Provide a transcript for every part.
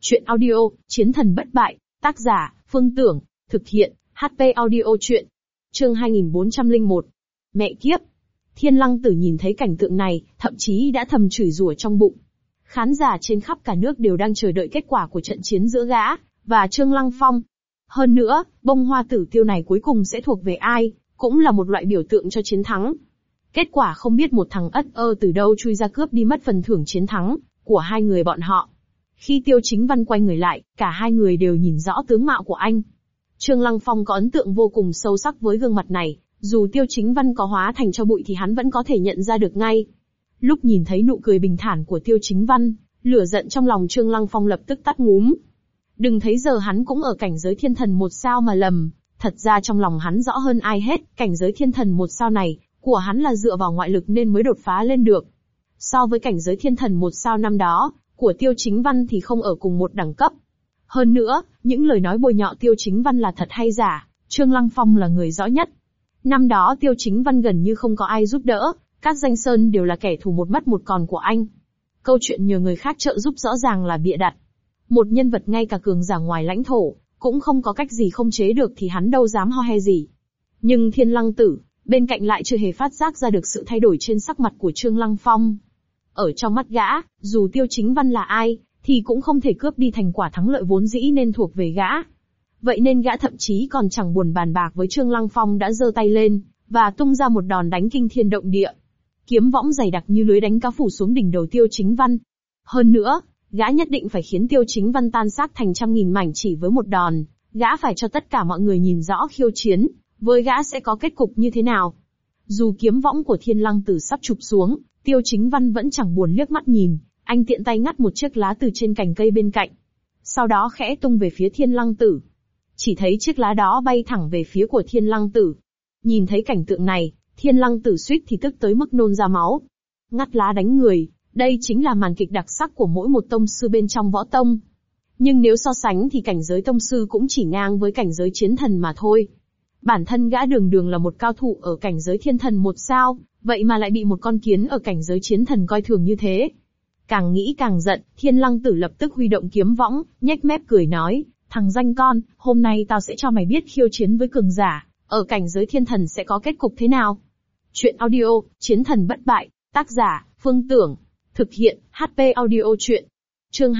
Chuyện audio, Chiến thần bất bại, tác giả, Phương Tưởng, thực hiện, HP audio chuyện. Chương 2401. Mẹ kiếp. Thiên Lăng Tử nhìn thấy cảnh tượng này, thậm chí đã thầm chửi rủa trong bụng. Khán giả trên khắp cả nước đều đang chờ đợi kết quả của trận chiến giữa gã và Trương Lăng Phong. Hơn nữa, bông hoa tử tiêu này cuối cùng sẽ thuộc về ai, cũng là một loại biểu tượng cho chiến thắng. Kết quả không biết một thằng ất ơ từ đâu chui ra cướp đi mất phần thưởng chiến thắng của hai người bọn họ. Khi Tiêu Chính Văn quay người lại, cả hai người đều nhìn rõ tướng mạo của anh. Trương Lăng Phong có ấn tượng vô cùng sâu sắc với gương mặt này, dù Tiêu Chính Văn có hóa thành tro bụi thì hắn vẫn có thể nhận ra được ngay. Lúc nhìn thấy nụ cười bình thản của Tiêu Chính Văn, lửa giận trong lòng Trương Lăng Phong lập tức tắt ngúm. Đừng thấy giờ hắn cũng ở cảnh giới thiên thần một sao mà lầm, thật ra trong lòng hắn rõ hơn ai hết, cảnh giới thiên thần một sao này, của hắn là dựa vào ngoại lực nên mới đột phá lên được. So với cảnh giới thiên thần một sao năm đó, của Tiêu Chính Văn thì không ở cùng một đẳng cấp. Hơn nữa, những lời nói bôi nhọ Tiêu Chính Văn là thật hay giả, Trương Lăng Phong là người rõ nhất. Năm đó Tiêu Chính Văn gần như không có ai giúp đỡ, các danh sơn đều là kẻ thù một mất một còn của anh. Câu chuyện nhờ người khác trợ giúp rõ ràng là bịa đặt. Một nhân vật ngay cả cường giả ngoài lãnh thổ, cũng không có cách gì không chế được thì hắn đâu dám ho he gì. Nhưng Thiên Lăng Tử, bên cạnh lại chưa hề phát giác ra được sự thay đổi trên sắc mặt của Trương Lăng Phong. Ở trong mắt gã, dù Tiêu Chính Văn là ai, thì cũng không thể cướp đi thành quả thắng lợi vốn dĩ nên thuộc về gã. Vậy nên gã thậm chí còn chẳng buồn bàn bạc với Trương Lăng Phong đã giơ tay lên, và tung ra một đòn đánh kinh thiên động địa. Kiếm võng dày đặc như lưới đánh cá phủ xuống đỉnh đầu Tiêu Chính Văn. Hơn nữa, gã nhất định phải khiến Tiêu Chính Văn tan xác thành trăm nghìn mảnh chỉ với một đòn, gã phải cho tất cả mọi người nhìn rõ khiêu chiến, với gã sẽ có kết cục như thế nào. Dù kiếm võng của Thiên Lăng Tử sắp chụp xuống, Tiêu Chính Văn vẫn chẳng buồn liếc mắt nhìn, anh tiện tay ngắt một chiếc lá từ trên cành cây bên cạnh. Sau đó khẽ tung về phía Thiên Lăng Tử. Chỉ thấy chiếc lá đó bay thẳng về phía của Thiên Lăng Tử. Nhìn thấy cảnh tượng này, Thiên Lăng Tử suýt thì tức tới mức nôn ra máu. Ngắt lá đánh người, đây chính là màn kịch đặc sắc của mỗi một tông sư bên trong võ tông. Nhưng nếu so sánh thì cảnh giới tông sư cũng chỉ ngang với cảnh giới chiến thần mà thôi. Bản thân gã đường đường là một cao thủ ở cảnh giới thiên thần một sao, vậy mà lại bị một con kiến ở cảnh giới chiến thần coi thường như thế. Càng nghĩ càng giận, Thiên Lăng Tử lập tức huy động kiếm võng, nhếch mép cười nói, thằng danh con, hôm nay tao sẽ cho mày biết khiêu chiến với cường giả, ở cảnh giới thiên thần sẽ có kết cục thế nào. Chuyện audio, Chiến thần bất bại, tác giả, Phương Tưởng, thực hiện, HP audio chuyện. Chương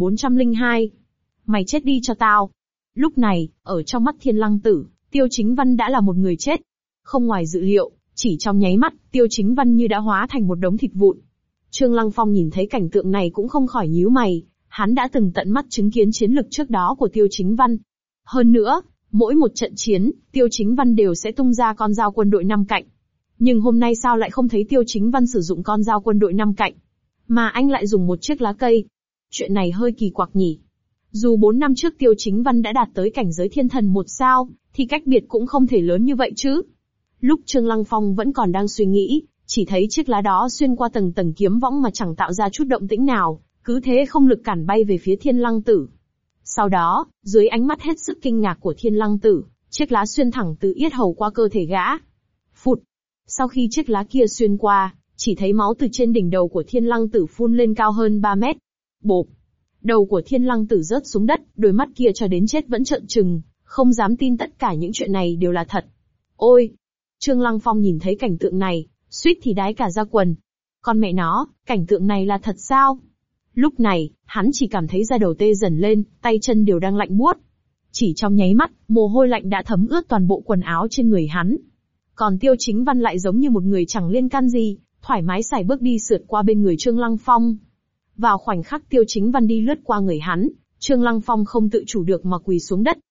2402. Mày chết đi cho tao. Lúc này, ở trong mắt Thiên Lăng Tử, Tiêu Chính Văn đã là một người chết. Không ngoài dự liệu, chỉ trong nháy mắt, Tiêu Chính Văn như đã hóa thành một đống thịt vụn. Trương Lăng Phong nhìn thấy cảnh tượng này cũng không khỏi nhíu mày, hắn đã từng tận mắt chứng kiến chiến lực trước đó của Tiêu Chính Văn. Hơn nữa, mỗi một trận chiến, Tiêu Chính Văn đều sẽ tung ra con dao quân đội 5 cạnh. Nhưng hôm nay sao lại không thấy Tiêu Chính Văn sử dụng con dao quân đội 5 cạnh, mà anh lại dùng một chiếc lá cây? Chuyện này hơi kỳ quặc nhỉ. Dù 4 năm trước Tiêu Chính Văn đã đạt tới cảnh giới thiên thần một sao, thì cách biệt cũng không thể lớn như vậy chứ. Lúc Trương Lăng Phong vẫn còn đang suy nghĩ, chỉ thấy chiếc lá đó xuyên qua tầng tầng kiếm võng mà chẳng tạo ra chút động tĩnh nào, cứ thế không lực cản bay về phía Thiên Lăng Tử. Sau đó, dưới ánh mắt hết sức kinh ngạc của Thiên Lăng Tử, chiếc lá xuyên thẳng từ yết hầu qua cơ thể gã. Phụt! Sau khi chiếc lá kia xuyên qua, chỉ thấy máu từ trên đỉnh đầu của Thiên Lăng Tử phun lên cao hơn 3 mét. Bộp! Đầu của Thiên Lăng Tử rớt xuống đất, đôi mắt kia cho đến chết vẫn trợn trừng, không dám tin tất cả những chuyện này đều là thật. Ôi! Trương Lăng Phong nhìn thấy cảnh tượng này, suýt thì đái cả da quần. Con mẹ nó, cảnh tượng này là thật sao? Lúc này, hắn chỉ cảm thấy da đầu tê dần lên, tay chân đều đang lạnh buốt. Chỉ trong nháy mắt, mồ hôi lạnh đã thấm ướt toàn bộ quần áo trên người hắn. Còn Tiêu Chính Văn lại giống như một người chẳng liên can gì, thoải mái sải bước đi sượt qua bên người Trương Lăng Phong. Vào khoảnh khắc Tiêu Chính Văn đi lướt qua người hắn, Trương Lăng Phong không tự chủ được mà quỳ xuống đất.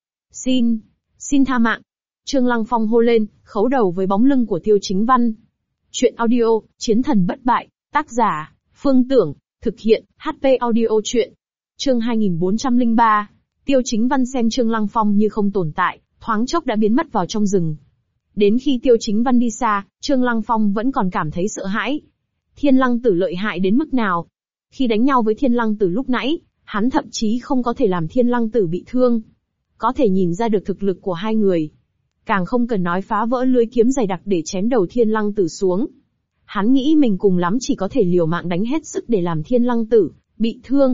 Xin tha mạng. Trương Lăng Phong hô lên, khấu đầu với bóng lưng của Tiêu Chính Văn. Chuyện audio, Chiến thần bất bại, tác giả, Phương Tưởng, thực hiện, HP audio chuyện. Chương 2403. Tiêu Chính Văn xem Trương Lăng Phong như không tồn tại, thoáng chốc đã biến mất vào trong rừng. Đến khi Tiêu Chính Văn đi xa, Trương Lăng Phong vẫn còn cảm thấy sợ hãi. Thiên Lăng Tử lợi hại đến mức nào? Khi đánh nhau với Thiên Lăng Tử lúc nãy, hắn thậm chí không có thể làm Thiên Lăng Tử bị thương. Có thể nhìn ra được thực lực của hai người. Càng không cần nói phá vỡ lưới kiếm dày đặc để chém đầu Thiên Lăng Tử xuống. Hắn nghĩ mình cùng lắm chỉ có thể liều mạng đánh hết sức để làm Thiên Lăng Tử bị thương.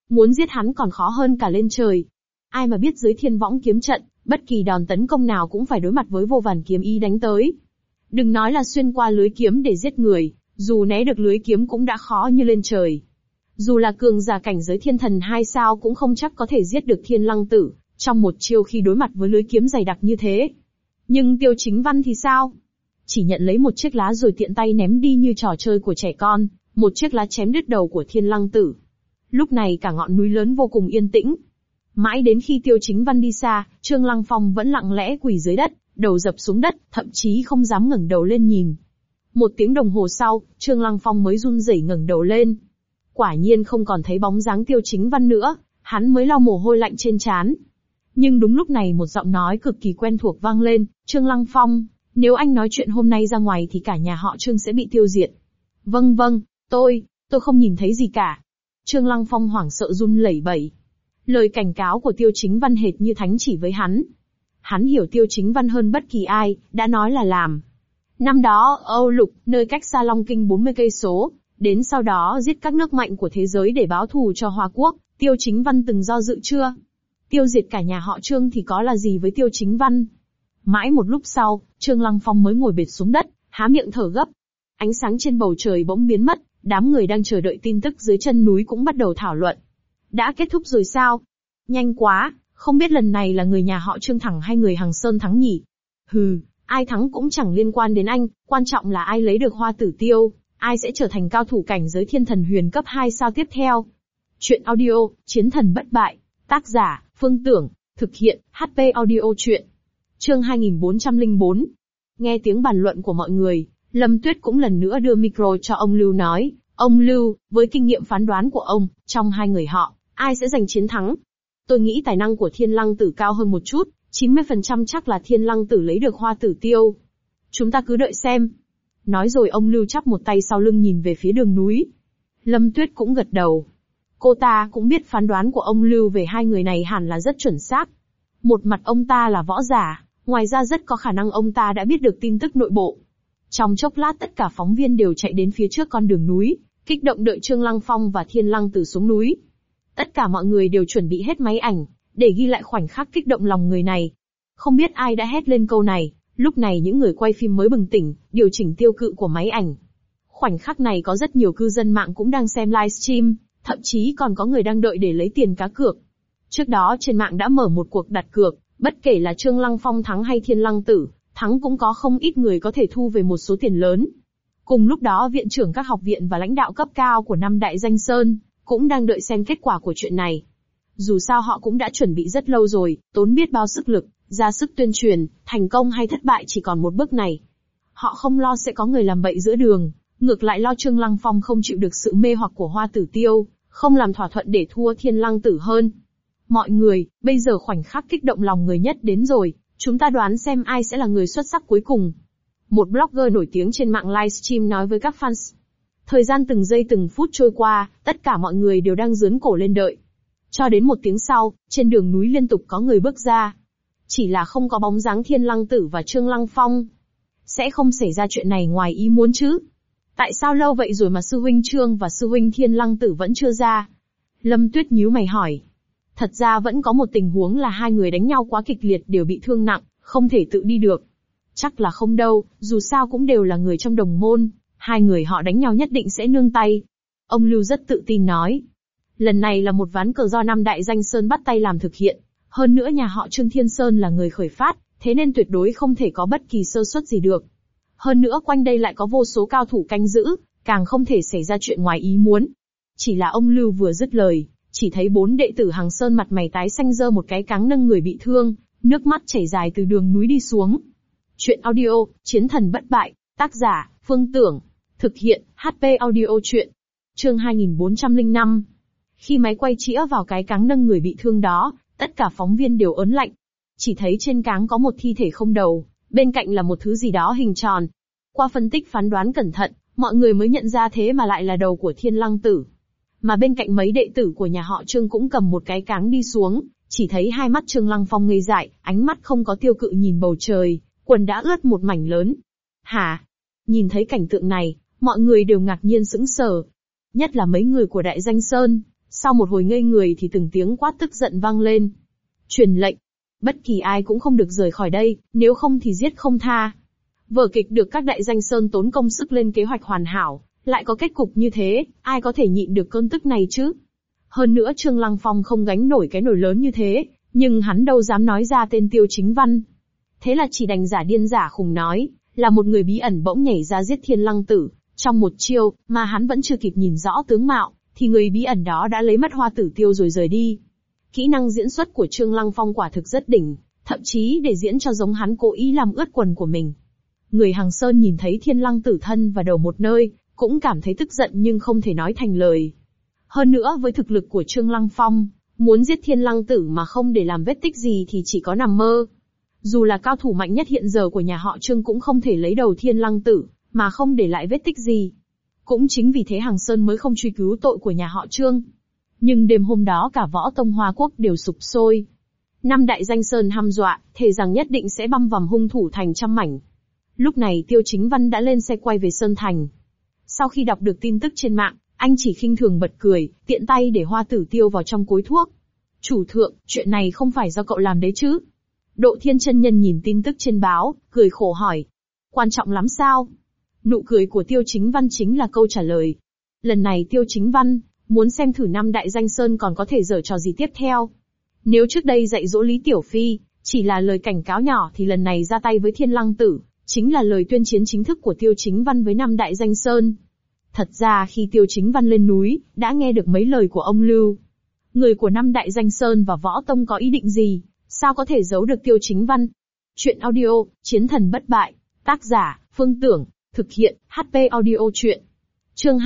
Muốn giết hắn còn khó hơn cả lên trời. Ai mà biết dưới Thiên Võng kiếm trận, bất kỳ đòn tấn công nào cũng phải đối mặt với vô vàn kiếm ý đánh tới. Đừng nói là xuyên qua lưới kiếm để giết người, dù né được lưới kiếm cũng đã khó như lên trời. Dù là cường giả cảnh giới thiên thần 2 sao cũng không chắc có thể giết được Thiên Lăng Tử, trong một chiêu khi đối mặt với lưới kiếm dày đặc như thế. Nhưng Tiêu Chính Văn thì sao? Chỉ nhận lấy một chiếc lá rồi tiện tay ném đi như trò chơi của trẻ con, một chiếc lá chém đứt đầu của Thiên Lăng Tử. Lúc này cả ngọn núi lớn vô cùng yên tĩnh. Mãi đến khi Tiêu Chính Văn đi xa, Trương Lăng Phong vẫn lặng lẽ quỳ dưới đất, đầu dập xuống đất, thậm chí không dám ngẩng đầu lên nhìn. Một tiếng đồng hồ sau, Trương Lăng Phong mới run rẩy ngẩng đầu lên. Quả nhiên không còn thấy bóng dáng Tiêu Chính Văn nữa, hắn mới lau mồ hôi lạnh trên trán. Nhưng đúng lúc này một giọng nói cực kỳ quen thuộc vang lên, Trương Lăng Phong, nếu anh nói chuyện hôm nay ra ngoài thì cả nhà họ Trương sẽ bị tiêu diệt. Vâng, tôi không nhìn thấy gì cả. Trương Lăng Phong hoảng sợ run lẩy bẩy. Lời cảnh cáo của Tiêu Chính Văn hệt như thánh chỉ với hắn. Hắn hiểu Tiêu Chính Văn hơn bất kỳ ai, đã nói là làm. Năm đó, Âu Lục, nơi cách xa Long Kinh 40 cây số, đến sau đó giết các nước mạnh của thế giới để báo thù cho Hoa Quốc, Tiêu Chính Văn từng do dự chưa? Tiêu diệt cả nhà họ Trương thì có là gì với Tiêu Chính Văn? Mãi một lúc sau, Trương Lăng Phong mới ngồi bệt xuống đất, há miệng thở gấp. Ánh sáng trên bầu trời bỗng biến mất, đám người đang chờ đợi tin tức dưới chân núi cũng bắt đầu thảo luận. Đã kết thúc rồi sao? Nhanh quá, không biết lần này là người nhà họ Trương thắng hay người Hằng Sơn thắng nhỉ? Hừ, ai thắng cũng chẳng liên quan đến anh, quan trọng là ai lấy được Hoa Tử Tiêu, ai sẽ trở thành cao thủ cảnh giới thiên thần huyền cấp 2 sao tiếp theo. Chuyện audio, Chiến thần bất bại, tác giả, Phương Tưởng, thực hiện, HP audio chuyện. Chương 2404. Nghe tiếng bàn luận của mọi người, Lâm Tuyết cũng lần nữa đưa micro cho ông Lưu nói, ông Lưu, với kinh nghiệm phán đoán của ông, trong hai người họ, ai sẽ giành chiến thắng? Tôi nghĩ tài năng của Thiên Lăng Tử cao hơn một chút, 90% chắc là Thiên Lăng Tử lấy được Hoa Tử Tiêu. Chúng ta cứ đợi xem. Nói rồi ông Lưu chắp một tay sau lưng nhìn về phía đường núi. Lâm Tuyết cũng gật đầu. Cô ta cũng biết phán đoán của ông Lưu về hai người này hẳn là rất chuẩn xác. Một mặt ông ta là võ giả, ngoài ra rất có khả năng ông ta đã biết được tin tức nội bộ. Trong chốc lát tất cả phóng viên đều chạy đến phía trước con đường núi, kích động đợi Trương Lăng Phong và Thiên Lăng Tử xuống núi. Tất cả mọi người đều chuẩn bị hết máy ảnh, để ghi lại khoảnh khắc kích động lòng người này. Không biết ai đã hét lên câu này, lúc này những người quay phim mới bừng tỉnh, điều chỉnh tiêu cự của máy ảnh. Khoảnh khắc này có rất nhiều cư dân mạng cũng đang xem livestream, thậm chí còn có người đang đợi để lấy tiền cá cược. Trước đó trên mạng đã mở một cuộc đặt cược, bất kể là Trương Lăng Phong thắng hay Thiên Lăng Tử thắng cũng có không ít người có thể thu về một số tiền lớn. Cùng lúc đó viện trưởng các học viện và lãnh đạo cấp cao của năm đại danh sơn cũng đang đợi xem kết quả của chuyện này. Dù sao họ cũng đã chuẩn bị rất lâu rồi, tốn biết bao sức lực, ra sức tuyên truyền, thành công hay thất bại chỉ còn một bước này. Họ không lo sẽ có người làm bậy giữa đường, ngược lại lo Trương Lăng Phong không chịu được sự mê hoặc của Hoa Tử Tiêu, không làm thỏa thuận để thua Thiên Lăng Tử hơn. Mọi người, bây giờ khoảnh khắc kích động lòng người nhất đến rồi, chúng ta đoán xem ai sẽ là người xuất sắc cuối cùng. Một blogger nổi tiếng trên mạng livestream nói với các fans. Thời gian từng giây từng phút trôi qua, tất cả mọi người đều đang giớn cổ lên đợi. Cho đến một tiếng sau, trên đường núi liên tục có người bước ra. Chỉ là không có bóng dáng Thiên Lăng Tử và Trương Lăng Phong. Sẽ không xảy ra chuyện này ngoài ý muốn chứ? Tại sao lâu vậy rồi mà sư huynh Trương và sư huynh Thiên Lăng Tử vẫn chưa ra? Lâm Tuyết nhíu mày hỏi. Thật ra vẫn có một tình huống là hai người đánh nhau quá kịch liệt đều bị thương nặng, không thể tự đi được. Chắc là không đâu, dù sao cũng đều là người trong đồng môn, hai người họ đánh nhau nhất định sẽ nương tay. Ông Lưu rất tự tin nói. Lần này là một ván cờ do năm đại danh sơn bắt tay làm thực hiện. Hơn nữa nhà họ Trương Thiên Sơn là người khởi phát, thế nên tuyệt đối không thể có bất kỳ sơ suất gì được. Hơn nữa quanh đây lại có vô số cao thủ canh giữ, càng không thể xảy ra chuyện ngoài ý muốn. Chỉ là ông Lưu vừa dứt lời, chỉ thấy 4 đệ tử Hằng Sơn mặt mày tái xanh giơ một cái cáng nâng người bị thương, nước mắt chảy dài từ đường núi đi xuống. Chuyện audio, Chiến thần bất bại, tác giả, Phương Tưởng, thực hiện, HP audio chuyện. Chương 2405. Khi máy quay chĩa vào cái cáng nâng người bị thương đó, tất cả phóng viên đều ớn lạnh. Chỉ thấy trên cáng có một thi thể không đầu, bên cạnh là một thứ gì đó hình tròn. Qua phân tích phán đoán cẩn thận, mọi người mới nhận ra thế mà lại là đầu của Thiên Lăng Tử. Mà bên cạnh mấy đệ tử của nhà họ Trương cũng cầm một cái cáng đi xuống, chỉ thấy hai mắt Trương Lăng Phong ngây dại, ánh mắt không có tiêu cự nhìn bầu trời, quần đã ướt một mảnh lớn. Hả? Nhìn thấy cảnh tượng này, mọi người đều ngạc nhiên sững sờ. Nhất là mấy người của Đại Danh Sơn, Sau một hồi ngây người thì từng tiếng quát tức giận vang lên. Truyền lệnh. Bất kỳ ai cũng không được rời khỏi đây, nếu không thì giết không tha. Vở kịch được các đại danh sơn tốn công sức lên kế hoạch hoàn hảo, lại có kết cục như thế, ai có thể nhịn được cơn tức này chứ? Hơn nữa Trương Lăng Phong không gánh nổi cái nổi lớn như thế, nhưng hắn đâu dám nói ra tên Tiêu Chính Văn. Thế là chỉ đành giả điên giả khùng nói, là một người bí ẩn bỗng nhảy ra giết Thiên Lăng Tử. Trong một chiêu, mà hắn vẫn chưa kịp nhìn rõ tướng mạo, thì người bí ẩn đó đã lấy mất Hoa Tử Tiêu rồi rời đi. Kỹ năng diễn xuất của Trương Lăng Phong quả thực rất đỉnh, thậm chí để diễn cho giống hắn cố ý làm ướt quần của mình. Người Hằng Sơn nhìn thấy Thiên Lăng Tử thân và đầu một nơi, cũng cảm thấy tức giận nhưng không thể nói thành lời. Hơn nữa với thực lực của Trương Lăng Phong, muốn giết Thiên Lăng Tử mà không để làm vết tích gì thì chỉ có nằm mơ. Dù là cao thủ mạnh nhất hiện giờ của nhà họ Trương cũng không thể lấy đầu Thiên Lăng Tử, mà không để lại vết tích gì. Cũng chính vì thế Hằng Sơn mới không truy cứu tội của nhà họ Trương. Nhưng đêm hôm đó cả võ tông Hoa Quốc đều sụp sôi. 5 đại danh sơn hăm dọa, thề rằng nhất định sẽ băm vằm hung thủ thành trăm mảnh. Lúc này Tiêu Chính Văn đã lên xe quay về Sơn Thành. Sau khi đọc được tin tức trên mạng, anh chỉ khinh thường bật cười, tiện tay để Hoa Tử Tiêu vào trong cối thuốc. Chủ thượng, chuyện này không phải do cậu làm đấy chứ? Độ Thiên chân nhân nhìn tin tức trên báo, cười khổ hỏi. Quan trọng lắm sao? Nụ cười của Tiêu Chính Văn chính là câu trả lời. Lần này Tiêu Chính Văn muốn xem thử 5 đại danh sơn còn có thể giở trò gì tiếp theo. Nếu trước đây dạy dỗ Lý Tiểu Phi chỉ là lời cảnh cáo nhỏ thì lần này ra tay với Thiên Lăng Tử chính là lời tuyên chiến chính thức của Tiêu Chính Văn với 5 đại danh sơn. Thật ra khi Tiêu Chính Văn lên núi, đã nghe được mấy lời của ông Lưu. Người của 5 đại danh sơn và võ tông có ý định gì, sao có thể giấu được Tiêu Chính Văn? Chuyện audio, Chiến thần bất bại, tác giả, Phương Tưởng, thực hiện, HP audio chuyện. Chương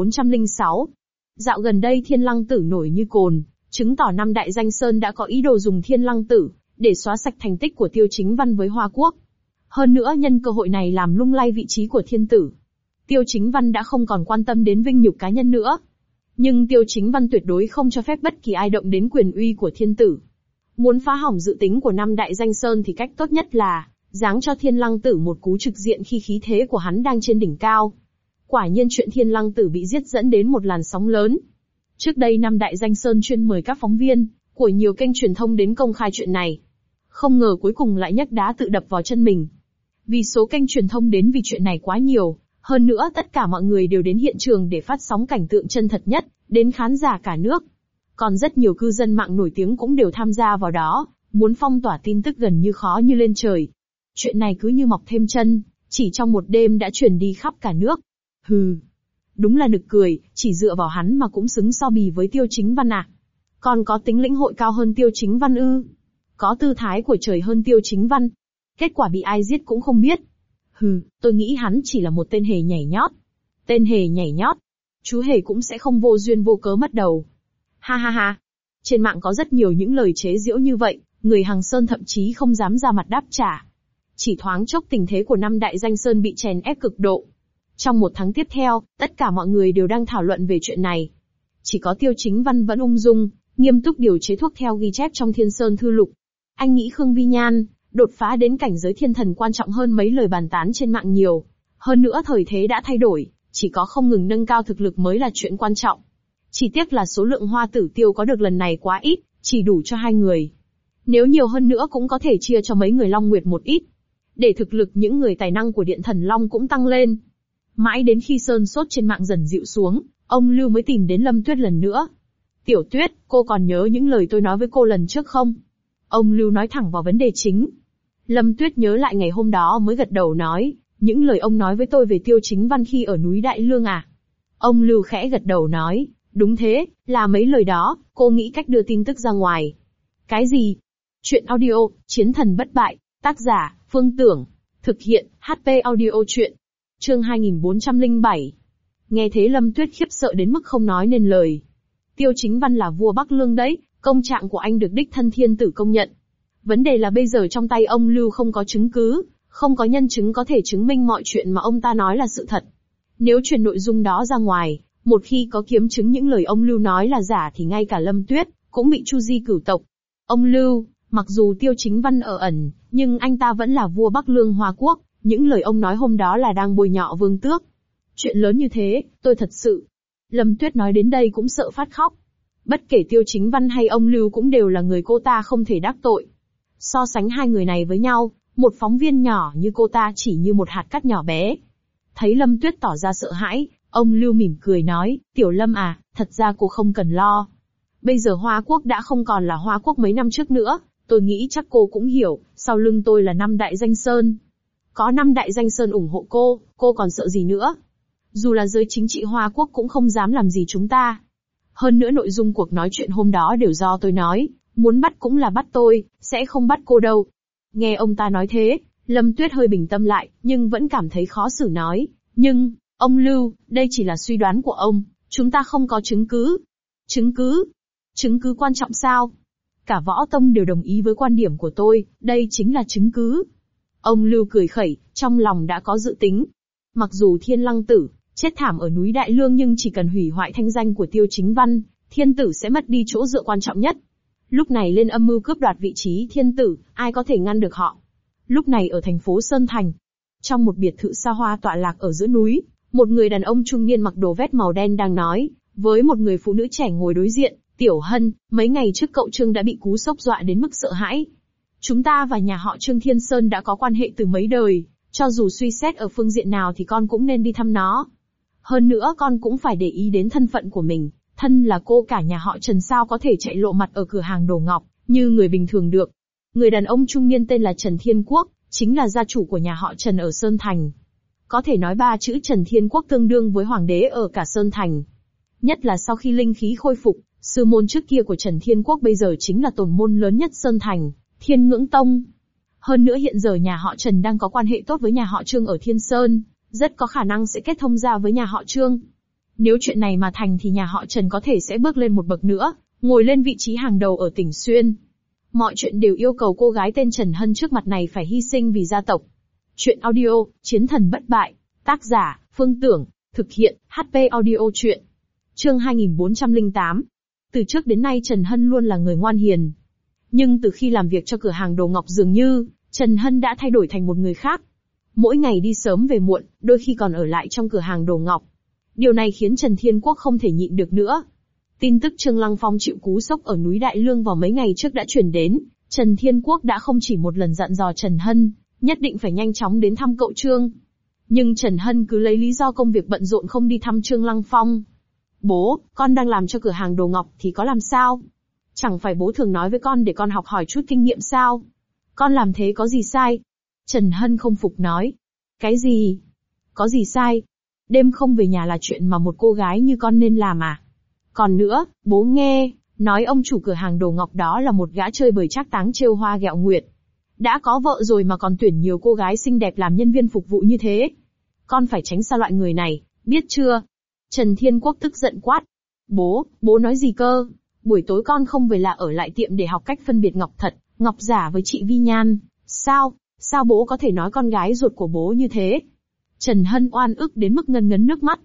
2406. Dạo gần đây Thiên Lăng Tử nổi như cồn, chứng tỏ 5 đại danh sơn đã có ý đồ dùng Thiên Lăng Tử để xóa sạch thành tích của Tiêu Chính Văn với Hoa Quốc. Hơn nữa nhân cơ hội này làm lung lay vị trí của Thiên Tử. Tiêu Chính Văn đã không còn quan tâm đến vinh nhục cá nhân nữa. Nhưng Tiêu Chính Văn tuyệt đối không cho phép bất kỳ ai động đến quyền uy của Thiên Tử. Muốn phá hỏng dự tính của 5 đại danh sơn thì cách tốt nhất là giáng cho Thiên Lăng Tử một cú trực diện khi khí thế của hắn đang trên đỉnh cao. Quả nhiên chuyện Thiên Lăng Tử bị giết dẫn đến một làn sóng lớn. Trước đây 5 đại danh sơn chuyên mời các phóng viên của nhiều kênh truyền thông đến công khai chuyện này. Không ngờ cuối cùng lại nhấc đá tự đập vào chân mình. Vì số kênh truyền thông đến vì chuyện này quá nhiều, hơn nữa tất cả mọi người đều đến hiện trường để phát sóng cảnh tượng chân thật nhất, đến khán giả cả nước. Còn rất nhiều cư dân mạng nổi tiếng cũng đều tham gia vào đó, muốn phong tỏa tin tức gần như khó như lên trời. Chuyện này cứ như mọc thêm chân, chỉ trong một đêm đã truyền đi khắp cả nước. Hừ, đúng là nực cười, chỉ dựa vào hắn mà cũng xứng so bì với Tiêu Chính Văn à? Còn có tính lĩnh hội cao hơn Tiêu Chính Văn ư? Có tư thái của trời hơn Tiêu Chính Văn? Kết quả bị ai giết cũng không biết. Hừ, tôi nghĩ hắn chỉ là một tên hề nhảy nhót. Tên hề nhảy nhót. Chú hề cũng sẽ không vô duyên vô cớ mất đầu. Ha ha ha. Trên mạng có rất nhiều những lời chế giễu như vậy, người Hằng Sơn thậm chí không dám ra mặt đáp trả. Chỉ thoáng chốc tình thế của 5 đại danh sơn bị chèn ép cực độ. Trong một tháng tiếp theo, tất cả mọi người đều đang thảo luận về chuyện này. Chỉ có Tiêu Chính Văn vẫn ung dung, nghiêm túc điều chế thuốc theo ghi chép trong Thiên Sơn Thư Lục. Anh nghĩ Khương Vi Nhan đột phá đến cảnh giới thiên thần quan trọng hơn mấy lời bàn tán trên mạng nhiều. Hơn nữa thời thế đã thay đổi, chỉ có không ngừng nâng cao thực lực mới là chuyện quan trọng. Chỉ tiếc là số lượng Hoa Tử Tiêu có được lần này quá ít, chỉ đủ cho 2 người. Nếu nhiều hơn nữa cũng có thể chia cho mấy người Long Nguyệt một ít. Để thực lực những người tài năng của Điện Thần Long cũng tăng lên. Mãi đến khi sơn sốt trên mạng dần dịu xuống, ông Lưu mới tìm đến Lâm Tuyết lần nữa. Tiểu Tuyết, cô còn nhớ những lời tôi nói với cô lần trước không? Ông Lưu nói thẳng vào vấn đề chính. Lâm Tuyết nhớ lại ngày hôm đó mới gật đầu nói, những lời ông nói với tôi về Tiêu Chính Văn khi ở núi Đại Lương à? Ông Lưu khẽ gật đầu nói, đúng thế, là mấy lời đó, cô nghĩ cách đưa tin tức ra ngoài. Cái gì? Chuyện audio, Chiến thần bất bại, tác giả, Phương Tưởng, thực hiện, HP audio chuyện. Chương 2407. Nghe thế Lâm Tuyết khiếp sợ đến mức không nói nên lời. Tiêu Chính Văn là vua Bắc Lương đấy, công trạng của anh được đích thân Thiên Tử công nhận. Vấn đề là bây giờ trong tay ông Lưu không có chứng cứ, không có nhân chứng có thể chứng minh mọi chuyện mà ông ta nói là sự thật. Nếu truyền nội dung đó ra ngoài, một khi có kiếm chứng những lời ông Lưu nói là giả thì ngay cả Lâm Tuyết cũng bị chu di cửu tộc. Ông Lưu, mặc dù Tiêu Chính Văn ở ẩn, nhưng anh ta vẫn là vua Bắc Lương Hoa Quốc, những lời ông nói hôm đó là đang bôi nhọ vương tước. Chuyện lớn như thế, tôi thật sự... Lâm Tuyết nói đến đây cũng sợ phát khóc. Bất kể Tiêu Chính Văn hay ông Lưu cũng đều là người cô ta không thể đắc tội. So sánh hai người này với nhau, một phóng viên nhỏ như cô ta chỉ như một hạt cát nhỏ bé. Thấy Lâm Tuyết tỏ ra sợ hãi, ông Lưu mỉm cười nói, Tiểu Lâm à, thật ra cô không cần lo. Bây giờ Hoa Quốc đã không còn là Hoa Quốc mấy năm trước nữa, tôi nghĩ chắc cô cũng hiểu, sau lưng tôi là 5 đại danh sơn. Có 5 đại danh sơn ủng hộ cô còn sợ gì nữa? Dù là giới chính trị Hoa Quốc cũng không dám làm gì chúng ta. Hơn nữa nội dung cuộc nói chuyện hôm đó đều do tôi nói, muốn bắt cũng là bắt tôi, sẽ không bắt cô đâu. Nghe ông ta nói thế, Lâm Tuyết hơi bình tâm lại, nhưng vẫn cảm thấy khó xử nói. Nhưng, ông Lưu, đây chỉ là suy đoán của ông, chúng ta không có chứng cứ. Chứng cứ? Chứng cứ quan trọng sao? Cả võ tông đều đồng ý với quan điểm của tôi, đây chính là chứng cứ. Ông Lưu cười khẩy, trong lòng đã có dự tính. Mặc dù Thiên Lăng Tử chết thảm ở núi Đại Lương nhưng chỉ cần hủy hoại thanh danh của Tiêu Chính Văn, Thiên Tử sẽ mất đi chỗ dựa quan trọng nhất. Lúc này lên âm mưu cướp đoạt vị trí Thiên Tử, ai có thể ngăn được họ? Lúc này ở thành phố Sơn Thành, trong một biệt thự xa hoa tọa lạc ở giữa núi, một người đàn ông trung niên mặc đồ vest màu đen đang nói với một người phụ nữ trẻ ngồi đối diện. Tiểu Hân, mấy ngày trước cậu Trương đã bị cú sốc dọa đến mức sợ hãi. Chúng ta và nhà họ Trương Thiên Sơn đã có quan hệ từ mấy đời, cho dù suy xét ở phương diện nào thì con cũng nên đi thăm nó. Hơn nữa con cũng phải để ý đến thân phận của mình, thân là cô cả nhà họ Trần sao có thể chạy lộ mặt ở cửa hàng đồ ngọc, như người bình thường được. Người đàn ông trung niên tên là Trần Thiên Quốc, chính là gia chủ của nhà họ Trần ở Sơn Thành. Có thể nói 3 chữ Trần Thiên Quốc tương đương với hoàng đế ở cả Sơn Thành. Nhất là sau khi linh khí khôi phục, sư môn trước kia của Trần Thiên Quốc bây giờ chính là tồn môn lớn nhất Sơn Thành, Thiên Ngưỡng Tông. Hơn nữa hiện giờ nhà họ Trần đang có quan hệ tốt với nhà họ Trương ở Thiên Sơn, rất có khả năng sẽ kết thông gia với nhà họ Trương. Nếu chuyện này mà thành thì nhà họ Trần có thể sẽ bước lên một bậc nữa, ngồi lên vị trí hàng đầu ở tỉnh Xuyên. Mọi chuyện đều yêu cầu cô gái tên Trần Hân trước mặt này phải hy sinh vì gia tộc. Chuyện audio, Chiến thần bất bại, tác giả, Phương Tưởng, thực hiện, HP Audio Chuyện. Chương 2408. Từ trước đến nay Trần Hân luôn là người ngoan hiền. Nhưng từ khi làm việc cho cửa hàng đồ ngọc dường như, Trần Hân đã thay đổi thành một người khác. Mỗi ngày đi sớm về muộn, đôi khi còn ở lại trong cửa hàng đồ ngọc. Điều này khiến Trần Thiên Quốc không thể nhịn được nữa. Tin tức Trương Lăng Phong chịu cú sốc ở núi Đại Lương vào mấy ngày trước đã truyền đến, Trần Thiên Quốc đã không chỉ một lần dặn dò Trần Hân, nhất định phải nhanh chóng đến thăm cậu Trương. Nhưng Trần Hân cứ lấy lý do công việc bận rộn không đi thăm Trương Lăng Phong. Bố, con đang làm cho cửa hàng đồ ngọc thì có làm sao? Chẳng phải bố thường nói với con để con học hỏi chút kinh nghiệm sao? Con làm thế có gì sai? Trần Hân không phục nói. Cái gì? Có gì sai? Đêm không về nhà là chuyện mà một cô gái như con nên làm à? Còn nữa, bố nghe, nói ông chủ cửa hàng đồ ngọc đó là một gã chơi bời trác táng trêu hoa ghẹo nguyệt. Đã có vợ rồi mà còn tuyển nhiều cô gái xinh đẹp làm nhân viên phục vụ như thế. Con phải tránh xa loại người này, biết chưa? Trần Thiên Quốc tức giận quát. Bố nói gì cơ? Buổi tối con không về là ở lại tiệm để học cách phân biệt ngọc thật, ngọc giả với chị Vi Nhan. Sao bố có thể nói con gái ruột của bố như thế? Trần Hân oan ức đến mức ngấn ngấn nước mắt.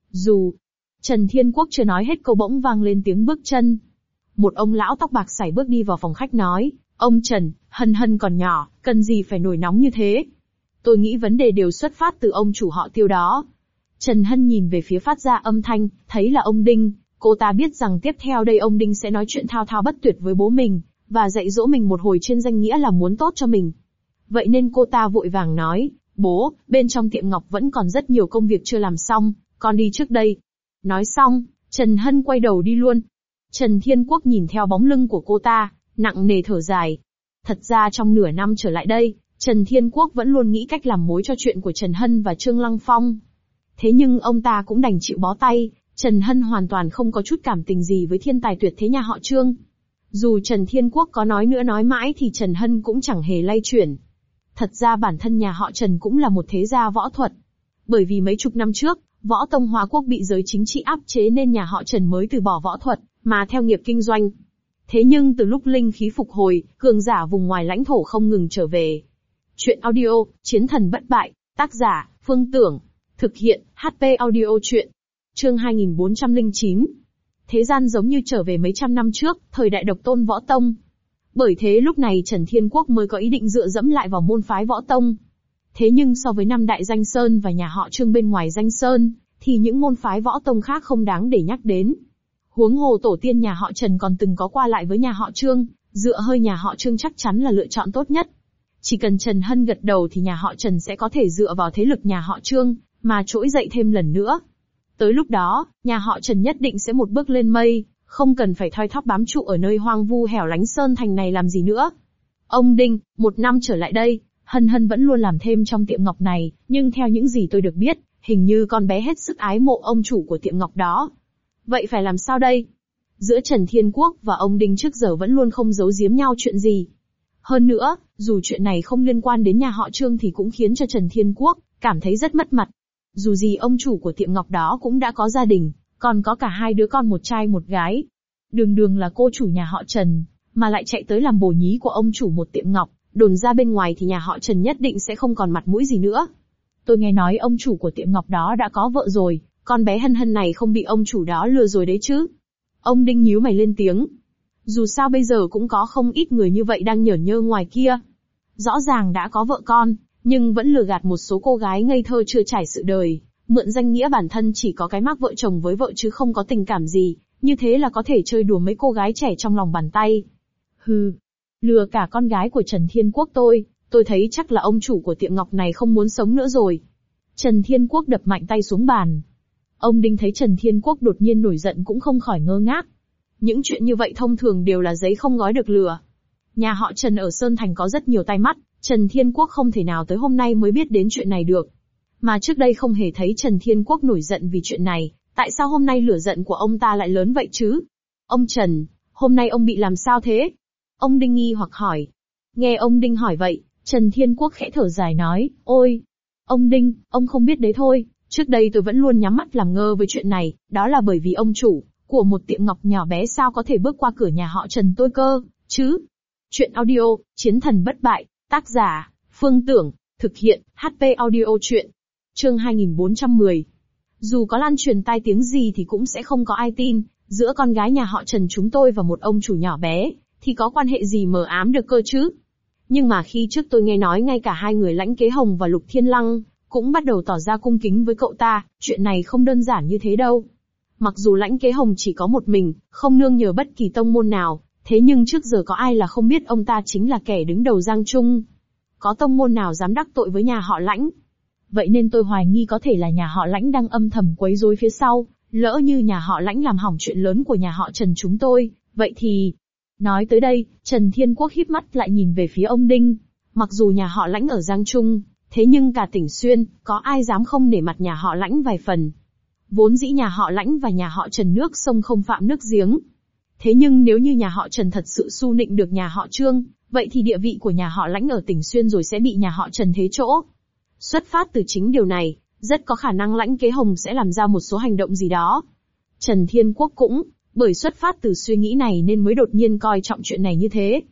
Trần Thiên Quốc chưa nói hết câu bỗng vang lên tiếng bước chân. Một ông lão tóc bạc sải bước đi vào phòng khách nói, ông Trần, Hân còn nhỏ, cần gì phải nổi nóng như thế? Tôi nghĩ vấn đề đều xuất phát từ ông chủ họ Tiêu đó. Trần Hân nhìn về phía phát ra âm thanh, thấy là ông Đinh, cô ta biết rằng tiếp theo đây ông Đinh sẽ nói chuyện thao thao bất tuyệt với bố mình, và dạy dỗ mình một hồi trên danh nghĩa là muốn tốt cho mình. Vậy nên cô ta vội vàng nói, bố, bên trong tiệm ngọc vẫn còn rất nhiều công việc chưa làm xong, con đi trước đây. Nói xong, Trần Hân quay đầu đi luôn. Trần Thiên Quốc nhìn theo bóng lưng của cô ta, nặng nề thở dài. Thật ra trong nửa năm trở lại đây, Trần Thiên Quốc vẫn luôn nghĩ cách làm mối cho chuyện của Trần Hân và Trương Lăng Phong. Thế nhưng ông ta cũng đành chịu bó tay, Trần Hân hoàn toàn không có chút cảm tình gì với thiên tài tuyệt thế nhà họ Trương. Dù Trần Thiên Quốc có nói nữa nói mãi thì Trần Hân cũng chẳng hề lay chuyển. Thật ra bản thân nhà họ Trần cũng là một thế gia võ thuật. Bởi vì mấy chục năm trước, võ tông Hoa Quốc bị giới chính trị áp chế nên nhà họ Trần mới từ bỏ võ thuật, mà theo nghiệp kinh doanh. Thế nhưng từ lúc linh khí phục hồi, cường giả vùng ngoài lãnh thổ không ngừng trở về. Chuyện audio, Chiến thần bất bại, tác giả, Phương Tưởng, thực hiện, HP Audio Chuyện. Chương 2409. Thế gian giống như trở về mấy trăm năm trước, thời đại độc tôn võ tông. Bởi thế lúc này Trần Thiên Quốc mới có ý định dựa dẫm lại vào môn phái võ tông. Thế nhưng so với 5 đại danh sơn và nhà họ Trương bên ngoài danh sơn, thì những môn phái võ tông khác không đáng để nhắc đến. Huống hồ tổ tiên nhà họ Trần còn từng có qua lại với nhà họ Trương, dựa hơi nhà họ Trương chắc chắn là lựa chọn tốt nhất. Chỉ cần Trần Hân gật đầu thì nhà họ Trần sẽ có thể dựa vào thế lực nhà họ Trương, mà trỗi dậy thêm lần nữa. Tới lúc đó, nhà họ Trần nhất định sẽ một bước lên mây, không cần phải thoi thóp bám trụ ở nơi hoang vu hẻo lánh sơn thành này làm gì nữa. Ông Đinh, 1 năm trở lại đây, Hân Hân vẫn luôn làm thêm trong tiệm ngọc này, nhưng theo những gì tôi được biết, hình như con bé hết sức ái mộ ông chủ của tiệm ngọc đó. Vậy phải làm sao đây? Giữa Trần Thiên Quốc và ông Đinh trước giờ vẫn luôn không giấu giếm nhau chuyện gì. Hơn nữa, dù chuyện này không liên quan đến nhà họ Trương thì cũng khiến cho Trần Thiên Quốc cảm thấy rất mất mặt. Dù gì ông chủ của tiệm ngọc đó cũng đã có gia đình, còn có cả 2 đứa con, 1 trai 1 gái. Đường đường là cô chủ nhà họ Trần, mà lại chạy tới làm bồ nhí của ông chủ một tiệm ngọc, đồn ra bên ngoài thì nhà họ Trần nhất định sẽ không còn mặt mũi gì nữa. Tôi nghe nói ông chủ của tiệm ngọc đó đã có vợ rồi, con bé Hân Hân này không bị ông chủ đó lừa rồi đấy chứ. Ông Đinh nhíu mày lên tiếng. Dù sao bây giờ cũng có không ít người như vậy đang nhởn nhơ ngoài kia. Rõ ràng đã có vợ con, nhưng vẫn lừa gạt một số cô gái ngây thơ chưa trải sự đời, mượn danh nghĩa bản thân chỉ có cái mác vợ chồng với vợ chứ không có tình cảm gì, như thế là có thể chơi đùa mấy cô gái trẻ trong lòng bàn tay. Hừ, lừa cả con gái của Trần Thiên Quốc tôi thấy chắc là ông chủ của tiệm ngọc này không muốn sống nữa rồi. Trần Thiên Quốc đập mạnh tay xuống bàn. Ông Đinh thấy Trần Thiên Quốc đột nhiên nổi giận cũng không khỏi ngơ ngác. Những chuyện như vậy thông thường đều là giấy không gói được lửa. Nhà họ Trần ở Sơn Thành có rất nhiều tai mắt, Trần Thiên Quốc không thể nào tới hôm nay mới biết đến chuyện này được. Mà trước đây không hề thấy Trần Thiên Quốc nổi giận vì chuyện này, tại sao hôm nay lửa giận của ông ta lại lớn vậy chứ? Ông Trần, hôm nay ông bị làm sao thế? Ông Đinh nghi hoặc hỏi. Nghe ông Đinh hỏi vậy, Trần Thiên Quốc khẽ thở dài nói, ôi, ông Đinh, ông không biết đấy thôi, trước đây tôi vẫn luôn nhắm mắt làm ngơ với chuyện này, đó là bởi vì ông chủ của một tiệm ngọc nhỏ bé sao có thể bước qua cửa nhà họ Trần tôi cơ, chứ? Chuyện audio, Chiến thần bất bại, tác giả, Phương Tưởng, thực hiện, HP audio chuyện. Chương 2410. Dù có lan truyền tai tiếng gì thì cũng sẽ không có ai tin, giữa con gái nhà họ Trần chúng tôi và một ông chủ nhỏ bé, thì có quan hệ gì mờ ám được cơ chứ? Nhưng mà khi trước tôi nghe nói ngay cả 2 người Lãnh Kế Hồng và Lục Thiên Lăng, cũng bắt đầu tỏ ra cung kính với cậu ta, chuyện này không đơn giản như thế đâu. Mặc dù Lãnh Kế Hồng chỉ có một mình, không nương nhờ bất kỳ tông môn nào, thế nhưng trước giờ có ai là không biết ông ta chính là kẻ đứng đầu Giang Trung. Có tông môn nào dám đắc tội với nhà họ Lãnh? Vậy nên tôi hoài nghi có thể là nhà họ Lãnh đang âm thầm quấy rối phía sau, lỡ như nhà họ Lãnh làm hỏng chuyện lớn của nhà họ Trần chúng tôi, vậy thì... Nói tới đây, Trần Thiên Quốc híp mắt lại nhìn về phía ông Đinh. Mặc dù nhà họ Lãnh ở Giang Trung, thế nhưng cả tỉnh Xuyên, có ai dám không nể mặt nhà họ Lãnh vài phần. Vốn dĩ nhà họ Lãnh và nhà họ Trần nước sông không phạm nước giếng. Thế nhưng nếu như nhà họ Trần thật sự su nịnh được nhà họ Trương, vậy thì địa vị của nhà họ Lãnh ở tỉnh Xuyên rồi sẽ bị nhà họ Trần thế chỗ. Xuất phát từ chính điều này, rất có khả năng Lãnh Kế Hồng sẽ làm ra một số hành động gì đó. Trần Thiên Quốc cũng, bởi xuất phát từ suy nghĩ này nên mới đột nhiên coi trọng chuyện này như thế.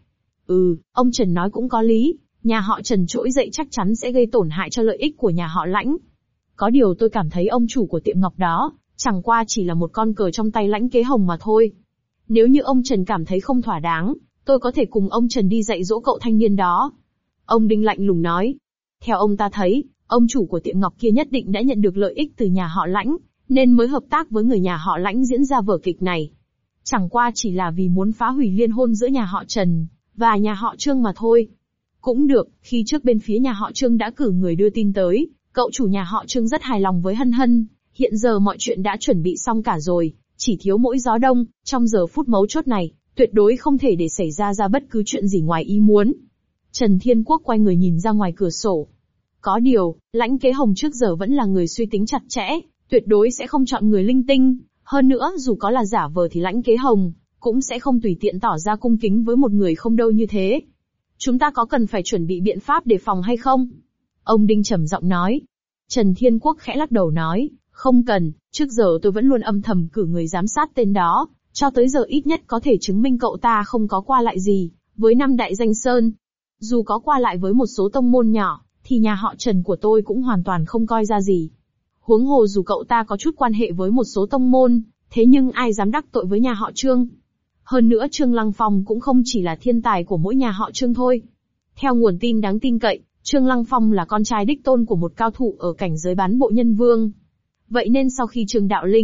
Ông Trần nói cũng có lý, nhà họ Trần trỗi dậy chắc chắn sẽ gây tổn hại cho lợi ích của nhà họ Lãnh. Có điều tôi cảm thấy ông chủ của tiệm ngọc đó, chẳng qua chỉ là một con cờ trong tay Lãnh Kế Hồng mà thôi. Nếu như ông Trần cảm thấy không thỏa đáng, tôi có thể cùng ông Trần đi dạy dỗ cậu thanh niên đó. Ông Đinh lạnh lùng nói. Theo ông ta thấy, ông chủ của tiệm ngọc kia nhất định đã nhận được lợi ích từ nhà họ Lãnh, nên mới hợp tác với người nhà họ Lãnh diễn ra vở kịch này. Chẳng qua chỉ là vì muốn phá hủy liên hôn giữa nhà họ Trần và nhà họ Trương mà thôi. Cũng được, khi trước bên phía nhà họ Trương đã cử người đưa tin tới, cậu chủ nhà họ Trương rất hài lòng với Hân Hân, hiện giờ mọi chuyện đã chuẩn bị xong cả rồi, chỉ thiếu mỗi gió đông, trong giờ phút mấu chốt này, tuyệt đối không thể để xảy ra bất cứ chuyện gì ngoài ý muốn. Trần Thiên Quốc quay người nhìn ra ngoài cửa sổ. Có điều, Lãnh Kế Hồng trước giờ vẫn là người suy tính chặt chẽ, tuyệt đối sẽ không chọn người linh tinh, hơn nữa dù có là giả vờ thì Lãnh Kế Hồng cũng sẽ không tùy tiện tỏ ra cung kính với một người không đâu như thế. Chúng ta có cần phải chuẩn bị biện pháp đề phòng hay không? Ông Đinh trầm giọng nói. Trần Thiên Quốc khẽ lắc đầu nói, không cần, trước giờ tôi vẫn luôn âm thầm cử người giám sát tên đó, cho tới giờ ít nhất có thể chứng minh cậu ta không có qua lại gì với 5 đại danh sơn. Dù có qua lại với một số tông môn nhỏ, thì nhà họ Trần của tôi cũng hoàn toàn không coi ra gì. Huống hồ dù cậu ta có chút quan hệ với một số tông môn, thế nhưng ai dám đắc tội với nhà họ Trương. Hơn nữa Trương Lăng Phong cũng không chỉ là thiên tài của mỗi nhà họ Trương thôi. Theo nguồn tin đáng tin cậy, Trương Lăng Phong là con trai đích tôn của một cao thủ ở cảnh giới bán bộ nhân vương. Vậy nên sau khi Trương Đạo Linh,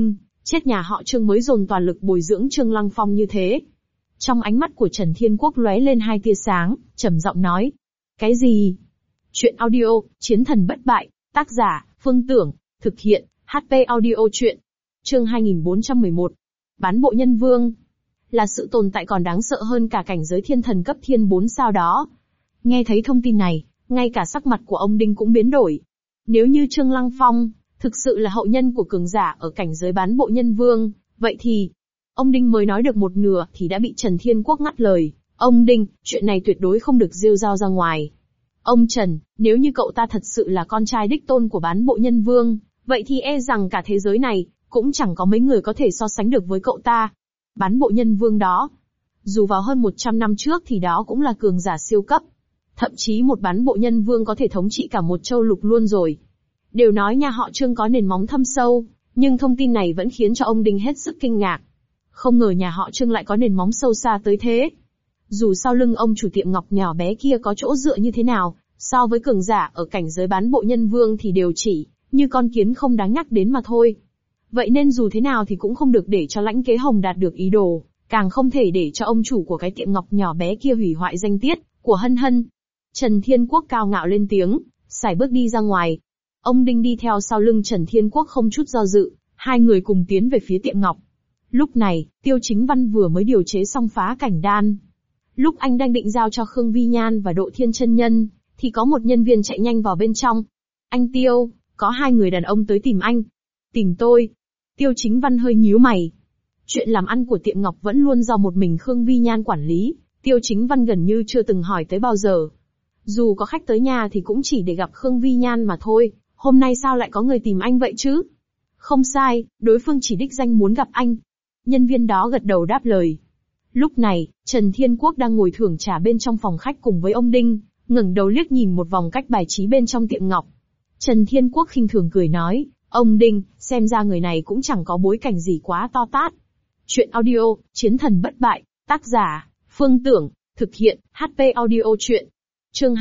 Chết nhà họ Trương mới dồn toàn lực bồi dưỡng Trương Lăng Phong như thế. Trong ánh mắt của Trần Thiên Quốc lóe lên hai tia sáng, trầm giọng nói. Cái gì? Chuyện audio, Chiến thần bất bại, tác giả, Phương Tưởng, thực hiện, HP audio chuyện. Chương 2411. Bán bộ nhân vương. Là sự tồn tại còn đáng sợ hơn cả cảnh giới thiên thần cấp thiên 4 sao đó. Nghe thấy thông tin này, ngay cả sắc mặt của ông Đinh cũng biến đổi. Nếu như Trương Lăng Phong thực sự là hậu nhân của cường giả ở cảnh giới bán bộ nhân vương, vậy thì... Ông Đinh mới nói được một nửa thì đã bị Trần Thiên Quốc ngắt lời. Ông Đinh, chuyện này tuyệt đối không được rêu rao ra ngoài. Ông Trần, nếu như cậu ta thật sự là con trai đích tôn của bán bộ nhân vương, vậy thì e rằng cả thế giới này, cũng chẳng có mấy người có thể so sánh được với cậu ta. Bán bộ nhân vương đó, dù vào hơn 100 năm trước thì đó cũng là cường giả siêu cấp. Thậm chí một bán bộ nhân vương có thể thống trị cả một châu lục luôn rồi. Đều nói nhà họ Trương có nền móng thâm sâu, nhưng thông tin này vẫn khiến cho ông Đinh hết sức kinh ngạc. Không ngờ nhà họ Trương lại có nền móng sâu xa tới thế. Dù sau lưng ông chủ tiệm ngọc nhỏ bé kia có chỗ dựa như thế nào, so với cường giả ở cảnh giới bán bộ nhân vương thì đều chỉ như con kiến không đáng nhắc đến mà thôi. Vậy nên dù thế nào thì cũng không được để cho Lãnh Kế Hồng đạt được ý đồ, càng không thể để cho ông chủ của cái tiệm ngọc nhỏ bé kia hủy hoại danh tiết của Hân Hân. Trần Thiên Quốc cao ngạo lên tiếng, sải bước đi ra ngoài. Ông Đinh đi theo sau lưng Trần Thiên Quốc không chút do dự, hai người cùng tiến về phía tiệm ngọc. Lúc này, Tiêu Chính Văn vừa mới điều chế xong phá cảnh đan. Lúc anh đang định giao cho Khương Vi Nhan và Độ Thiên Chân Nhân, thì có một nhân viên chạy nhanh vào bên trong. Anh Tiêu, có hai người đàn ông tới tìm anh. Tìm tôi. Tiêu Chính Văn hơi nhíu mày. Chuyện làm ăn của tiệm ngọc vẫn luôn do một mình Khương Vi Nhan quản lý, Tiêu Chính Văn gần như chưa từng hỏi tới bao giờ. Dù có khách tới nhà thì cũng chỉ để gặp Khương Vi Nhan mà thôi, hôm nay sao lại có người tìm anh vậy chứ? Không sai, đối phương chỉ đích danh muốn gặp anh. Nhân viên đó gật đầu đáp lời. Lúc này, Trần Thiên Quốc đang ngồi thưởng trà bên trong phòng khách cùng với ông Đinh, ngẩng đầu liếc nhìn một vòng cách bài trí bên trong tiệm ngọc. Trần Thiên Quốc khinh thường cười nói, ông Đinh, xem ra người này cũng chẳng có bối cảnh gì quá to tát. Chuyện audio, Chiến thần bất bại, tác giả, Phương Tưởng, thực hiện, HP audio chuyện. Chương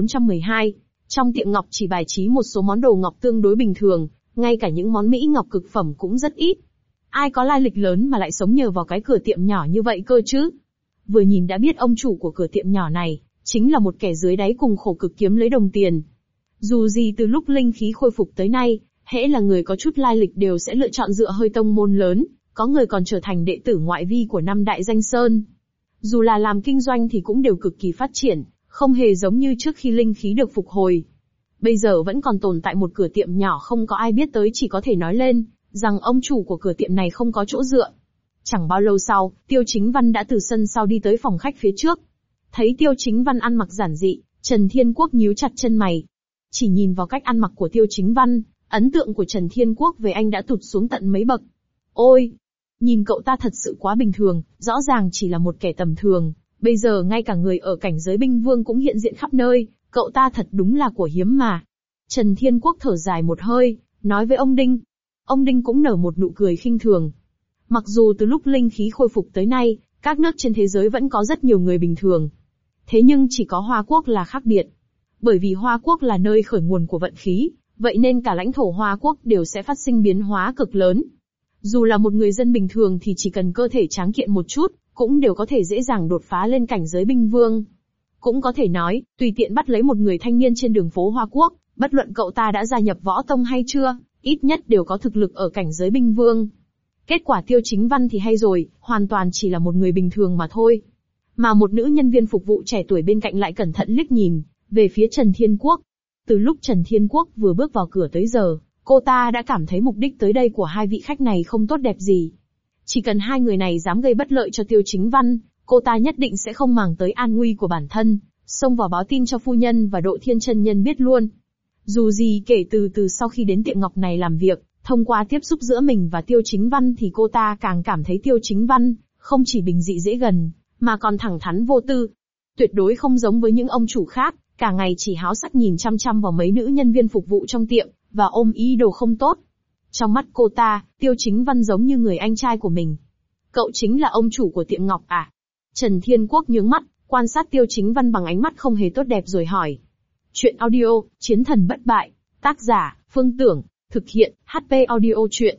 2412. Trong tiệm ngọc chỉ bài trí một số món đồ ngọc tương đối bình thường, ngay cả những món mỹ ngọc cực phẩm cũng rất ít. Ai có lai lịch lớn mà lại sống nhờ vào cái cửa tiệm nhỏ như vậy cơ chứ? Vừa nhìn đã biết ông chủ của cửa tiệm nhỏ này, chính là một kẻ dưới đáy cùng khổ cực kiếm lấy đồng tiền. Dù gì từ lúc linh khí khôi phục tới nay, hễ là người có chút lai lịch đều sẽ lựa chọn dựa hơi tông môn lớn, có người còn trở thành đệ tử ngoại vi của năm đại danh sơn. Dù là làm kinh doanh thì cũng đều cực kỳ phát triển, không hề giống như trước khi linh khí được phục hồi. Bây giờ vẫn còn tồn tại một cửa tiệm nhỏ không có ai biết tới, chỉ có thể nói lên rằng ông chủ của cửa tiệm này không có chỗ dựa. Chẳng bao lâu sau, Tiêu Chính Văn đã từ sân sau đi tới phòng khách phía trước. Thấy Tiêu Chính Văn ăn mặc giản dị, Trần Thiên Quốc nhíu chặt chân mày. Chỉ nhìn vào cách ăn mặc của Tiêu Chính Văn, ấn tượng của Trần Thiên Quốc về anh đã tụt xuống tận mấy bậc. Ôi! Nhìn cậu ta thật sự quá bình thường, rõ ràng chỉ là một kẻ tầm thường. Bây giờ ngay cả người ở cảnh giới binh vương cũng hiện diện khắp nơi, cậu ta thật đúng là của hiếm mà. Trần Thiên Quốc thở dài một hơi, nói với ông Đinh. Ông Đinh cũng nở một nụ cười khinh thường. Mặc dù từ lúc linh khí khôi phục tới nay, các nước trên thế giới vẫn có rất nhiều người bình thường. Thế nhưng chỉ có Hoa Quốc là khác biệt. Bởi vì Hoa Quốc là nơi khởi nguồn của vận khí, vậy nên cả lãnh thổ Hoa Quốc đều sẽ phát sinh biến hóa cực lớn. Dù là một người dân bình thường thì chỉ cần cơ thể tráng kiện một chút, cũng đều có thể dễ dàng đột phá lên cảnh giới binh vương. Cũng có thể nói, tùy tiện bắt lấy một người thanh niên trên đường phố Hoa Quốc, bất luận cậu ta đã gia nhập võ tông hay chưa, ít nhất đều có thực lực ở cảnh giới binh vương. Kết quả Tiêu Chính Văn thì hay rồi, hoàn toàn chỉ là một người bình thường mà thôi. Mà một nữ nhân viên phục vụ trẻ tuổi bên cạnh lại cẩn thận liếc nhìn về phía Trần Thiên Quốc. Từ lúc Trần Thiên Quốc vừa bước vào cửa tới giờ, cô ta đã cảm thấy mục đích tới đây của hai vị khách này không tốt đẹp gì. Chỉ cần hai người này dám gây bất lợi cho Tiêu Chính Văn, cô ta nhất định sẽ không màng tới an nguy của bản thân, xông vào báo tin cho phu nhân và Độ Thiên Chân Nhân biết luôn. Dù gì kể từ sau khi đến tiệm ngọc này làm việc, thông qua tiếp xúc giữa mình và Tiêu Chính Văn thì cô ta càng cảm thấy Tiêu Chính Văn không chỉ bình dị dễ gần, mà còn thẳng thắn vô tư. Tuyệt đối không giống với những ông chủ khác, cả ngày chỉ háo sắc nhìn chăm chăm vào mấy nữ nhân viên phục vụ trong tiệm, và ôm ý đồ không tốt. Trong mắt cô ta, Tiêu Chính Văn giống như người anh trai của mình. Cậu chính là ông chủ của tiệm ngọc à? Trần Thiên Quốc nhướng mắt, quan sát Tiêu Chính Văn bằng ánh mắt không hề tốt đẹp rồi hỏi. Chuyện audio, Chiến thần bất bại, tác giả, Phương Tưởng, thực hiện, HP audio chuyện.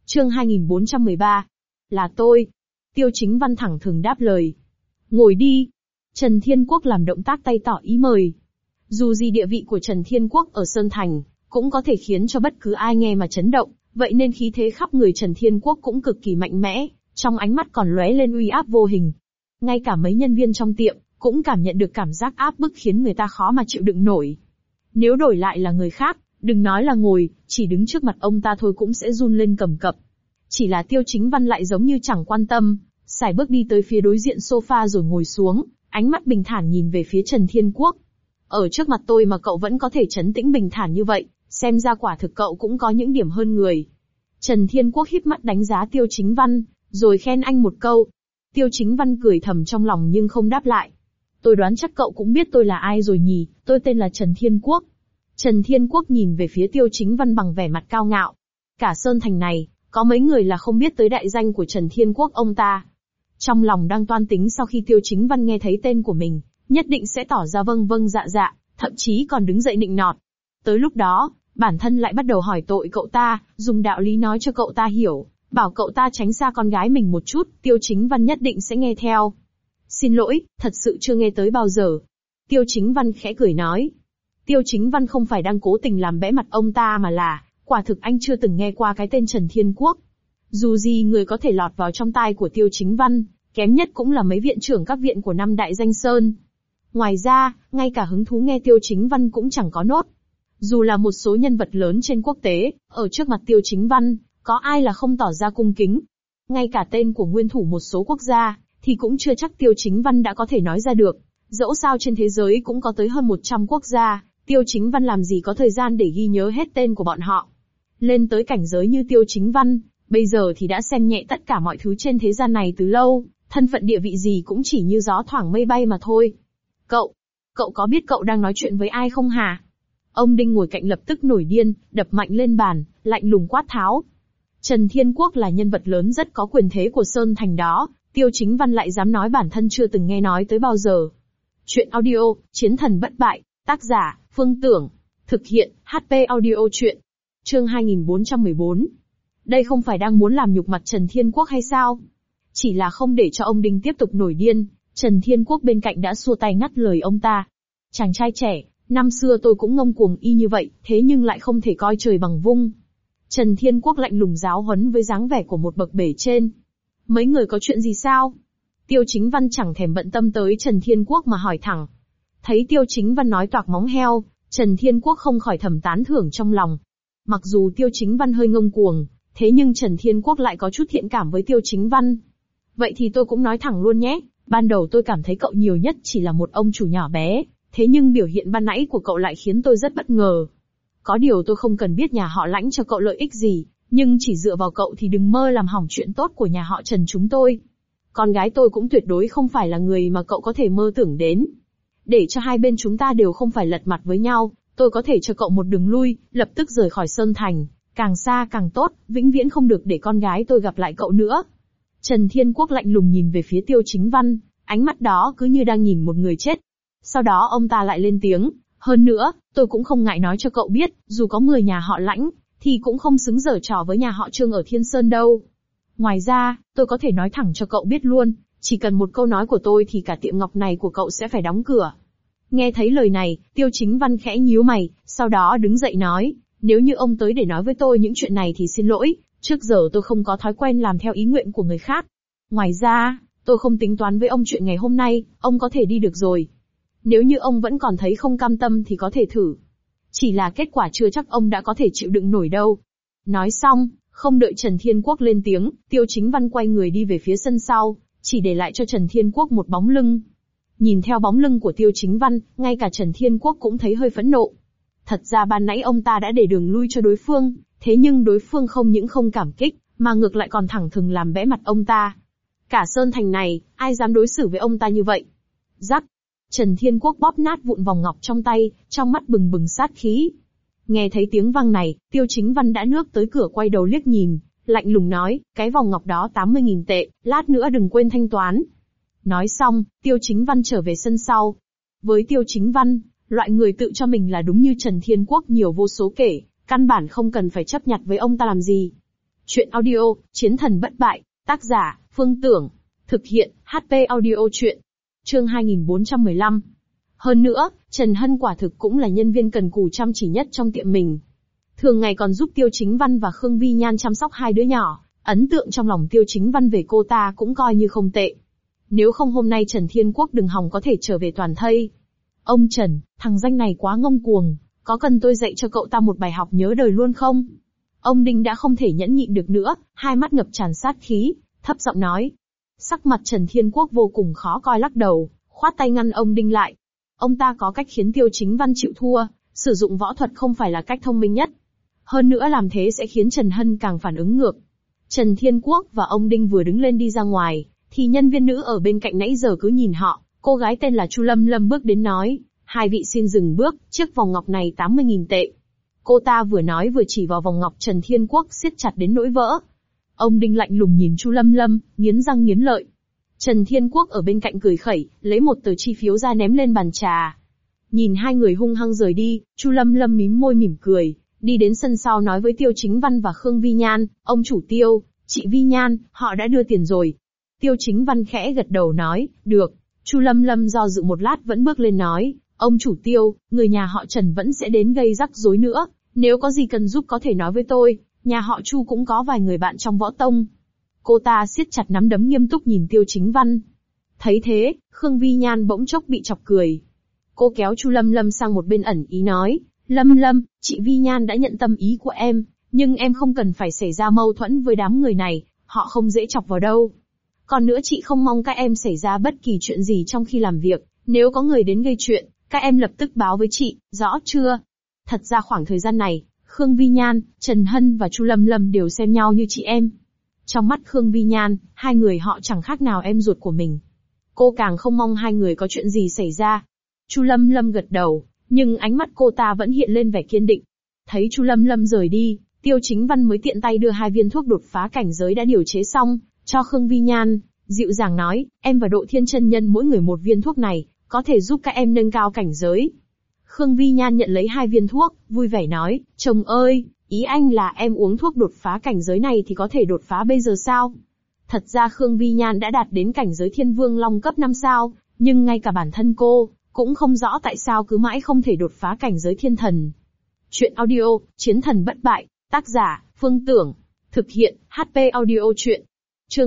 Chương 2413. Là tôi. Tiêu Chính Văn thẳng thừng đáp lời. Ngồi đi. Trần Thiên Quốc làm động tác tay tỏ ý mời. Dù gì địa vị của Trần Thiên Quốc ở Sơn Thành, cũng có thể khiến cho bất cứ ai nghe mà chấn động, vậy nên khí thế khắp người Trần Thiên Quốc cũng cực kỳ mạnh mẽ, trong ánh mắt còn lóe lên uy áp vô hình. Ngay cả mấy nhân viên trong tiệm, cũng cảm nhận được cảm giác áp bức khiến người ta khó mà chịu đựng nổi. Nếu đổi lại là người khác, đừng nói là ngồi, chỉ đứng trước mặt ông ta thôi cũng sẽ run lên cầm cập. Chỉ là Tiêu Chính Văn lại giống như chẳng quan tâm, sải bước đi tới phía đối diện sofa rồi ngồi xuống, ánh mắt bình thản nhìn về phía Trần Thiên Quốc. Ở trước mặt tôi mà cậu vẫn có thể trấn tĩnh bình thản như vậy, xem ra quả thực cậu cũng có những điểm hơn người. Trần Thiên Quốc híp mắt đánh giá Tiêu Chính Văn, rồi khen anh một câu. Tiêu Chính Văn cười thầm trong lòng nhưng không đáp lại. Tôi đoán chắc cậu cũng biết tôi là ai rồi nhỉ, tôi tên là Trần Thiên Quốc. Trần Thiên Quốc nhìn về phía Tiêu Chính Văn bằng vẻ mặt cao ngạo. Cả Sơn Thành này, có mấy người là không biết tới đại danh của Trần Thiên Quốc ông ta. Trong lòng đang toan tính sau khi Tiêu Chính Văn nghe thấy tên của mình, nhất định sẽ tỏ ra vâng vâng dạ dạ, thậm chí còn đứng dậy nịnh nọt. Tới lúc đó, bản thân lại bắt đầu hỏi tội cậu ta, dùng đạo lý nói cho cậu ta hiểu, bảo cậu ta tránh xa con gái mình một chút, Tiêu Chính Văn nhất định sẽ nghe theo. Xin lỗi, thật sự chưa nghe tới bao giờ. Tiêu Chính Văn khẽ cười nói. Tiêu Chính Văn không phải đang cố tình làm bẽ mặt ông ta mà là, quả thực anh chưa từng nghe qua cái tên Trần Thiên Quốc. Dù gì người có thể lọt vào trong tai của Tiêu Chính Văn, kém nhất cũng là mấy viện trưởng các viện của năm đại danh sơn. Ngoài ra, ngay cả hứng thú nghe Tiêu Chính Văn cũng chẳng có nốt. Dù là một số nhân vật lớn trên quốc tế, ở trước mặt Tiêu Chính Văn, có ai là không tỏ ra cung kính. Ngay cả tên của nguyên thủ một số quốc gia, thì cũng chưa chắc Tiêu Chính Văn đã có thể nói ra được. Dẫu sao trên thế giới cũng có tới hơn 100 quốc gia, Tiêu Chính Văn làm gì có thời gian để ghi nhớ hết tên của bọn họ. Lên tới cảnh giới như Tiêu Chính Văn, bây giờ thì đã xem nhẹ tất cả mọi thứ trên thế gian này từ lâu, thân phận địa vị gì cũng chỉ như gió thoảng mây bay mà thôi. Cậu có biết cậu đang nói chuyện với ai không hả? Ông Đinh ngồi cạnh lập tức nổi điên, đập mạnh lên bàn, lạnh lùng quát tháo. Trần Thiên Quốc là nhân vật lớn rất có quyền thế của Sơn Thành đó, Tiêu Chính Văn lại dám nói bản thân chưa từng nghe nói tới bao giờ. Chuyện audio, Chiến thần bất bại, tác giả, Phương Tưởng, thực hiện, HP audio chuyện. Chương 2414. Đây không phải đang muốn làm nhục mặt Trần Thiên Quốc hay sao? Chỉ là không để cho ông Đinh tiếp tục nổi điên, Trần Thiên Quốc bên cạnh đã xua tay ngắt lời ông ta. Chàng trai trẻ, năm xưa tôi cũng ngông cuồng y như vậy, thế nhưng lại không thể coi trời bằng vung. Trần Thiên Quốc lạnh lùng giáo huấn với dáng vẻ của một bậc bể trên. Mấy người có chuyện gì sao? Tiêu Chính Văn chẳng thèm bận tâm tới Trần Thiên Quốc mà hỏi thẳng. Thấy Tiêu Chính Văn nói toạc móng heo, Trần Thiên Quốc không khỏi thầm tán thưởng trong lòng. Mặc dù Tiêu Chính Văn hơi ngông cuồng, thế nhưng Trần Thiên Quốc lại có chút thiện cảm với Tiêu Chính Văn. Vậy thì tôi cũng nói thẳng luôn nhé, ban đầu tôi cảm thấy cậu nhiều nhất chỉ là một ông chủ nhỏ bé, thế nhưng biểu hiện ban nãy của cậu lại khiến tôi rất bất ngờ. Có điều tôi không cần biết nhà họ Lãnh cho cậu lợi ích gì, nhưng chỉ dựa vào cậu thì đừng mơ làm hỏng chuyện tốt của nhà họ Trần chúng tôi. Con gái tôi cũng tuyệt đối không phải là người mà cậu có thể mơ tưởng đến. Để cho hai bên chúng ta đều không phải lật mặt với nhau, tôi có thể cho cậu một đường lui, lập tức rời khỏi Sơn Thành, càng xa càng tốt, vĩnh viễn không được để con gái tôi gặp lại cậu nữa. Trần Thiên Quốc lạnh lùng nhìn về phía Tiêu Chính Văn, ánh mắt đó cứ như đang nhìn một người chết. Sau đó ông ta lại lên tiếng, hơn nữa, tôi cũng không ngại nói cho cậu biết, dù có 10 nhà họ Lãnh, thì cũng không xứng giở trò với nhà họ Trương ở Thiên Sơn đâu. Ngoài ra, tôi có thể nói thẳng cho cậu biết luôn, chỉ cần một câu nói của tôi thì cả tiệm ngọc này của cậu sẽ phải đóng cửa. Nghe thấy lời này, Tiêu Chính Văn khẽ nhíu mày, sau đó đứng dậy nói, nếu như ông tới để nói với tôi những chuyện này thì xin lỗi, trước giờ tôi không có thói quen làm theo ý nguyện của người khác. Ngoài ra, tôi không tính toán với ông chuyện ngày hôm nay, ông có thể đi được rồi. Nếu như ông vẫn còn thấy không cam tâm thì có thể thử. Chỉ là kết quả chưa chắc ông đã có thể chịu đựng nổi đâu. Nói xong, không đợi Trần Thiên Quốc lên tiếng, Tiêu Chính Văn quay người đi về phía sân sau, chỉ để lại cho Trần Thiên Quốc một bóng lưng. Nhìn theo bóng lưng của Tiêu Chính Văn, ngay cả Trần Thiên Quốc cũng thấy hơi phẫn nộ. Thật ra ban nãy ông ta đã để đường lui cho đối phương, thế nhưng đối phương không những không cảm kích, mà ngược lại còn thẳng thừng làm bẽ mặt ông ta. Cả Sơn Thành này, ai dám đối xử với ông ta như vậy? Rắc. Trần Thiên Quốc bóp nát vụn vòng ngọc trong tay, trong mắt bừng bừng sát khí. Nghe thấy tiếng vang này, Tiêu Chính Văn đã nước tới cửa quay đầu liếc nhìn, lạnh lùng nói, cái vòng ngọc đó 80.000 tệ, lát nữa đừng quên thanh toán. Nói xong, Tiêu Chính Văn trở về sân sau. Với Tiêu Chính Văn, loại người tự cho mình là đúng như Trần Thiên Quốc nhiều vô số kể, căn bản không cần phải chấp nhặt với ông ta làm gì. Chuyện audio, Chiến thần bất bại, tác giả, Phương Tưởng, thực hiện, HP Audio Chuyện. Chương 2415. Hơn nữa, Trần Hân quả thực cũng là nhân viên cần cù chăm chỉ nhất trong tiệm mình. Thường ngày còn giúp Tiêu Chính Văn và Khương Vi Nhan chăm sóc hai đứa nhỏ, ấn tượng trong lòng Tiêu Chính Văn về cô ta cũng coi như không tệ. Nếu không hôm nay Trần Thiên Quốc đừng hòng có thể trở về toàn thây. Ông Trần, thằng danh này quá ngông cuồng, có cần tôi dạy cho cậu ta một bài học nhớ đời luôn không? Ông Đinh đã không thể nhẫn nhịn được nữa, hai mắt ngập tràn sát khí, thấp giọng nói. Sắc mặt Trần Thiên Quốc vô cùng khó coi lắc đầu, khoát tay ngăn ông Đinh lại. Ông ta có cách khiến Tiêu Chính Văn chịu thua, sử dụng võ thuật không phải là cách thông minh nhất. Hơn nữa làm thế sẽ khiến Trần Hân càng phản ứng ngược. Trần Thiên Quốc và ông Đinh vừa đứng lên đi ra ngoài, thì nhân viên nữ ở bên cạnh nãy giờ cứ nhìn họ, cô gái tên là Chu Lâm Lâm bước đến nói, hai vị xin dừng bước, chiếc vòng ngọc này 80.000 tệ. Cô ta vừa nói vừa chỉ vào vòng ngọc Trần Thiên Quốc siết chặt đến nỗi vỡ. Ông Đinh lạnh lùng nhìn Chu Lâm Lâm, nghiến răng nghiến lợi. Trần Thiên Quốc ở bên cạnh cười khẩy, lấy một tờ chi phiếu ra ném lên bàn trà. Nhìn hai người hung hăng rời đi, Chu Lâm Lâm mím môi mỉm cười, đi đến sân sau nói với Tiêu Chính Văn và Khương Vi Nhan, ông chủ Tiêu, chị Vi Nhan, họ đã đưa tiền rồi. Tiêu Chính Văn khẽ gật đầu nói, được. Chu Lâm Lâm do dự một lát vẫn bước lên nói, ông chủ Tiêu, người nhà họ Trần vẫn sẽ đến gây rắc rối nữa, nếu có gì cần giúp có thể nói với tôi, nhà họ Chu cũng có vài người bạn trong võ tông. Cô ta siết chặt nắm đấm nghiêm túc nhìn Tiêu Chính Văn. Thấy thế, Khương Vi Nhan bỗng chốc bị chọc cười. Cô kéo Chu Lâm Lâm sang một bên ẩn ý nói, Lâm Lâm, chị Vi Nhan đã nhận tâm ý của em, nhưng em không cần phải xảy ra mâu thuẫn với đám người này, họ không dễ chọc vào đâu. Còn nữa chị không mong các em xảy ra bất kỳ chuyện gì trong khi làm việc, nếu có người đến gây chuyện, các em lập tức báo với chị, rõ chưa? Thật ra khoảng thời gian này, Khương Vi Nhan, Trần Hân và Chu Lâm Lâm đều xem nhau như chị em. Trong mắt Khương Vi Nhan, hai người họ chẳng khác nào em ruột của mình. Cô càng không mong hai người có chuyện gì xảy ra. Chu Lâm Lâm gật đầu, nhưng ánh mắt cô ta vẫn hiện lên vẻ kiên định. Thấy Chu Lâm Lâm rời đi, Tiêu Chính Văn mới tiện tay đưa hai viên thuốc đột phá cảnh giới đã điều chế xong, cho Khương Vi Nhan, dịu dàng nói, em và Độ Thiên chân nhân mỗi người một viên thuốc này, có thể giúp các em nâng cao cảnh giới. Khương Vi Nhan nhận lấy hai viên thuốc, vui vẻ nói, chồng ơi, ý anh là em uống thuốc đột phá cảnh giới này thì có thể đột phá bây giờ sao? Thật ra Khương Vi Nhan đã đạt đến cảnh giới Thiên Vương Long cấp 5 sao, nhưng ngay cả bản thân cô, cũng không rõ tại sao cứ mãi không thể đột phá cảnh giới thiên thần. Chuyện audio, Chiến thần bất bại, tác giả, Phương Tưởng, thực hiện, HP Audio Chuyện. Chương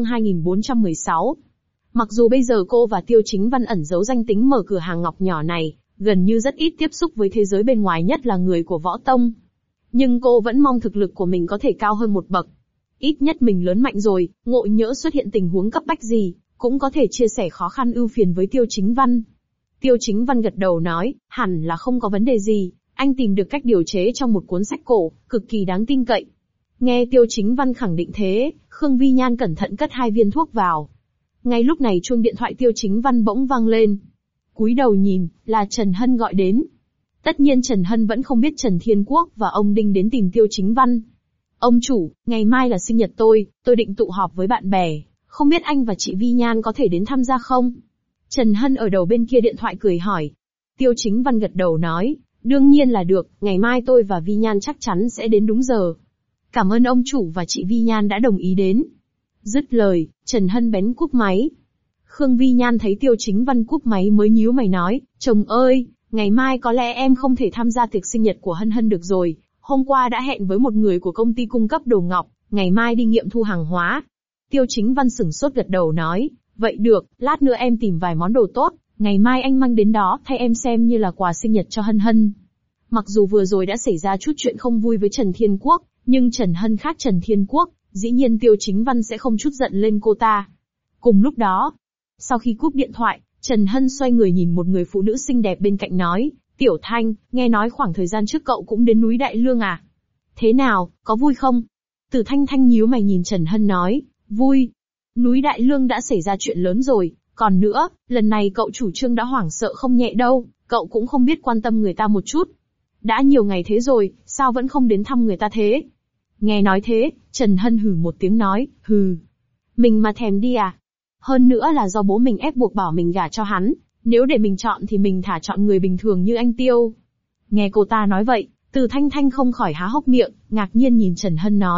2416. Mặc dù bây giờ cô và Tiêu Chính Văn ẩn giấu danh tính mở cửa hàng ngọc nhỏ này, gần như rất ít tiếp xúc với thế giới bên ngoài nhất là người của võ tông. Nhưng cô vẫn mong thực lực của mình có thể cao hơn một bậc. Ít nhất mình lớn mạnh rồi, ngộ nhỡ xuất hiện tình huống cấp bách gì, cũng có thể chia sẻ khó khăn ưu phiền với Tiêu Chính Văn. Tiêu Chính Văn gật đầu nói, hẳn là không có vấn đề gì, anh tìm được cách điều chế trong một cuốn sách cổ, cực kỳ đáng tin cậy. Nghe Tiêu Chính Văn khẳng định thế, Khương Vi Nhan cẩn thận cất hai viên thuốc vào. Ngay lúc này chuông điện thoại Tiêu Chính Văn bỗng vang lên. Cúi đầu nhìn, là Trần Hân gọi đến. Tất nhiên Trần Hân vẫn không biết Trần Thiên Quốc và ông Đinh đến tìm Tiêu Chính Văn. Ông chủ, ngày mai là sinh nhật tôi định tụ họp với bạn bè, không biết anh và chị Vi Nhan có thể đến tham gia không? Trần Hân ở đầu bên kia điện thoại cười hỏi. Tiêu Chính Văn gật đầu nói, đương nhiên là được, ngày mai tôi và Vi Nhan chắc chắn sẽ đến đúng giờ. Cảm ơn ông chủ và chị Vi Nhan đã đồng ý đến. Dứt lời, Trần Hân bén cúp máy. Khương Vi Nhan thấy Tiêu Chính Văn cúp máy mới nhíu mày nói, chồng ơi, ngày mai có lẽ em không thể tham gia tiệc sinh nhật của Hân Hân được rồi, hôm qua đã hẹn với một người của công ty cung cấp đồ ngọc, ngày mai đi nghiệm thu hàng hóa. Tiêu Chính Văn sửng sốt gật đầu nói, vậy được, lát nữa em tìm vài món đồ tốt, ngày mai anh mang đến đó thay em xem như là quà sinh nhật cho Hân Hân. Mặc dù vừa rồi đã xảy ra chút chuyện không vui với Trần Thiên Quốc, nhưng Trần Hân khác Trần Thiên Quốc, dĩ nhiên Tiêu Chính Văn sẽ không chút giận lên cô ta. Cùng lúc đó, sau khi cúp điện thoại, Trần Hân xoay người nhìn một người phụ nữ xinh đẹp bên cạnh nói, Tiểu Thanh, nghe nói khoảng thời gian trước cậu cũng đến núi Đại Lương à? Thế nào, có vui không? Từ Thanh Thanh nhíu mày nhìn Trần Hân nói, vui. Núi Đại Lương đã xảy ra chuyện lớn rồi, còn nữa, lần này cậu chủ trương đã hoảng sợ không nhẹ đâu, cậu cũng không biết quan tâm người ta một chút. Đã nhiều ngày thế rồi, sao vẫn không đến thăm người ta thế? Nghe nói thế, Trần Hân hừ một tiếng nói, hừ. Mình mà thèm đi à? Hơn nữa là do bố mình ép buộc bảo mình gả cho hắn, nếu để mình chọn thì mình thả chọn người bình thường như anh Tiêu. Nghe cô ta nói vậy, Từ Thanh Thanh không khỏi há hốc miệng, ngạc nhiên nhìn Trần Hân nói,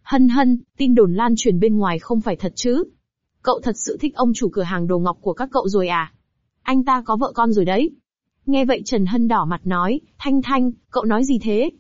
Hân hân, tin đồn lan truyền bên ngoài không phải thật chứ? Cậu thật sự thích ông chủ cửa hàng đồ ngọc của các cậu rồi à? Anh ta có vợ con rồi đấy. Nghe vậy Trần Hân đỏ mặt nói, Thanh Thanh, cậu nói gì thế?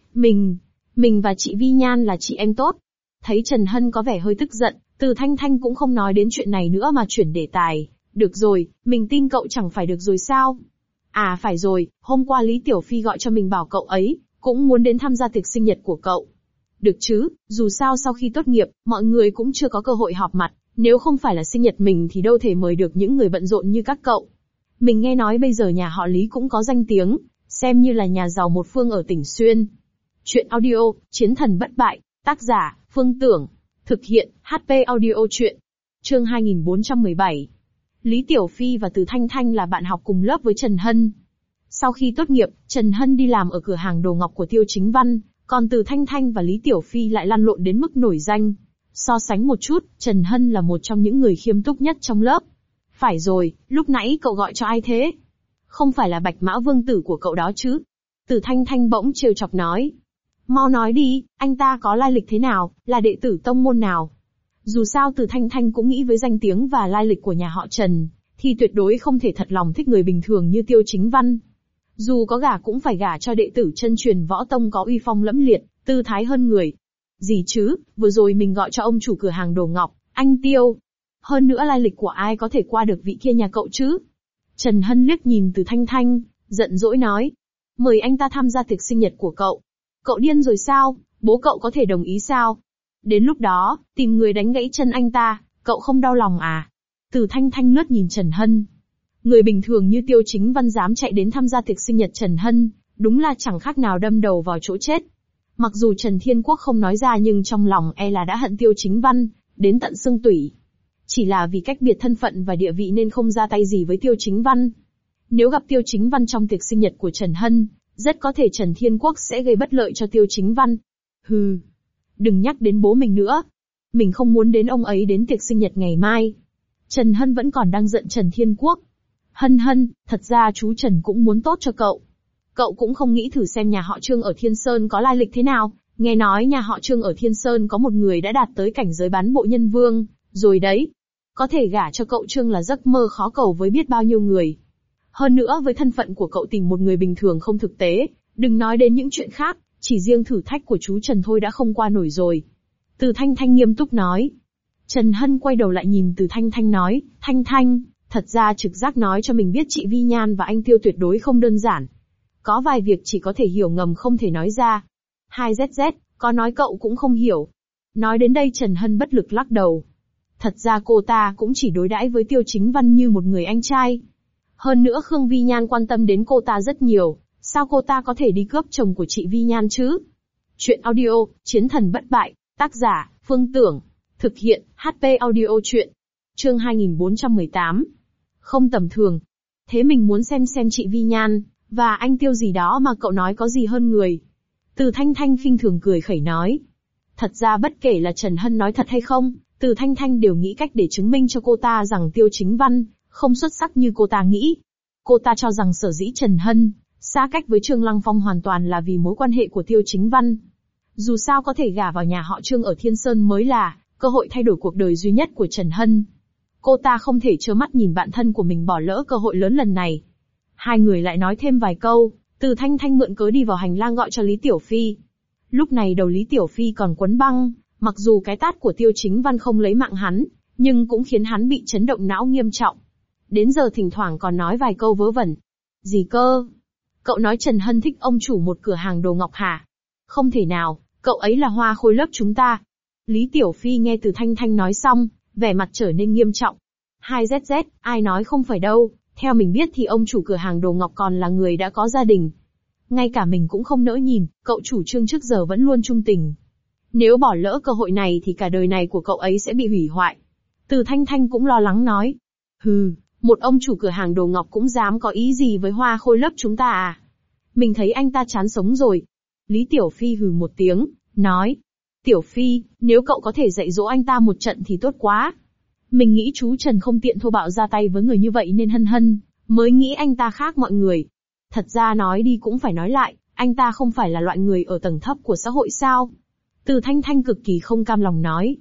Mình và chị Vi Nhan là chị em tốt. Thấy Trần Hân có vẻ hơi tức giận, Từ Thanh Thanh cũng không nói đến chuyện này nữa mà chuyển đề tài. Được rồi, mình tin cậu chẳng phải được rồi sao? À phải rồi, hôm qua Lý Tiểu Phi gọi cho mình bảo cậu ấy cũng muốn đến tham gia tiệc sinh nhật của cậu. Được chứ, dù sao sau khi tốt nghiệp, mọi người cũng chưa có cơ hội họp mặt, nếu không phải là sinh nhật mình thì đâu thể mời được những người bận rộn như các cậu. Mình nghe nói bây giờ nhà họ Lý cũng có danh tiếng, xem như là nhà giàu một phương ở tỉnh Xuyên. Chuyện audio, Chiến thần bất bại, tác giả, Phương Tưởng. Thực hiện, HP audio chuyện. Chương 2417. Lý Tiểu Phi và Từ Thanh Thanh là bạn học cùng lớp với Trần Hân. Sau khi tốt nghiệp, Trần Hân đi làm ở cửa hàng đồ ngọc của Tiêu Chính Văn, còn Từ Thanh Thanh và Lý Tiểu Phi lại lăn lộn đến mức nổi danh. So sánh một chút, Trần Hân là một trong những người khiêm túc nhất trong lớp. Phải rồi, lúc nãy cậu gọi cho ai thế? Không phải là Bạch Mã Vương tử của cậu đó chứ? Từ Thanh Thanh bỗng trêu chọc nói. Mau nói đi, anh ta có lai lịch thế nào, là đệ tử tông môn nào? Dù sao Từ Thanh Thanh cũng nghĩ với danh tiếng và lai lịch của nhà họ Trần, thì tuyệt đối không thể thật lòng thích người bình thường như Tiêu Chính Văn. Dù có gả cũng phải gả cho đệ tử chân truyền võ tông có uy phong lẫm liệt, tư thái hơn người. Gì chứ, vừa rồi mình gọi cho ông chủ cửa hàng đồ ngọc, anh Tiêu. Hơn nữa lai lịch của ai có thể qua được vị kia nhà cậu chứ? Trần Hân liếc nhìn Từ Thanh Thanh, giận dỗi nói. Mời anh ta tham gia tiệc sinh nhật của cậu. Cậu điên rồi sao, bố cậu có thể đồng ý sao? Đến lúc đó, tìm người đánh gãy chân anh ta, cậu không đau lòng à? Từ Thanh Thanh lướt nhìn Trần Hân. Người bình thường như Tiêu Chính Văn dám chạy đến tham gia tiệc sinh nhật Trần Hân, đúng là chẳng khác nào đâm đầu vào chỗ chết. Mặc dù Trần Thiên Quốc không nói ra nhưng trong lòng e là đã hận Tiêu Chính Văn, đến tận xương tủy. Chỉ là vì cách biệt thân phận và địa vị nên không ra tay gì với Tiêu Chính Văn. Nếu gặp Tiêu Chính Văn trong tiệc sinh nhật của Trần Hân, rất có thể Trần Thiên Quốc sẽ gây bất lợi cho Tiêu Chính Văn. Hừ, đừng nhắc đến bố mình nữa. Mình không muốn đến ông ấy đến tiệc sinh nhật ngày mai. Trần Hân vẫn còn đang giận Trần Thiên Quốc. Hân hân, thật ra chú Trần cũng muốn tốt cho cậu. Cậu cũng không nghĩ thử xem nhà họ Trương ở Thiên Sơn có lai lịch thế nào. Nghe nói nhà họ Trương ở Thiên Sơn có một người đã đạt tới cảnh giới bán bộ nhân vương, rồi đấy. Có thể gả cho cậu Trương là giấc mơ khó cầu với biết bao nhiêu người. Hơn nữa với thân phận của cậu tìm một người bình thường không thực tế, đừng nói đến những chuyện khác, chỉ riêng thử thách của chú Trần thôi đã không qua nổi rồi. Từ Thanh Thanh nghiêm túc nói. Trần Hân quay đầu lại nhìn Từ Thanh Thanh nói, Thanh Thanh, thật ra trực giác nói cho mình biết chị Vi Nhan và anh Tiêu tuyệt đối không đơn giản. Có vài việc chỉ có thể hiểu ngầm không thể nói ra. 2ZZ, có nói cậu cũng không hiểu. Nói đến đây Trần Hân bất lực lắc đầu. Thật ra cô ta cũng chỉ đối đãi với Tiêu Chính Văn như một người anh trai. Hơn nữa Khương Vi Nhan quan tâm đến cô ta rất nhiều, sao cô ta có thể đi cướp chồng của chị Vi Nhan chứ? Chuyện audio, Chiến thần bất bại, tác giả, Phương Tưởng. Thực hiện, HP audio chuyện. Chương 2418. Không tầm thường. Thế mình muốn xem chị Vi Nhan, và anh Tiêu gì đó mà cậu nói có gì hơn người. Từ Thanh Thanh khinh thường cười khẩy nói. Thật ra bất kể là Trần Hân nói thật hay không, Từ Thanh Thanh đều nghĩ cách để chứng minh cho cô ta rằng Tiêu Chính Văn không xuất sắc như cô ta nghĩ. Cô ta cho rằng sở dĩ Trần Hân xa cách với Trương Lăng Phong hoàn toàn là vì mối quan hệ của Tiêu Chính Văn. Dù sao có thể gả vào nhà họ Trương ở Thiên Sơn mới là cơ hội thay đổi cuộc đời duy nhất của Trần Hân. Cô ta không thể trơ mắt nhìn bạn thân của mình bỏ lỡ cơ hội lớn lần này. Hai người lại nói thêm vài câu, Từ Thanh Thanh mượn cớ đi vào hành lang gọi cho Lý Tiểu Phi. Lúc này đầu Lý Tiểu Phi còn quấn băng, mặc dù cái tát của Tiêu Chính Văn không lấy mạng hắn, nhưng cũng khiến hắn bị chấn động não nghiêm trọng. Đến giờ thỉnh thoảng còn nói vài câu vớ vẩn. Gì cơ? Cậu nói Trần Hân thích ông chủ một cửa hàng đồ ngọc hả? Không thể nào, cậu ấy là hoa khôi lớp chúng ta. Lý Tiểu Phi nghe Từ Thanh Thanh nói xong, vẻ mặt trở nên nghiêm trọng. 2ZZ, ai nói không phải đâu, theo mình biết thì ông chủ cửa hàng đồ ngọc còn là người đã có gia đình. Ngay cả mình cũng không nỡ nhìn, cậu chủ Trương trước giờ vẫn luôn trung tình. Nếu bỏ lỡ cơ hội này thì cả đời này của cậu ấy sẽ bị hủy hoại. Từ Thanh Thanh cũng lo lắng nói. Hừ, một ông chủ cửa hàng đồ ngọc cũng dám có ý gì với hoa khôi lớp chúng ta à? Mình thấy anh ta chán sống rồi. Lý Tiểu Phi hừ một tiếng, nói. Tiểu Phi, nếu cậu có thể dạy dỗ anh ta một trận thì tốt quá. Mình nghĩ chú Trần không tiện thô bạo ra tay với người như vậy nên Hân Hân mới nghĩ anh ta khác mọi người. Thật ra nói đi cũng phải nói lại, anh ta không phải là loại người ở tầng thấp của xã hội sao? Từ Thanh Thanh cực kỳ không cam lòng nói.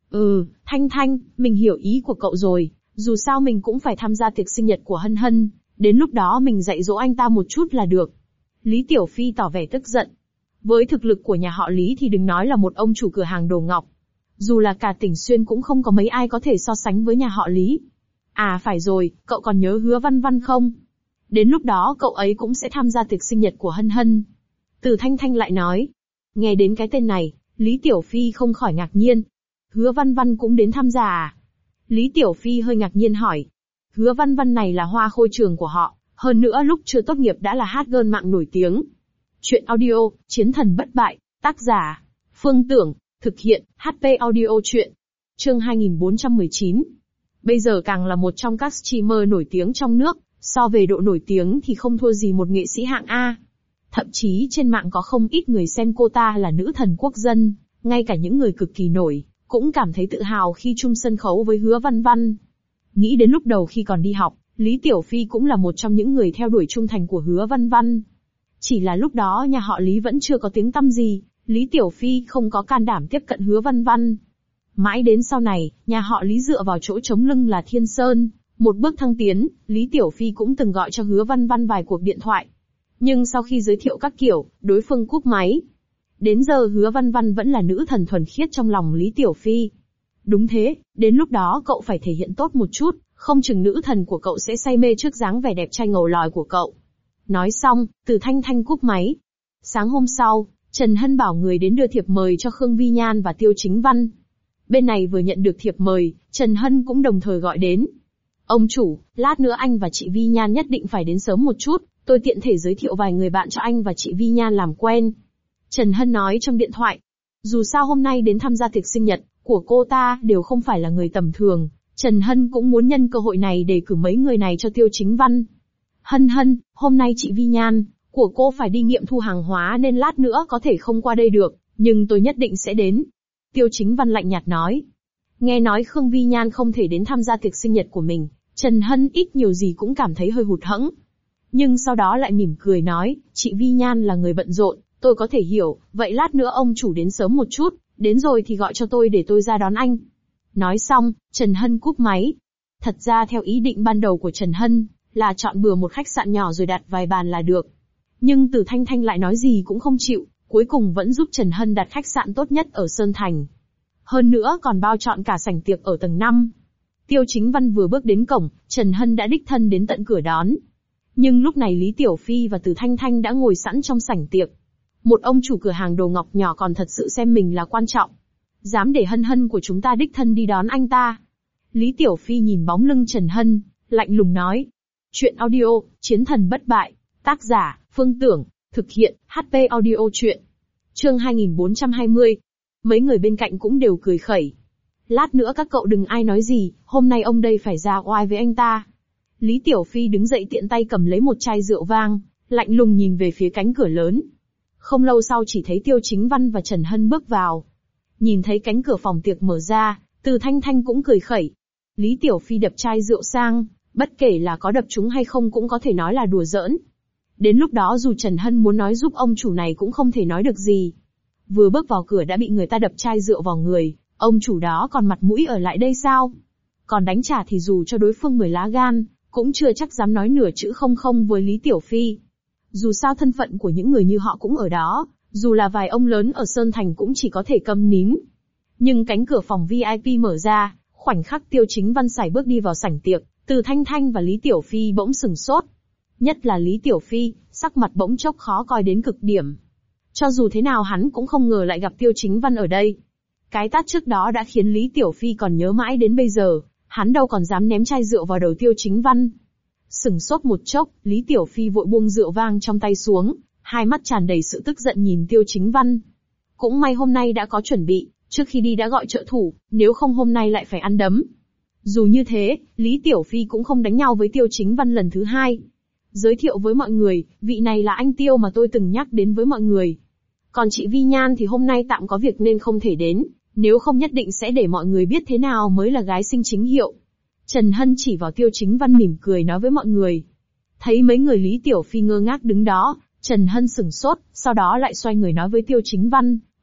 Thanh Thanh, mình hiểu ý của cậu rồi, dù sao mình cũng phải tham gia tiệc sinh nhật của Hân Hân, đến lúc đó mình dạy dỗ anh ta một chút là được. Lý Tiểu Phi tỏ vẻ tức giận. Với thực lực của nhà họ Lý thì đừng nói là một ông chủ cửa hàng đồ ngọc. Dù là cả tỉnh Xuyên cũng không có mấy ai có thể so sánh với nhà họ Lý. À phải rồi, cậu còn nhớ Hứa Văn Văn không? Đến lúc đó cậu ấy cũng sẽ tham gia tiệc sinh nhật của Hân Hân. Từ Thanh Thanh lại nói. Nghe đến cái tên này, Lý Tiểu Phi không khỏi ngạc nhiên. Hứa Văn Văn cũng đến tham gia à? Lý Tiểu Phi hơi ngạc nhiên hỏi. Hứa Văn Văn này là hoa khôi trường của họ, hơn nữa lúc chưa tốt nghiệp đã là hot girl mạng nổi tiếng. Chuyện audio, Chiến thần bất bại, tác giả, Phương Tưởng, thực hiện, HP audio chuyện. Chương 2419. Bây giờ càng là một trong các streamer nổi tiếng trong nước, so về độ nổi tiếng thì không thua gì một nghệ sĩ hạng A. Thậm chí trên mạng có không ít người xem cô ta là nữ thần quốc dân, ngay cả những người cực kỳ nổi, cũng cảm thấy tự hào khi chung sân khấu với Hứa Văn Văn. Nghĩ đến lúc đầu khi còn đi học, Lý Tiểu Phi cũng là một trong những người theo đuổi trung thành của Hứa Văn Văn. Chỉ là lúc đó nhà họ Lý vẫn chưa có tiếng tăm gì, Lý Tiểu Phi không có can đảm tiếp cận Hứa Văn Văn. Mãi đến sau này, nhà họ Lý dựa vào chỗ chống lưng là Thiên Sơn, một bước thăng tiến, Lý Tiểu Phi cũng từng gọi cho Hứa Văn Văn vài cuộc điện thoại. Nhưng sau khi giới thiệu các kiểu, đối phương cúp máy. Đến giờ Hứa Văn Văn vẫn là nữ thần thuần khiết trong lòng Lý Tiểu Phi. Đúng thế, đến lúc đó cậu phải thể hiện tốt một chút, không chừng nữ thần của cậu sẽ say mê trước dáng vẻ đẹp trai ngầu lòi của cậu. Nói xong, Từ Thanh Thanh cúp máy. Sáng hôm sau, Trần Hân bảo người đến đưa thiệp mời cho Khương Vi Nhan và Tiêu Chính Văn. Bên này vừa nhận được thiệp mời, Trần Hân cũng đồng thời gọi đến. Ông chủ, lát nữa anh và chị Vi Nhan nhất định phải đến sớm một chút, tôi tiện thể giới thiệu vài người bạn cho anh và chị Vi Nhan làm quen. Trần Hân nói trong điện thoại. Dù sao hôm nay đến tham gia tiệc sinh nhật của cô ta đều không phải là người tầm thường, Trần Hân cũng muốn nhân cơ hội này để cử mấy người này cho Tiêu Chính Văn. Hân Hân, hôm nay chị Vi Nhan của cô phải đi nghiệm thu hàng hóa nên lát nữa có thể không qua đây được, nhưng tôi nhất định sẽ đến. Tiêu Chính Văn lạnh nhạt nói. Nghe nói Khương Vi Nhan không thể đến tham gia tiệc sinh nhật của mình, Trần Hân ít nhiều gì cũng cảm thấy hơi hụt hẫng. Nhưng sau đó lại mỉm cười nói, chị Vi Nhan là người bận rộn, tôi có thể hiểu, vậy lát nữa ông chủ đến sớm một chút, đến rồi thì gọi cho tôi để tôi ra đón anh. Nói xong, Trần Hân cúp máy. Thật ra theo ý định ban đầu của Trần Hân, là chọn bừa một khách sạn nhỏ rồi đặt vài bàn là được. Nhưng Từ Thanh Thanh lại nói gì cũng không chịu, cuối cùng vẫn giúp Trần Hân đặt khách sạn tốt nhất ở Sơn Thành. Hơn nữa còn bao trọn cả sảnh tiệc ở tầng 5. Tiêu Chính Văn vừa bước đến cổng, Trần Hân đã đích thân đến tận cửa đón. Nhưng lúc này Lý Tiểu Phi và Từ Thanh Thanh đã ngồi sẵn trong sảnh tiệc. Một ông chủ cửa hàng đồ ngọc nhỏ còn thật sự xem mình là quan trọng. Dám để Hân Hân của chúng ta đích thân đi đón anh ta. Lý Tiểu Phi nhìn bóng lưng Trần Hân, lạnh lùng nói. Chuyện audio, Chiến thần bất bại, tác giả, Phương Tưởng, thực hiện, HP audio chuyện. Chương 2420. Mấy người bên cạnh cũng đều cười khẩy. Lát nữa các cậu đừng ai nói gì, hôm nay ông đây phải ra oai với anh ta. Lý Tiểu Phi đứng dậy tiện tay cầm lấy một chai rượu vang, lạnh lùng nhìn về phía cánh cửa lớn. Không lâu sau chỉ thấy Tiêu Chính Văn và Trần Hân bước vào. Nhìn thấy cánh cửa phòng tiệc mở ra, Từ Thanh Thanh cũng cười khẩy. Lý Tiểu Phi đập chai rượu sang, bất kể là có đập trúng hay không cũng có thể nói là đùa giỡn. Đến lúc đó dù Trần Hân muốn nói giúp ông chủ này cũng không thể nói được gì. Vừa bước vào cửa đã bị người ta đập chai rượu vào người, ông chủ đó còn mặt mũi ở lại đây sao? Còn đánh trả thì dù cho đối phương 10 lá gan, cũng chưa chắc dám nói nửa chữ không với Lý Tiểu Phi. Dù sao thân phận của những người như họ cũng ở đó, dù là vài ông lớn ở Sơn Thành cũng chỉ có thể câm nín. Nhưng cánh cửa phòng VIP mở ra, khoảnh khắc Tiêu Chính Văn sải bước đi vào sảnh tiệc, Từ Thanh Thanh và Lý Tiểu Phi bỗng sừng sốt. Nhất là Lý Tiểu Phi, sắc mặt bỗng chốc khó coi đến cực điểm. Cho dù thế nào hắn cũng không ngờ lại gặp Tiêu Chính Văn ở đây. Cái tát trước đó đã khiến Lý Tiểu Phi còn nhớ mãi đến bây giờ, hắn đâu còn dám ném chai rượu vào đầu Tiêu Chính Văn. Sừng sốt một chốc, Lý Tiểu Phi vội buông rượu vang trong tay xuống, hai mắt tràn đầy sự tức giận nhìn Tiêu Chính Văn. Cũng may hôm nay đã có chuẩn bị, trước khi đi đã gọi trợ thủ, nếu không hôm nay lại phải ăn đấm. Dù như thế, Lý Tiểu Phi cũng không đánh nhau với Tiêu Chính Văn lần thứ hai. Giới thiệu với mọi người, vị này là anh Tiêu mà tôi từng nhắc đến với mọi người. Còn chị Vi Nhan thì hôm nay tạm có việc nên không thể đến, nếu không nhất định sẽ để mọi người biết thế nào mới là gái xinh chính hiệu. Trần Hân chỉ vào Tiêu Chính Văn mỉm cười nói với mọi người. Thấy mấy người Lý Tiểu Phi ngơ ngác đứng đó, Trần Hân sửng sốt, sau đó lại xoay người nói với Tiêu Chính Văn,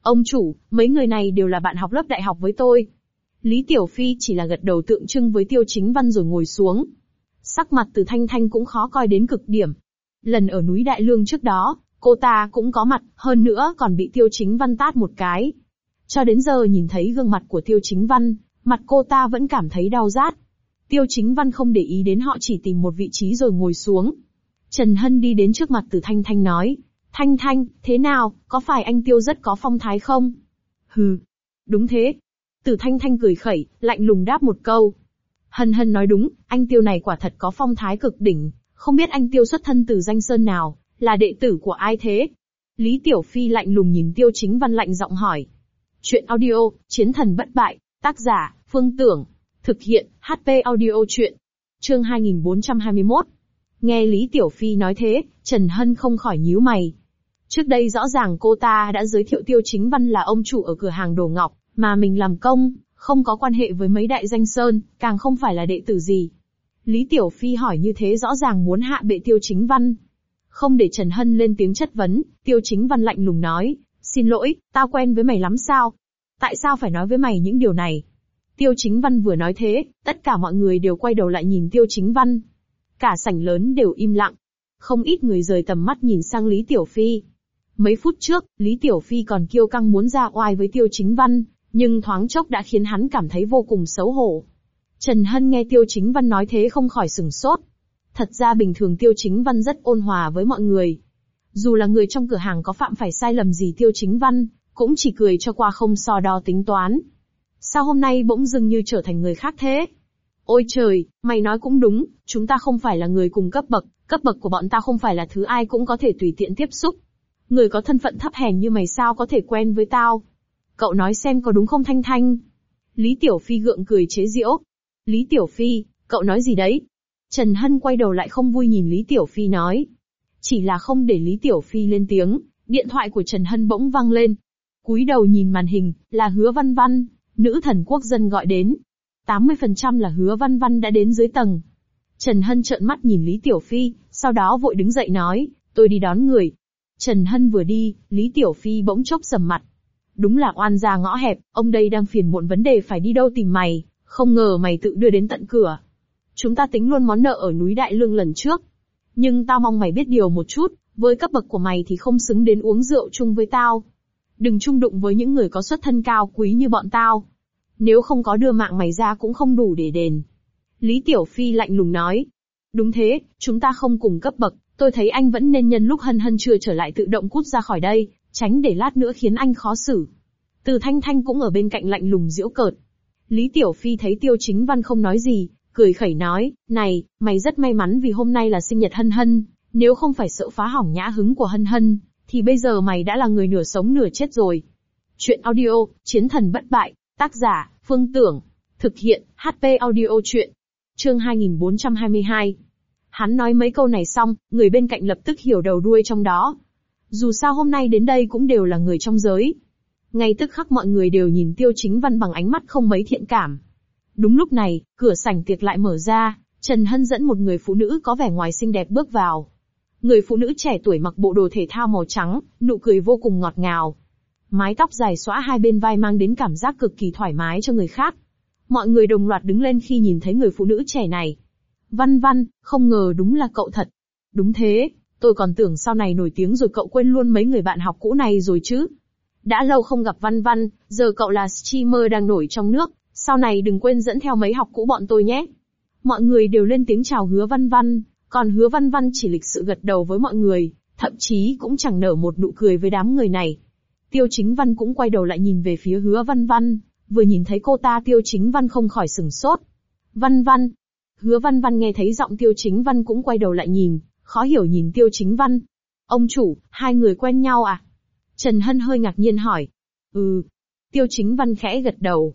Ông chủ, mấy người này đều là bạn học lớp đại học với tôi. Lý Tiểu Phi chỉ là gật đầu tượng trưng với Tiêu Chính Văn rồi ngồi xuống. Sắc mặt Từ Thanh Thanh cũng khó coi đến cực điểm. Lần ở núi Đại Lương trước đó, cô ta cũng có mặt, hơn nữa còn bị Tiêu Chính Văn tát một cái. Cho đến giờ nhìn thấy gương mặt của Tiêu Chính Văn, mặt cô ta vẫn cảm thấy đau rát. Tiêu Chính Văn không để ý đến họ, chỉ tìm một vị trí rồi ngồi xuống. Trần Hân đi đến trước mặt Từ Thanh Thanh nói, Thanh Thanh, thế nào, có phải anh Tiêu rất có phong thái không? Hừ, đúng thế. Từ Thanh Thanh cười khẩy, lạnh lùng đáp một câu. Hân Hân nói đúng, anh Tiêu này quả thật có phong thái cực đỉnh, không biết anh Tiêu xuất thân từ danh sơn nào, là đệ tử của ai thế? Lý Tiểu Phi lạnh lùng nhìn Tiêu Chính Văn lạnh giọng hỏi. Chuyện audio, Chiến thần bất bại, tác giả, Phương Tưởng, thực hiện, HP audio chuyện. Chương 2421. Nghe Lý Tiểu Phi nói thế, Trần Hân không khỏi nhíu mày. Trước đây rõ ràng cô ta đã giới thiệu Tiêu Chính Văn là ông chủ ở cửa hàng đồ ngọc, mà mình làm công, không có quan hệ với mấy đại danh sơn, càng không phải là đệ tử gì. Lý Tiểu Phi hỏi như thế rõ ràng muốn hạ bệ Tiêu Chính Văn. Không để Trần Hân lên tiếng chất vấn, Tiêu Chính Văn lạnh lùng nói, xin lỗi, tao quen với mày lắm sao? Tại sao phải nói với mày những điều này? Tiêu Chính Văn vừa nói thế, tất cả mọi người đều quay đầu lại nhìn Tiêu Chính Văn. Cả sảnh lớn đều im lặng. Không ít người rời tầm mắt nhìn sang Lý Tiểu Phi. Mấy phút trước, Lý Tiểu Phi còn kiêu căng muốn ra oai với Tiêu Chính Văn, nhưng thoáng chốc đã khiến hắn cảm thấy vô cùng xấu hổ. Trần Hân nghe Tiêu Chính Văn nói thế không khỏi sửng sốt. Thật ra bình thường Tiêu Chính Văn rất ôn hòa với mọi người. Dù là người trong cửa hàng có phạm phải sai lầm gì Tiêu Chính Văn, cũng chỉ cười cho qua không so đo tính toán. Sao hôm nay bỗng dưng như trở thành người khác thế? Ôi trời, mày nói cũng đúng, chúng ta không phải là người cùng cấp bậc của bọn ta không phải là thứ ai cũng có thể tùy tiện tiếp xúc. Người có thân phận thấp hèn như mày sao có thể quen với tao? Cậu nói xem có đúng không Thanh Thanh? Lý Tiểu Phi gượng cười chế giễu. Lý Tiểu Phi, cậu nói gì đấy? Trần Hân quay đầu lại không vui nhìn Lý Tiểu Phi nói. Chỉ là không để Lý Tiểu Phi lên tiếng, điện thoại của Trần Hân bỗng vang lên. Cúi đầu nhìn màn hình, là Hứa Văn Văn, nữ thần quốc dân gọi đến. 80% là Hứa Văn Văn đã đến dưới tầng. Trần Hân trợn mắt nhìn Lý Tiểu Phi, sau đó vội đứng dậy nói, tôi đi đón người. Trần Hân vừa đi, Lý Tiểu Phi bỗng chốc sầm mặt. Đúng là oan gia ngõ hẹp, ông đây đang phiền muộn vấn đề phải đi đâu tìm mày, không ngờ mày tự đưa đến tận cửa. Chúng ta tính luôn món nợ ở núi Đại Lương lần trước. Nhưng tao mong mày biết điều một chút, với cấp bậc của mày thì không xứng đến uống rượu chung với tao. Đừng chung đụng với những người có xuất thân cao quý như bọn tao. Nếu không có đưa mạng mày ra cũng không đủ để đền. Lý Tiểu Phi lạnh lùng nói. Đúng thế, chúng ta không cùng cấp bậc, tôi thấy anh vẫn nên nhân lúc Hân Hân chưa trở lại tự động cút ra khỏi đây, tránh để lát nữa khiến anh khó xử. Từ Thanh Thanh cũng ở bên cạnh lạnh lùng giễu cợt. Lý Tiểu Phi thấy Tiêu Chính Văn không nói gì, cười khẩy nói, này, mày rất may mắn vì hôm nay là sinh nhật Hân Hân, nếu không phải sợ phá hỏng nhã hứng của Hân Hân, thì bây giờ mày đã là người nửa sống nửa chết rồi. Chuyện audio, Chiến thần bất bại, tác giả, Phương Tưởng, thực hiện, HP audio chuyện. Chương 2422. Hắn nói mấy câu này xong, người bên cạnh lập tức hiểu đầu đuôi trong đó. Dù sao hôm nay đến đây cũng đều là người trong giới. Ngay tức khắc mọi người đều nhìn Tiêu Chính Văn bằng ánh mắt không mấy thiện cảm. Đúng lúc này, cửa sảnh tiệc lại mở ra, Trần Hân dẫn một người phụ nữ có vẻ ngoài xinh đẹp bước vào. Người phụ nữ trẻ tuổi mặc bộ đồ thể thao màu trắng, nụ cười vô cùng ngọt ngào. Mái tóc dài xõa hai bên vai mang đến cảm giác cực kỳ thoải mái cho người khác. Mọi người đồng loạt đứng lên khi nhìn thấy người phụ nữ trẻ này. Văn Văn, không ngờ đúng là cậu thật. Đúng thế, tôi còn tưởng sau này nổi tiếng rồi cậu quên luôn mấy người bạn học cũ này rồi chứ. Đã lâu không gặp Văn Văn, giờ cậu là streamer đang nổi trong nước, sau này đừng quên dẫn theo mấy học cũ bọn tôi nhé. Mọi người đều lên tiếng chào Hứa Văn Văn, còn Hứa Văn Văn chỉ lịch sự gật đầu với mọi người, thậm chí cũng chẳng nở một nụ cười với đám người này. Tiêu Chính Văn cũng quay đầu lại nhìn về phía Hứa Văn Văn, vừa nhìn thấy cô ta Tiêu Chính Văn không khỏi sửng sốt. Văn Văn. Hứa Văn Văn nghe thấy giọng Tiêu Chính Văn cũng quay đầu lại nhìn, khó hiểu nhìn Tiêu Chính Văn. Ông chủ, hai người quen nhau à? Trần Hân hơi ngạc nhiên hỏi. Tiêu Chính Văn khẽ gật đầu.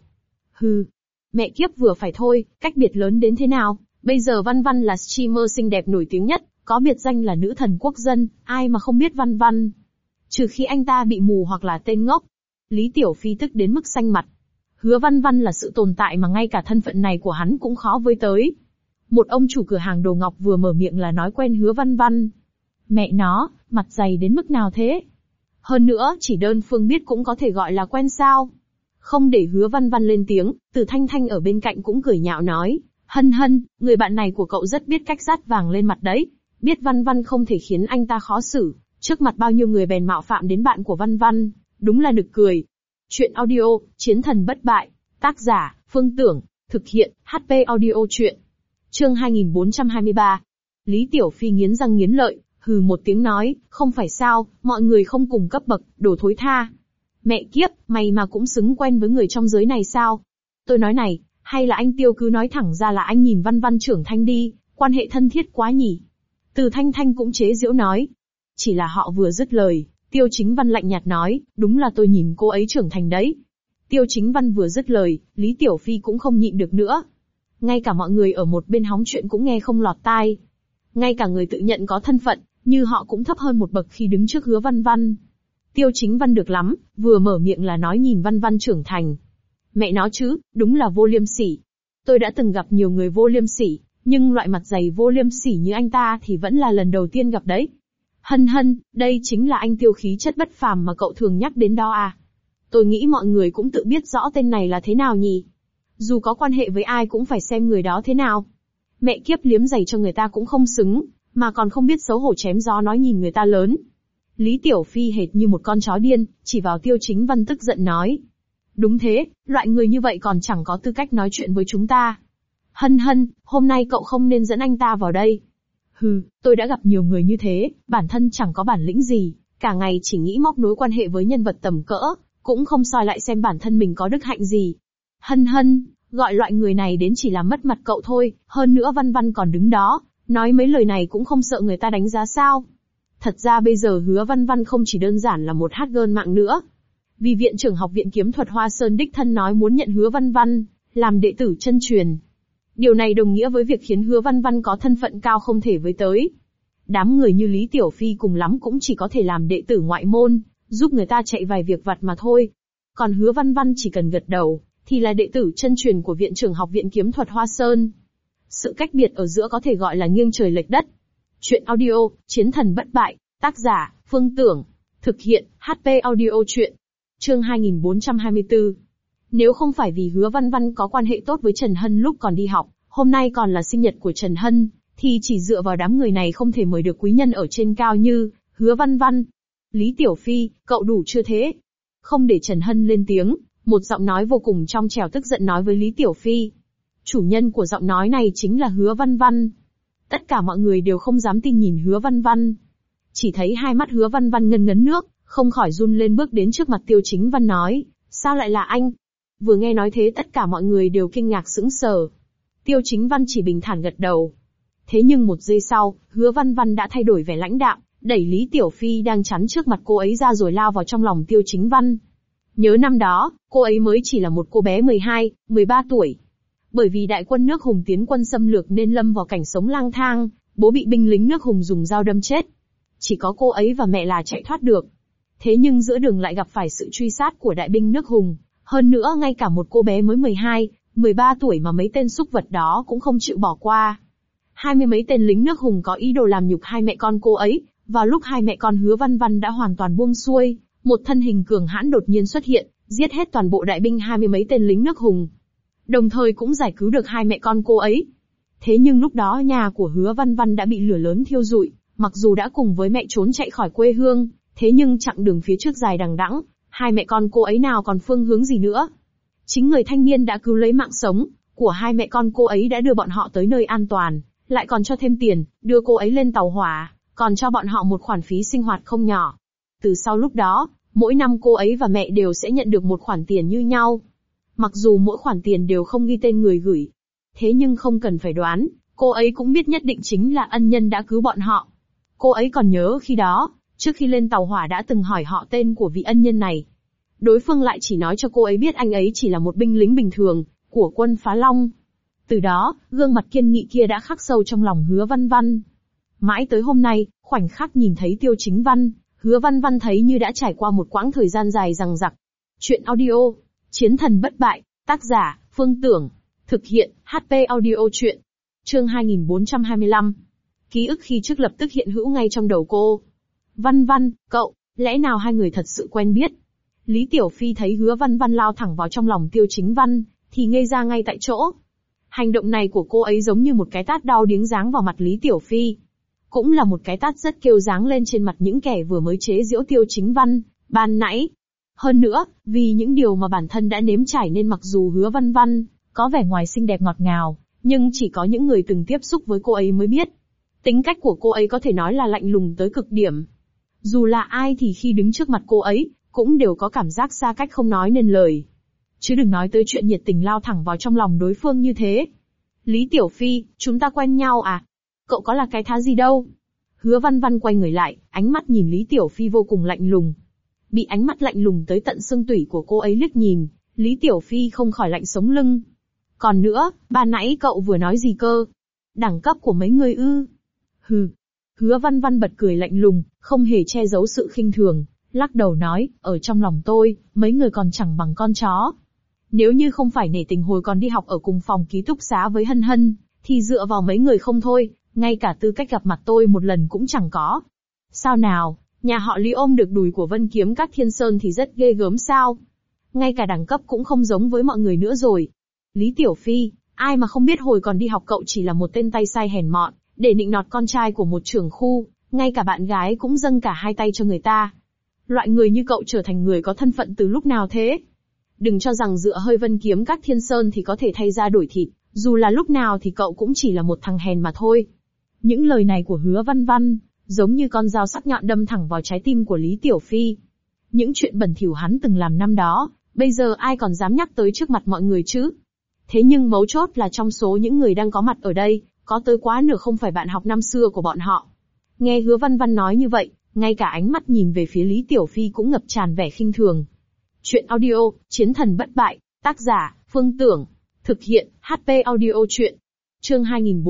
Mẹ kiếp vừa phải thôi, cách biệt lớn đến thế nào, bây giờ Văn Văn là streamer xinh đẹp nổi tiếng nhất, có biệt danh là nữ thần quốc dân, ai mà không biết Văn Văn. Trừ khi anh ta bị mù hoặc là tên ngốc. Lý Tiểu Phi tức đến mức xanh mặt. Hứa Văn Văn là sự tồn tại mà ngay cả thân phận này của hắn cũng khó với tới. Một ông chủ cửa hàng đồ ngọc vừa mở miệng là nói quen Hứa Văn Văn. Mẹ nó, mặt dày đến mức nào thế? Hơn nữa, chỉ đơn phương biết cũng có thể gọi là quen sao. Không để Hứa Văn Văn lên tiếng, Từ Thanh Thanh ở bên cạnh cũng cười nhạo nói, Hân Hân, người bạn này của cậu rất biết cách dát vàng lên mặt đấy. Biết Văn Văn không thể khiến anh ta khó xử, trước mặt bao nhiêu người bèn mạo phạm đến bạn của Văn Văn, đúng là nực cười. Chuyện audio, Chiến thần bất bại, tác giả, Phương Tưởng, thực hiện, HP audio chuyện. Chương 2423. Lý Tiểu Phi nghiến răng nghiến lợi, hừ một tiếng nói, không phải sao, mọi người không cùng cấp bậc, đồ thối tha. Mẹ kiếp, mày mà cũng xứng quen với người trong giới này sao? Tôi nói này, hay là anh Tiêu cứ nói thẳng ra là anh nhìn Văn Văn trưởng thành đi, quan hệ thân thiết quá nhỉ? Từ Thanh Thanh cũng chế giễu nói. Chỉ là họ vừa dứt lời, Tiêu Chính Văn lạnh nhạt nói, đúng là tôi nhìn cô ấy trưởng thành đấy. Tiêu Chính Văn vừa dứt lời, Lý Tiểu Phi cũng không nhịn được nữa. Ngay cả mọi người ở một bên hóng chuyện cũng nghe không lọt tai. Ngay cả người tự nhận có thân phận, như họ cũng thấp hơn một bậc khi đứng trước Hứa Văn Văn. Tiêu Chính Văn được lắm, vừa mở miệng là nói nhìn Văn Văn trưởng thành. Mẹ nó chứ, đúng là vô liêm sỉ. Tôi đã từng gặp nhiều người vô liêm sỉ, nhưng loại mặt dày vô liêm sỉ như anh ta thì vẫn là lần đầu tiên gặp đấy. Hân Hân, đây chính là anh Tiêu khí chất bất phàm mà cậu thường nhắc đến đó à? Tôi nghĩ mọi người cũng tự biết rõ tên này là thế nào nhỉ? Dù có quan hệ với ai cũng phải xem người đó thế nào. Mẹ kiếp liếm giày cho người ta cũng không xứng, mà còn không biết xấu hổ chém gió nói nhìn người ta lớn. Lý Tiểu Phi hệt như một con chó điên, chỉ vào Tiêu Chính Văn tức giận nói. Đúng thế, loại người như vậy còn chẳng có tư cách nói chuyện với chúng ta. Hân Hân, hôm nay cậu không nên dẫn anh ta vào đây. Hừ, tôi đã gặp nhiều người như thế, bản thân chẳng có bản lĩnh gì, cả ngày chỉ nghĩ móc nối quan hệ với nhân vật tầm cỡ, cũng không soi lại xem bản thân mình có đức hạnh gì. Hân Hân, gọi loại người này đến chỉ làm mất mặt cậu thôi, hơn nữa Văn Văn còn đứng đó, nói mấy lời này cũng không sợ người ta đánh giá sao. Thật ra bây giờ Hứa Văn Văn không chỉ đơn giản là một hot girl mạng nữa. Vì viện trưởng học viện kiếm thuật Hoa Sơn đích thân nói muốn nhận Hứa Văn Văn làm đệ tử chân truyền. Điều này đồng nghĩa với việc khiến Hứa Văn Văn có thân phận cao không thể với tới. Đám người như Lý Tiểu Phi cùng lắm cũng chỉ có thể làm đệ tử ngoại môn, giúp người ta chạy vài việc vặt mà thôi. Còn Hứa Văn Văn chỉ cần gật đầu, thì là đệ tử chân truyền của viện trưởng học viện kiếm thuật Hoa Sơn. Sự cách biệt ở giữa có thể gọi là nghiêng trời lệch đất. Chuyện audio, Chiến thần bất bại, tác giả, Phương Tưởng, thực hiện, HP audio chuyện. Chương 2424. Nếu không phải vì Hứa Văn Văn có quan hệ tốt với Trần Hân lúc còn đi học, hôm nay còn là sinh nhật của Trần Hân, thì chỉ dựa vào đám người này không thể mời được quý nhân ở trên cao như Hứa Văn Văn. Lý Tiểu Phi, cậu đủ chưa thế? Không để Trần Hân lên tiếng, một giọng nói vô cùng trong trẻo tức giận nói với Lý Tiểu Phi. Chủ nhân của giọng nói này chính là Hứa Văn Văn. Tất cả mọi người đều không dám tin nhìn Hứa Văn Văn. Chỉ thấy hai mắt Hứa Văn Văn ngấn ngấn nước, không khỏi run lên bước đến trước mặt Tiêu Chính Văn nói, sao lại là anh? Vừa nghe nói thế tất cả mọi người đều kinh ngạc sững sờ. Tiêu Chính Văn chỉ bình thản gật đầu. Thế nhưng một giây sau, Hứa Văn Văn đã thay đổi vẻ lãnh đạm, đẩy Lý Tiểu Phi đang chắn trước mặt cô ấy ra rồi lao vào trong lòng Tiêu Chính Văn. Nhớ năm đó, cô ấy mới chỉ là một cô bé 12, 13 tuổi. Bởi vì đại quân nước Hùng tiến quân xâm lược nên lâm vào cảnh sống lang thang, bố bị binh lính nước Hùng dùng dao đâm chết. Chỉ có cô ấy và mẹ là chạy thoát được. Thế nhưng giữa đường lại gặp phải sự truy sát của đại binh nước Hùng. Hơn nữa ngay cả một cô bé mới 12, 13 tuổi mà mấy tên súc vật đó cũng không chịu bỏ qua. 20 mấy tên lính nước Hùng có ý đồ làm nhục hai mẹ con cô ấy. Vào lúc hai mẹ con Hứa Văn Văn đã hoàn toàn buông xuôi, một thân hình cường hãn đột nhiên xuất hiện, giết hết toàn bộ đại binh 20 mấy tên lính nước Hùng. Đồng thời cũng giải cứu được hai mẹ con cô ấy. Thế nhưng lúc đó nhà của Hứa Văn Văn đã bị lửa lớn thiêu rụi, mặc dù đã cùng với mẹ trốn chạy khỏi quê hương, thế nhưng chặng đường phía trước dài đằng đẵng, hai mẹ con cô ấy nào còn phương hướng gì nữa. Chính người thanh niên đã cứu lấy mạng sống của hai mẹ con cô ấy đã đưa bọn họ tới nơi an toàn, lại còn cho thêm tiền, đưa cô ấy lên tàu hỏa, còn cho bọn họ một khoản phí sinh hoạt không nhỏ. Từ sau lúc đó, mỗi năm cô ấy và mẹ đều sẽ nhận được một khoản tiền như nhau. Mặc dù mỗi khoản tiền đều không ghi tên người gửi. Thế nhưng không cần phải đoán, cô ấy cũng biết nhất định chính là ân nhân đã cứu bọn họ. Cô ấy còn nhớ khi đó, trước khi lên tàu hỏa đã từng hỏi họ tên của vị ân nhân này. Đối phương lại chỉ nói cho cô ấy biết anh ấy chỉ là một binh lính bình thường, của quân Phá Long. Từ đó, gương mặt kiên nghị kia đã khắc sâu trong lòng Hứa Văn Văn. Mãi tới hôm nay, khoảnh khắc nhìn thấy Tiêu Chính Văn, Hứa Văn Văn thấy như đã trải qua một quãng thời gian dài dằng dặc. Chuyện audio, Chiến thần bất bại, tác giả, Phương Tưởng, thực hiện, HP audio chuyện. Chương 2425. Ký ức khi trước lập tức hiện hữu ngay trong đầu cô. Văn Văn, cậu, Lẽ nào hai người thật sự quen biết? Lý Tiểu Phi thấy Hứa Văn Văn lao thẳng vào trong lòng Tiêu Chính Văn, thì ngây ra ngay tại chỗ. Hành động này của cô ấy giống như một cái tát đau điếng giáng vào mặt Lý Tiểu Phi. Cũng là một cái tát rất kêu giáng lên trên mặt những kẻ vừa mới chế giễu Tiêu Chính Văn ban nãy. Hơn nữa, vì những điều mà bản thân đã nếm trải nên mặc dù Hứa Văn Văn có vẻ ngoài xinh đẹp ngọt ngào, nhưng chỉ có những người từng tiếp xúc với cô ấy mới biết. Tính cách của cô ấy có thể nói là lạnh lùng tới cực điểm. Dù là ai thì khi đứng trước mặt cô ấy, cũng đều có cảm giác xa cách không nói nên lời. Chứ đừng nói tới chuyện nhiệt tình lao thẳng vào trong lòng đối phương như thế. Lý Tiểu Phi, chúng ta quen nhau à? Cậu có là cái thá gì đâu? Hứa Văn Văn quay người lại, ánh mắt nhìn Lý Tiểu Phi vô cùng lạnh lùng. Bị ánh mắt lạnh lùng tới tận xương tủy của cô ấy liếc nhìn, Lý Tiểu Phi không khỏi lạnh sống lưng. Còn nữa, ban nãy cậu vừa nói gì cơ? Đẳng cấp của mấy người ư? Hừ. Hứa Văn Văn bật cười lạnh lùng, không hề che giấu sự khinh thường, lắc đầu nói, ở trong lòng tôi, mấy người còn chẳng bằng con chó. Nếu như không phải nể tình hồi còn đi học ở cùng phòng ký túc xá với Hân Hân, thì dựa vào mấy người không thôi, ngay cả tư cách gặp mặt tôi một lần cũng chẳng có. Sao nào, nhà họ Lý ôm được đùi của Vân Kiếm Các Thiên Sơn thì rất ghê gớm sao? Ngay cả đẳng cấp cũng không giống với mọi người nữa rồi. Lý Tiểu Phi, ai mà không biết hồi còn đi học cậu chỉ là một tên tay sai hèn mọn, để nịnh nọt con trai của một trưởng khu, ngay cả bạn gái cũng dâng cả hai tay cho người ta. Loại người như cậu trở thành người có thân phận từ lúc nào thế? Đừng cho rằng dựa hơi Vân Kiếm Các Thiên Sơn thì có thể thay ra đổi thịt, dù là lúc nào thì cậu cũng chỉ là một thằng hèn mà thôi. Những lời này của Hứa Văn Văn, giống như con dao sắc nhọn đâm thẳng vào trái tim của Lý Tiểu Phi. Những chuyện bẩn thỉu hắn từng làm năm đó, bây giờ ai còn dám nhắc tới trước mặt mọi người chứ? Thế nhưng mấu chốt là trong số những người đang có mặt ở đây, có tới quá nửa không phải bạn học năm xưa của bọn họ. Nghe Hứa Văn Văn nói như vậy, ngay cả ánh mắt nhìn về phía Lý Tiểu Phi cũng ngập tràn vẻ khinh thường. Chuyện audio, Chiến thần bất bại, tác giả, Phương Tưởng. Thực hiện, HP Audio Chuyện. Chương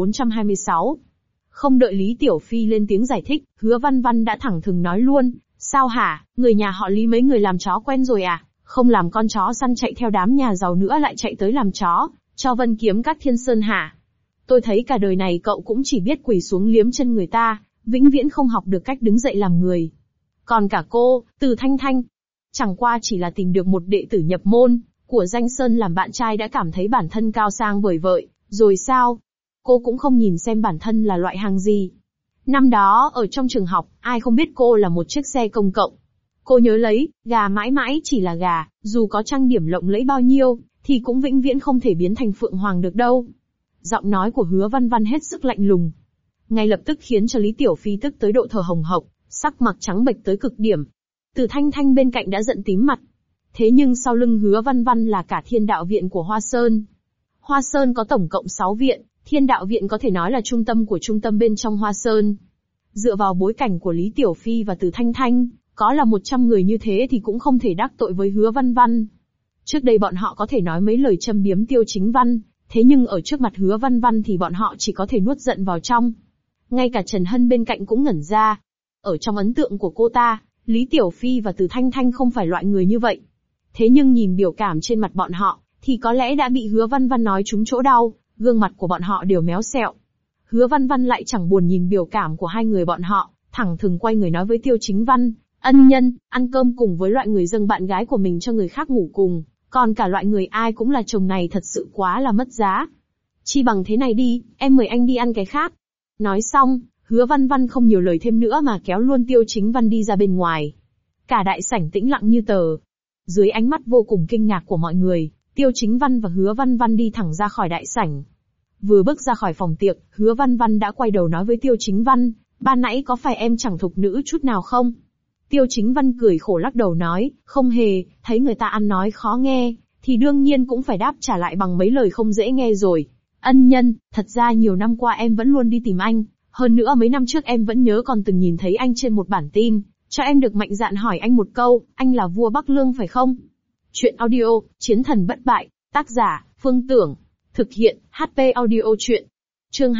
2426. Không đợi Lý Tiểu Phi lên tiếng giải thích, Hứa Văn Văn đã thẳng thừng nói luôn, sao hả, người nhà họ Lý mấy người làm chó quen rồi à, không làm con chó săn chạy theo đám nhà giàu nữa lại chạy tới làm chó, cho Vân Kiếm Các Thiên Sơn hả? Tôi thấy cả đời này cậu cũng chỉ biết quỳ xuống liếm chân người ta, vĩnh viễn không học được cách đứng dậy làm người. Còn cả cô, Từ Thanh Thanh, chẳng qua chỉ là tìm được một đệ tử nhập môn của Danh Sơn làm bạn trai đã cảm thấy bản thân cao sang vời vợi, rồi sao? Cô cũng không nhìn xem bản thân là loại hàng gì. Năm đó, ở trong trường học, ai không biết cô là một chiếc xe công cộng. Cô nhớ lấy, gà mãi mãi chỉ là gà, dù có trang điểm lộng lẫy bao nhiêu, thì cũng vĩnh viễn không thể biến thành phượng hoàng được đâu. Giọng nói của Hứa Văn Văn hết sức lạnh lùng. Ngay lập tức khiến cho Lý Tiểu Phi tức tới độ thở hồng hộc, sắc mặt trắng bệch tới cực điểm. Từ Thanh Thanh bên cạnh đã giận tím mặt. Thế nhưng sau lưng Hứa Văn Văn là cả Thiên Đạo Viện của Hoa Sơn. Hoa Sơn có tổng cộng 6 viện, Thiên Đạo Viện có thể nói là trung tâm của trung tâm bên trong Hoa Sơn. Dựa vào bối cảnh của Lý Tiểu Phi và Từ Thanh Thanh, có là 100 người như thế thì cũng không thể đắc tội với Hứa Văn Văn. Trước đây bọn họ có thể nói mấy lời châm biếm Tiêu Chính Văn, thế nhưng ở trước mặt Hứa Văn Văn thì bọn họ chỉ có thể nuốt giận vào trong. Ngay cả Trần Hân bên cạnh cũng ngẩn ra. Ở trong ấn tượng của cô ta, Lý Tiểu Phi và Từ Thanh Thanh không phải loại người như vậy. Thế nhưng nhìn biểu cảm trên mặt bọn họ, thì có lẽ đã bị Hứa Văn Văn nói trúng chỗ đau, gương mặt của bọn họ đều méo xẹo. Hứa Văn Văn lại chẳng buồn nhìn biểu cảm của hai người bọn họ, thẳng thừng quay người nói với Tiêu Chính Văn, ân nhân, ăn cơm cùng với loại người dâng bạn gái của mình cho người khác ngủ cùng, còn cả loại người ai cũng là chồng này thật sự quá là mất giá. Chi bằng thế này đi, em mời anh đi ăn cái khác. Nói xong, Hứa Văn Văn không nhiều lời thêm nữa mà kéo luôn Tiêu Chính Văn đi ra bên ngoài. Cả đại sảnh tĩnh lặng như tờ. Dưới ánh mắt vô cùng kinh ngạc của mọi người, Tiêu Chính Văn và Hứa Văn Văn đi thẳng ra khỏi đại sảnh. Vừa bước ra khỏi phòng tiệc, Hứa Văn Văn đã quay đầu nói với Tiêu Chính Văn, ban nãy có phải em chẳng thục nữ chút nào không? Tiêu Chính Văn cười khổ lắc đầu nói, không hề, thấy người ta ăn nói khó nghe, thì đương nhiên cũng phải đáp trả lại bằng mấy lời không dễ nghe rồi. Ân nhân, thật ra nhiều năm qua em vẫn luôn đi tìm anh, hơn nữa mấy năm trước em vẫn nhớ còn từng nhìn thấy anh trên một bản tin, cho em được mạnh dạn hỏi anh một câu, anh là vua Bắc Lương phải không? Chuyện audio, Chiến thần bất bại, tác giả, Phương Tưởng. Thực hiện, HP Audio Chuyện. Chương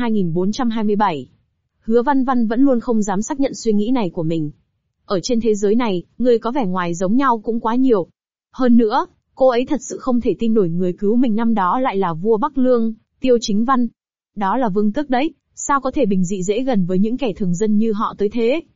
2427. Hứa Văn Văn vẫn luôn không dám xác nhận suy nghĩ này của mình. Ở trên thế giới này, người có vẻ ngoài giống nhau cũng quá nhiều. Hơn nữa, cô ấy thật sự không thể tin nổi người cứu mình năm đó lại là vua Bắc Lương, Tiêu Chính Văn. Đó là vương tước đấy, sao có thể bình dị dễ gần với những kẻ thường dân như họ tới thế?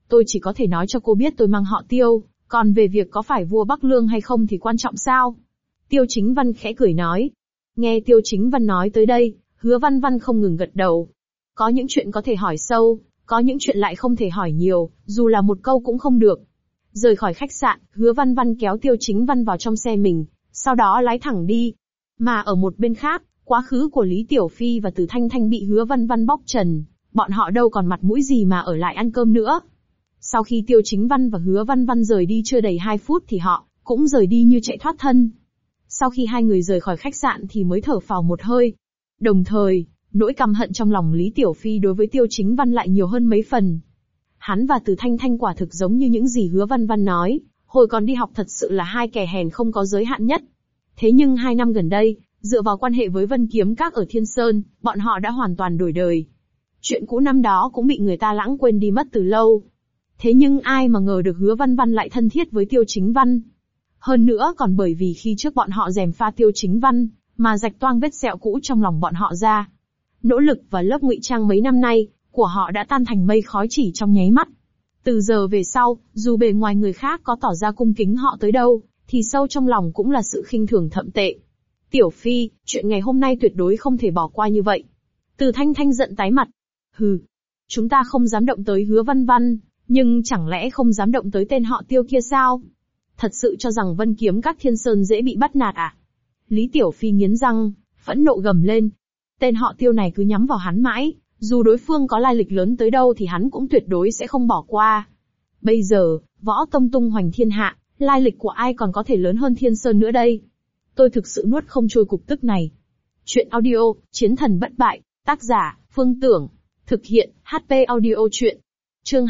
tôi chỉ có thể nói cho cô biết tôi mang họ Tiêu, còn về việc có phải vua Bắc Lương hay không thì quan trọng sao? Tiêu Chính Văn khẽ cười nói. Nghe Tiêu Chính Văn nói tới đây, Hứa Văn Văn không ngừng gật đầu. Có những chuyện có thể hỏi sâu, có những chuyện lại không thể hỏi nhiều, dù là một câu cũng không được. Rời khỏi khách sạn, Hứa Văn Văn kéo Tiêu Chính Văn vào trong xe mình, sau đó lái thẳng đi. Mà ở một bên khác, quá khứ của Lý Tiểu Phi và Từ Thanh Thanh bị Hứa Văn Văn bóc trần, bọn họ đâu còn mặt mũi gì mà ở lại ăn cơm nữa. Sau khi Tiêu Chính Văn và Hứa Văn Văn rời đi chưa đầy 2 phút thì họ cũng rời đi như chạy thoát thân. Sau khi hai người rời khỏi khách sạn thì mới thở phào một hơi. Đồng thời, nỗi căm hận trong lòng Lý Tiểu Phi đối với Tiêu Chính Văn lại nhiều hơn mấy phần. Hắn và Từ Thanh Thanh quả thực giống như những gì Hứa Văn Văn nói, hồi còn đi học thật sự là hai kẻ hèn không có giới hạn nhất. Thế nhưng 2 năm gần đây, dựa vào quan hệ với Vân Kiếm Các ở Thiên Sơn, bọn họ đã hoàn toàn đổi đời. Chuyện cũ năm đó cũng bị người ta lãng quên đi mất từ lâu. Thế nhưng ai mà ngờ được Hứa Văn Văn lại thân thiết với Tiêu Chính Văn. Hơn nữa còn bởi vì khi trước bọn họ gièm pha Tiêu Chính Văn, mà rạch toang vết sẹo cũ trong lòng bọn họ ra. Nỗ lực và lớp ngụy trang mấy năm nay, của họ đã tan thành mây khói chỉ trong nháy mắt. Từ giờ về sau, dù bề ngoài người khác có tỏ ra cung kính họ tới đâu, thì sâu trong lòng cũng là sự khinh thường thậm tệ. Tiểu Phi, chuyện ngày hôm nay tuyệt đối không thể bỏ qua như vậy. Từ Thanh Thanh giận tái mặt. Hừ, chúng ta không dám động tới Hứa Văn Văn, nhưng chẳng lẽ không dám động tới tên họ Tiêu kia sao? Thật sự cho rằng Vân Kiếm Các Thiên Sơn dễ bị bắt nạt à? Lý Tiểu Phi nghiến răng, phẫn nộ gầm lên. Tên họ Tiêu này cứ nhắm vào hắn mãi, dù đối phương có lai lịch lớn tới đâu thì hắn cũng tuyệt đối sẽ không bỏ qua. Bây giờ, võ tông tung hoành thiên hạ, lai lịch của ai còn có thể lớn hơn Thiên Sơn nữa đây? Tôi thực sự nuốt không trôi cục tức này. Chuyện audio, Chiến thần bất bại, tác giả, Phương Tưởng. Thực hiện, HP audio chuyện. Chương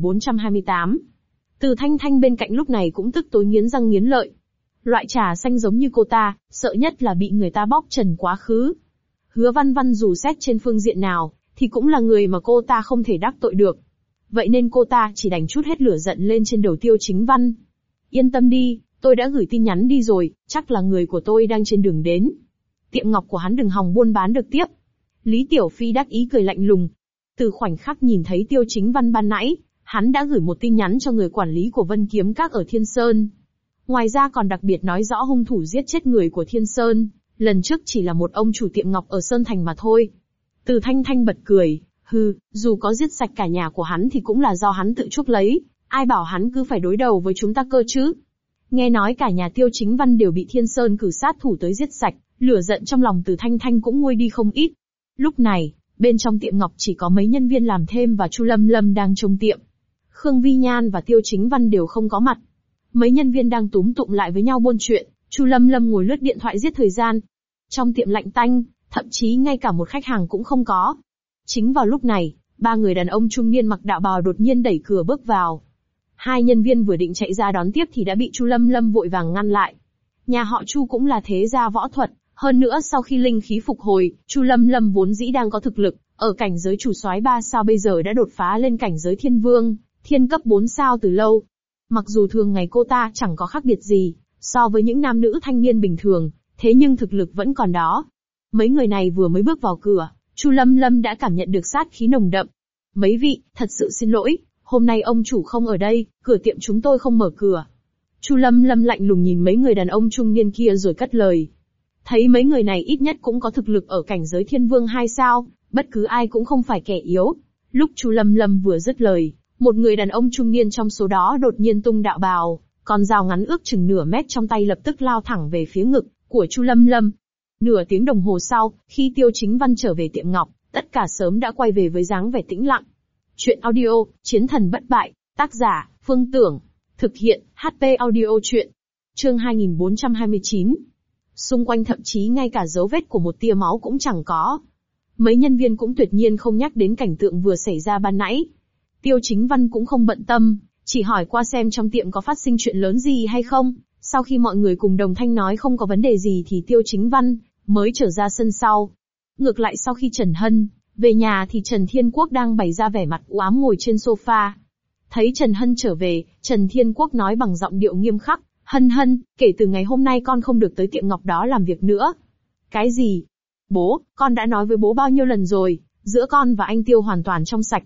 2428. Từ Thanh Thanh bên cạnh lúc này cũng tức tối nghiến răng nghiến lợi. Loại trà xanh giống như cô ta, sợ nhất là bị người ta bóc trần quá khứ. Hứa Văn Văn dù xét trên phương diện nào, thì cũng là người mà cô ta không thể đắc tội được. Vậy nên cô ta chỉ đành trút hết lửa giận lên trên đầu Tiêu Chính Văn. Yên tâm đi, tôi đã gửi tin nhắn đi rồi, chắc là người của tôi đang trên đường đến. Tiệm ngọc của hắn đừng hòng buôn bán được tiếp. Lý Tiểu Phi đắc ý cười lạnh lùng. Từ khoảnh khắc nhìn thấy Tiêu Chính Văn ban nãy, hắn đã gửi một tin nhắn cho người quản lý của Vân Kiếm Các ở Thiên Sơn. Ngoài ra còn đặc biệt nói rõ hung thủ giết chết người của Thiên Sơn, lần trước chỉ là một ông chủ tiệm ngọc ở Sơn Thành mà thôi. Từ Thanh Thanh bật cười, dù có giết sạch cả nhà của hắn thì cũng là do hắn tự chuốc lấy, ai bảo hắn cứ phải đối đầu với chúng ta cơ chứ. Nghe nói cả nhà Tiêu Chính Văn đều bị Thiên Sơn cử sát thủ tới giết sạch, lửa giận trong lòng Từ Thanh Thanh cũng nguôi đi không ít. Lúc này, bên trong tiệm ngọc chỉ có mấy nhân viên làm thêm và Chu Lâm Lâm đang trông tiệm. Khương Vi Nhan và Tiêu Chính Văn đều không có mặt. Mấy nhân viên đang túm tụm lại với nhau buôn chuyện, Chu Lâm Lâm ngồi lướt điện thoại giết thời gian. Trong tiệm lạnh tanh, thậm chí ngay cả một khách hàng cũng không có. Chính vào lúc này, 3 người đàn ông trung niên mặc đạo bào đột nhiên đẩy cửa bước vào. 2 nhân viên vừa định chạy ra đón tiếp thì đã bị Chu Lâm Lâm vội vàng ngăn lại. Nhà họ Chu cũng là thế gia võ thuật, hơn nữa sau khi linh khí phục hồi, Chu Lâm Lâm vốn dĩ đang có thực lực, ở cảnh giới chủ soái 3 sao bây giờ đã đột phá lên cảnh giới thiên vương, thiên cấp 4 sao từ lâu. Mặc dù thường ngày cô ta chẳng có khác biệt gì so với những nam nữ thanh niên bình thường, thế nhưng thực lực vẫn còn đó. Mấy người này vừa mới bước vào cửa, Chu Lâm Lâm đã cảm nhận được sát khí nồng đậm. Mấy vị, thật sự xin lỗi, hôm nay ông chủ không ở đây, cửa tiệm chúng tôi không mở cửa. Chu Lâm Lâm lạnh lùng nhìn mấy người đàn ông trung niên kia rồi cất lời. Thấy mấy người này ít nhất cũng có thực lực ở cảnh giới thiên vương 2 sao, bất cứ ai cũng không phải kẻ yếu. Lúc Chu Lâm Lâm vừa dứt lời, một người đàn ông trung niên trong số đó đột nhiên tung đạo bào, con dao ngắn ước chừng nửa mét trong tay lập tức lao thẳng về phía ngực của Chu Lâm Lâm. Nửa tiếng đồng hồ sau, khi Tiêu Chính Văn trở về tiệm ngọc, tất cả sớm đã quay về với dáng vẻ tĩnh lặng. Chuyện audio, Chiến thần bất bại, tác giả, Phương Tưởng. Thực hiện, HP audio chuyện. Chương 2429. Xung quanh thậm chí ngay cả dấu vết của một tia máu cũng chẳng có. Mấy nhân viên cũng tuyệt nhiên không nhắc đến cảnh tượng vừa xảy ra ban nãy. Tiêu Chính Văn cũng không bận tâm, chỉ hỏi qua xem trong tiệm có phát sinh chuyện lớn gì hay không. Sau khi mọi người cùng đồng thanh nói không có vấn đề gì thì Tiêu Chính Văn mới trở ra sân sau. Ngược lại sau khi Trần Hân về nhà thì Trần Thiên Quốc đang bày ra vẻ mặt u ám ngồi trên sofa. Thấy Trần Hân trở về, Trần Thiên Quốc nói bằng giọng điệu nghiêm khắc, Hân Hân, kể từ ngày hôm nay con không được tới tiệm ngọc đó làm việc nữa. Cái gì? Bố, con đã nói với bố bao nhiêu lần rồi, giữa con và anh Tiêu hoàn toàn trong sạch.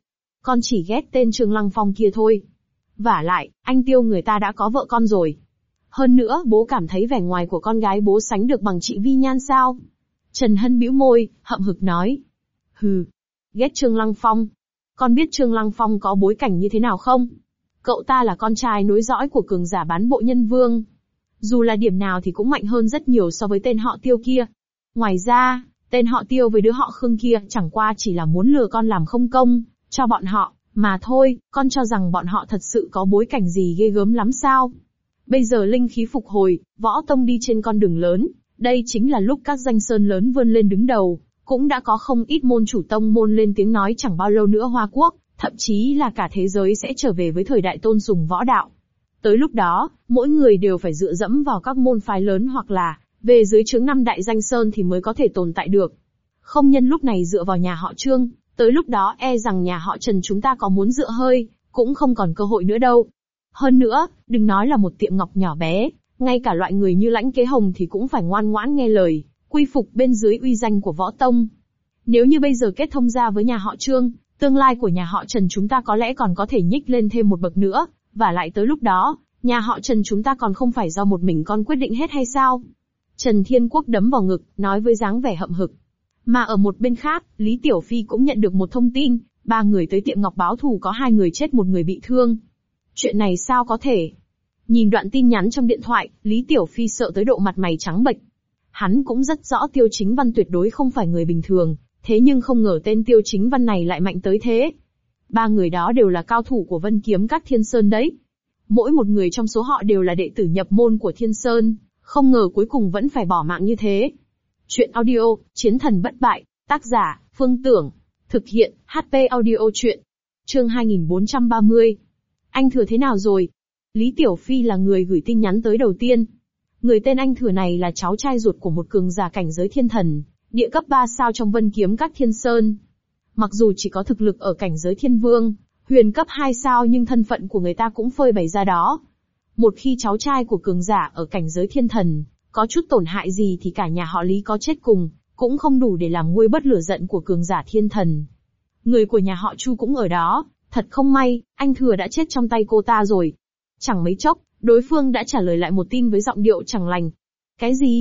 con chỉ ghét tên Trương Lăng Phong kia thôi. Vả lại, anh Tiêu người ta đã có vợ con rồi. Hơn nữa, bố cảm thấy vẻ ngoài của con gái bố sánh được bằng chị Vi Nhan sao? Trần Hân bĩu môi, hậm hực nói. Hừ, ghét Trương Lăng Phong. Con biết Trương Lăng Phong có bối cảnh như thế nào không? Cậu ta là con trai nối dõi của cường giả bán bộ nhân vương. Dù là điểm nào thì cũng mạnh hơn rất nhiều so với tên họ Tiêu kia. Ngoài ra, tên họ Tiêu với đứa họ Khương kia chẳng qua chỉ là muốn lừa con làm không công cho bọn họ, mà thôi. Con cho rằng bọn họ thật sự có bối cảnh gì ghê gớm lắm sao? Bây giờ linh khí phục hồi, võ tông đi trên con đường lớn, đây chính là lúc các danh sơn lớn vươn lên đứng đầu, cũng đã có không ít môn chủ tông môn lên tiếng nói chẳng bao lâu nữa Hoa Quốc, thậm chí là cả thế giới sẽ trở về với thời đại tôn sùng võ đạo. Tới lúc đó, mỗi người đều phải dựa dẫm vào các môn phái lớn hoặc là về dưới trướng năm đại danh sơn thì mới có thể tồn tại được. Không nhân lúc này dựa vào nhà họ Trương, tới lúc đó e rằng nhà họ Trần chúng ta có muốn dựa hơi, cũng không còn cơ hội nữa đâu. Hơn nữa, đừng nói là một tiệm ngọc nhỏ bé, ngay cả loại người như Lãnh Kế Hồng thì cũng phải ngoan ngoãn nghe lời, quy phục bên dưới uy danh của võ tông. Nếu như bây giờ kết thông ra với nhà họ Trương, tương lai của nhà họ Trần chúng ta có lẽ còn có thể nhích lên thêm một bậc nữa, và lại tới lúc đó, nhà họ Trần chúng ta còn không phải do một mình con quyết định hết hay sao? Trần Thiên Quốc đấm vào ngực, nói với dáng vẻ hậm hực. Mà ở một bên khác, Lý Tiểu Phi cũng nhận được một thông tin, 3 người tới tiệm ngọc báo thù có 2 người chết 1 người bị thương. Chuyện này sao có thể? Nhìn đoạn tin nhắn trong điện thoại, Lý Tiểu Phi sợ tới độ mặt mày trắng bệch. Hắn cũng rất rõ Tiêu Chính Văn tuyệt đối không phải người bình thường, thế nhưng không ngờ tên Tiêu Chính Văn này lại mạnh tới thế. 3 người đó đều là cao thủ của Vân Kiếm Các Thiên Sơn đấy. Mỗi một người trong số họ đều là đệ tử nhập môn của Thiên Sơn, không ngờ cuối cùng vẫn phải bỏ mạng như thế. Chuyện audio, Chiến thần bất bại, tác giả, Phương Tưởng. Thực hiện, HP audio chuyện. Chương 2430. Anh Thừa thế nào rồi? Lý Tiểu Phi là người gửi tin nhắn tới đầu tiên. Người tên anh Thừa này là cháu trai ruột của một cường giả cảnh giới thiên thần, địa cấp 3 sao trong Vân Kiếm Các Thiên Sơn. Mặc dù chỉ có thực lực ở cảnh giới thiên vương, huyền cấp 2 sao nhưng thân phận của người ta cũng phơi bày ra đó. Một khi cháu trai của cường giả ở cảnh giới thiên thần, có chút tổn hại gì thì cả nhà họ Lý có chết cùng, cũng không đủ để làm nguôi bớt lửa giận của cường giả thiên thần. Người của nhà họ Chu cũng ở đó, thật không may, anh Thừa đã chết trong tay cô ta rồi. Chẳng mấy chốc, đối phương đã trả lời lại một tin với giọng điệu chẳng lành. Cái gì?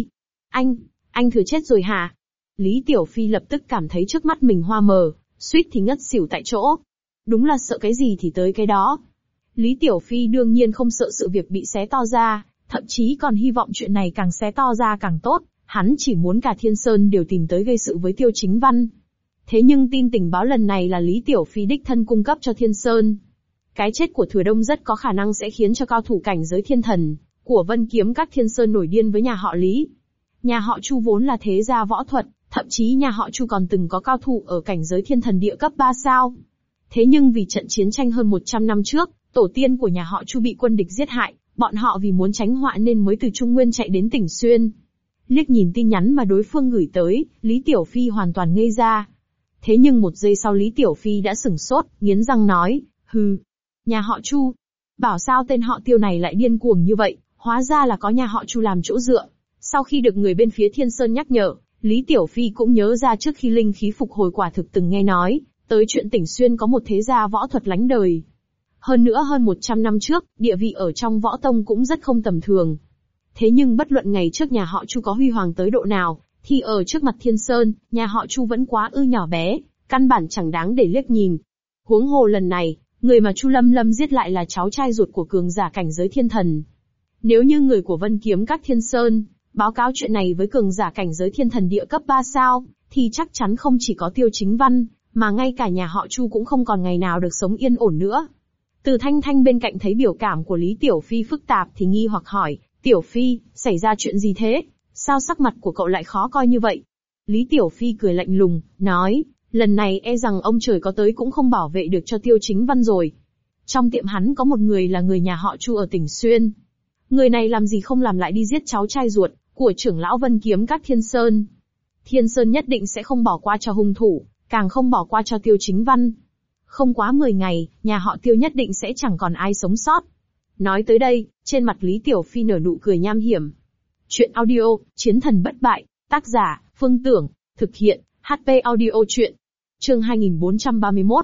Anh Thừa chết rồi hả? Lý Tiểu Phi lập tức cảm thấy trước mắt mình hoa mờ, suýt thì ngất xỉu tại chỗ. Đúng là sợ cái gì thì tới cái đó. Lý Tiểu Phi đương nhiên không sợ sự việc bị xé to ra, thậm chí còn hy vọng chuyện này càng xé to ra càng tốt, hắn chỉ muốn cả Thiên Sơn đều tìm tới gây sự với Tiêu Chính Văn. Thế nhưng tin tình báo lần này là Lý Tiểu Phi đích thân cung cấp cho Thiên Sơn. Cái chết của Thừa Đông rất có khả năng sẽ khiến cho cao thủ cảnh giới thiên thần của Vân Kiếm Các Thiên Sơn nổi điên với nhà họ Lý. Nhà họ Chu vốn là thế gia võ thuật, thậm chí nhà họ Chu còn từng có cao thủ ở cảnh giới thiên thần địa cấp 3 sao. Thế nhưng vì trận chiến tranh hơn 100 năm trước, tổ tiên của nhà họ Chu bị quân địch giết hại, bọn họ vì muốn tránh họa nên mới từ Trung Nguyên chạy đến tỉnh Xuyên. Liếc nhìn tin nhắn mà đối phương gửi tới, Lý Tiểu Phi hoàn toàn ngây ra. Thế nhưng một giây sau Lý Tiểu Phi đã sửng sốt, nghiến răng nói, hừ, nhà họ Chu. Bảo sao tên họ Tiêu này lại điên cuồng như vậy, hóa ra là có nhà họ Chu làm chỗ dựa. Sau khi được người bên phía Thiên Sơn nhắc nhở, Lý Tiểu Phi cũng nhớ ra trước khi linh khí phục hồi quả thực từng nghe nói, tới chuyện tỉnh Xuyên có một thế gia võ thuật lánh đời. Hơn nữa hơn 100 năm trước, địa vị ở trong võ tông cũng rất không tầm thường. Thế nhưng bất luận ngày trước nhà họ Chu có huy hoàng tới độ nào, thì ở trước mặt Thiên Sơn, nhà họ Chu vẫn quá ư nhỏ bé, căn bản chẳng đáng để liếc nhìn. Huống hồ lần này, người mà Chu Lâm Lâm giết lại là cháu trai ruột của cường giả cảnh giới thiên thần. Nếu như người của Vân Kiếm Các Thiên Sơn báo cáo chuyện này với cường giả cảnh giới thiên thần địa cấp 3 sao, thì chắc chắn không chỉ có Tiêu Chính Văn, mà ngay cả nhà họ Chu cũng không còn ngày nào được sống yên ổn nữa. Từ Thanh Thanh bên cạnh thấy biểu cảm của Lý Tiểu Phi phức tạp thì nghi hoặc hỏi, Tiểu Phi, xảy ra chuyện gì thế? Sao sắc mặt của cậu lại khó coi như vậy? Lý Tiểu Phi cười lạnh lùng, nói, lần này e rằng ông trời có tới cũng không bảo vệ được cho Tiêu Chính Văn rồi. Trong tiệm hắn có một người là người nhà họ Chu ở tỉnh Xuyên. Người này làm gì không làm lại đi giết cháu trai ruột của trưởng lão Vân Kiếm Các Thiên Sơn. Thiên Sơn nhất định sẽ không bỏ qua cho hung thủ, càng không bỏ qua cho Tiêu Chính Văn. Không quá 10 ngày, nhà họ Tiêu nhất định sẽ chẳng còn ai sống sót. Nói tới đây, trên mặt Lý Tiểu Phi nở nụ cười nham hiểm. Chuyện audio, Chiến thần bất bại, tác giả, Phương Tưởng, thực hiện, HP audio chuyện. Chương 2431.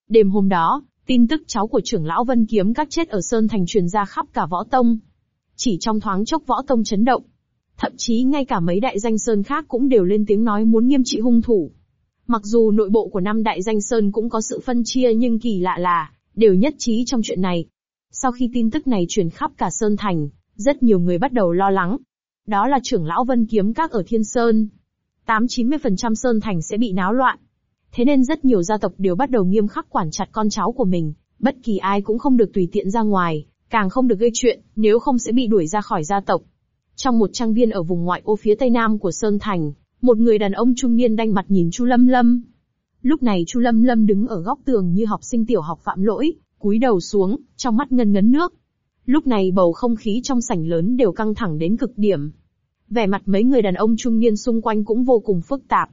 Đêm hôm đó, tin tức cháu của trưởng lão Vân Kiếm Các chết ở Sơn Thành truyền ra khắp cả võ tông. Chỉ trong thoáng chốc võ tông chấn động. Thậm chí ngay cả mấy đại danh sơn khác cũng đều lên tiếng nói muốn nghiêm trị hung thủ. Mặc dù nội bộ của 5 đại danh sơn cũng có sự phân chia nhưng kỳ lạ là, đều nhất trí trong chuyện này. Sau khi tin tức này truyền khắp cả Sơn Thành, rất nhiều người bắt đầu lo lắng. Đó là trưởng lão Vân Kiếm Các ở Thiên Sơn. 80-90% Sơn Thành sẽ bị náo loạn. Thế nên rất nhiều gia tộc đều bắt đầu nghiêm khắc quản chặt con cháu của mình, bất kỳ ai cũng không được tùy tiện ra ngoài, càng không được gây chuyện, nếu không sẽ bị đuổi ra khỏi gia tộc. Trong một trang viên ở vùng ngoại ô phía tây nam của Sơn Thành, một người đàn ông trung niên đanh mặt nhìn Chu Lâm Lâm. Lúc này Chu Lâm Lâm đứng ở góc tường như học sinh tiểu học phạm lỗi, cúi đầu xuống, trong mắt ngấn ngấn nước. Lúc này bầu không khí trong sảnh lớn đều căng thẳng đến cực điểm. Vẻ mặt mấy người đàn ông trung niên xung quanh cũng vô cùng phức tạp.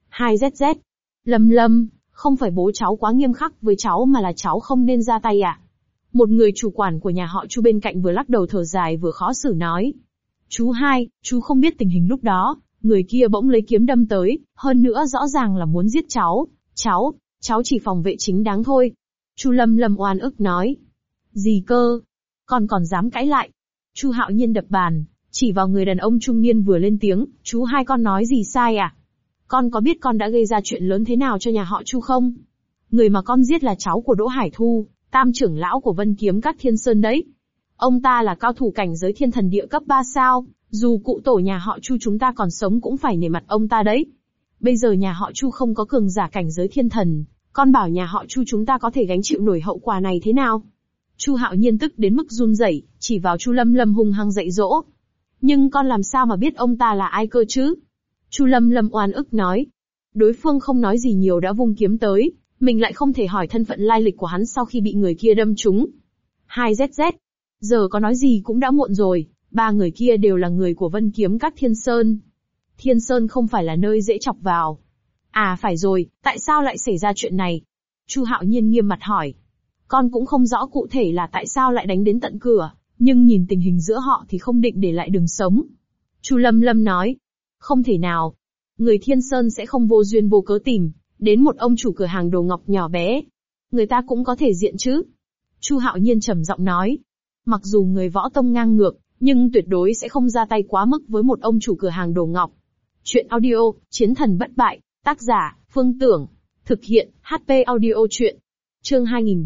2ZZ. Lâm Lâm, không phải bố cháu quá nghiêm khắc với cháu mà là cháu không nên ra tay à? Một người chủ quản của nhà họ Chu bên cạnh vừa lắc đầu thở dài vừa khó xử nói. Chú hai, chú không biết tình hình lúc đó, người kia bỗng lấy kiếm đâm tới, hơn nữa rõ ràng là muốn giết cháu. Cháu chỉ phòng vệ chính đáng thôi. Chu Lâm Lâm oan ức nói. Gì cơ? Con còn dám cãi lại? Chu Hạo Nhiên đập bàn, chỉ vào người đàn ông trung niên vừa lên tiếng, chú hai con nói gì sai à? Con có biết con đã gây ra chuyện lớn thế nào cho nhà họ Chu không? Người mà con giết là cháu của Đỗ Hải Thu, tam trưởng lão của Vân Kiếm Các Thiên Sơn đấy. Ông ta là cao thủ cảnh giới thiên thần địa cấp 3 sao, dù cụ tổ nhà họ Chu chúng ta còn sống cũng phải nể mặt ông ta đấy. Bây giờ nhà họ Chu không có cường giả cảnh giới thiên thần, con bảo nhà họ Chu chúng ta có thể gánh chịu nổi hậu quả này thế nào? Chu Hạo Nhiên tức đến mức run rẩy, chỉ vào Chu Lâm Lâm hung hăng dạy dỗ. Nhưng con làm sao mà biết ông ta là ai cơ chứ? Chu Lâm Lâm oan ức nói. Đối phương không nói gì nhiều đã vung kiếm tới, mình lại không thể hỏi thân phận lai lịch của hắn sau khi bị người kia đâm trúng. 2ZZ. Giờ có nói gì cũng đã muộn rồi, 3 người kia đều là người của Vân Kiếm Các Thiên Sơn. Thiên Sơn không phải là nơi dễ chọc vào. À phải rồi, tại sao lại xảy ra chuyện này? Chu Hạo Nhiên nghiêm mặt hỏi. Con cũng không rõ cụ thể là tại sao lại đánh đến tận cửa, nhưng nhìn tình hình giữa họ thì không định để lại đường sống. Chu Lâm Lâm nói. Không thể nào. Người Thiên Sơn sẽ không vô duyên vô cớ tìm đến một ông chủ cửa hàng đồ ngọc nhỏ bé. Người ta cũng có thể diện chứ. Chu Hạo Nhiên trầm giọng nói. Mặc dù người võ tông ngang ngược, nhưng tuyệt đối sẽ không ra tay quá mức với một ông chủ cửa hàng đồ ngọc. Chuyện audio, Chiến thần bất bại, tác giả, Phương Tưởng. Thực hiện, HP audio chuyện. Chương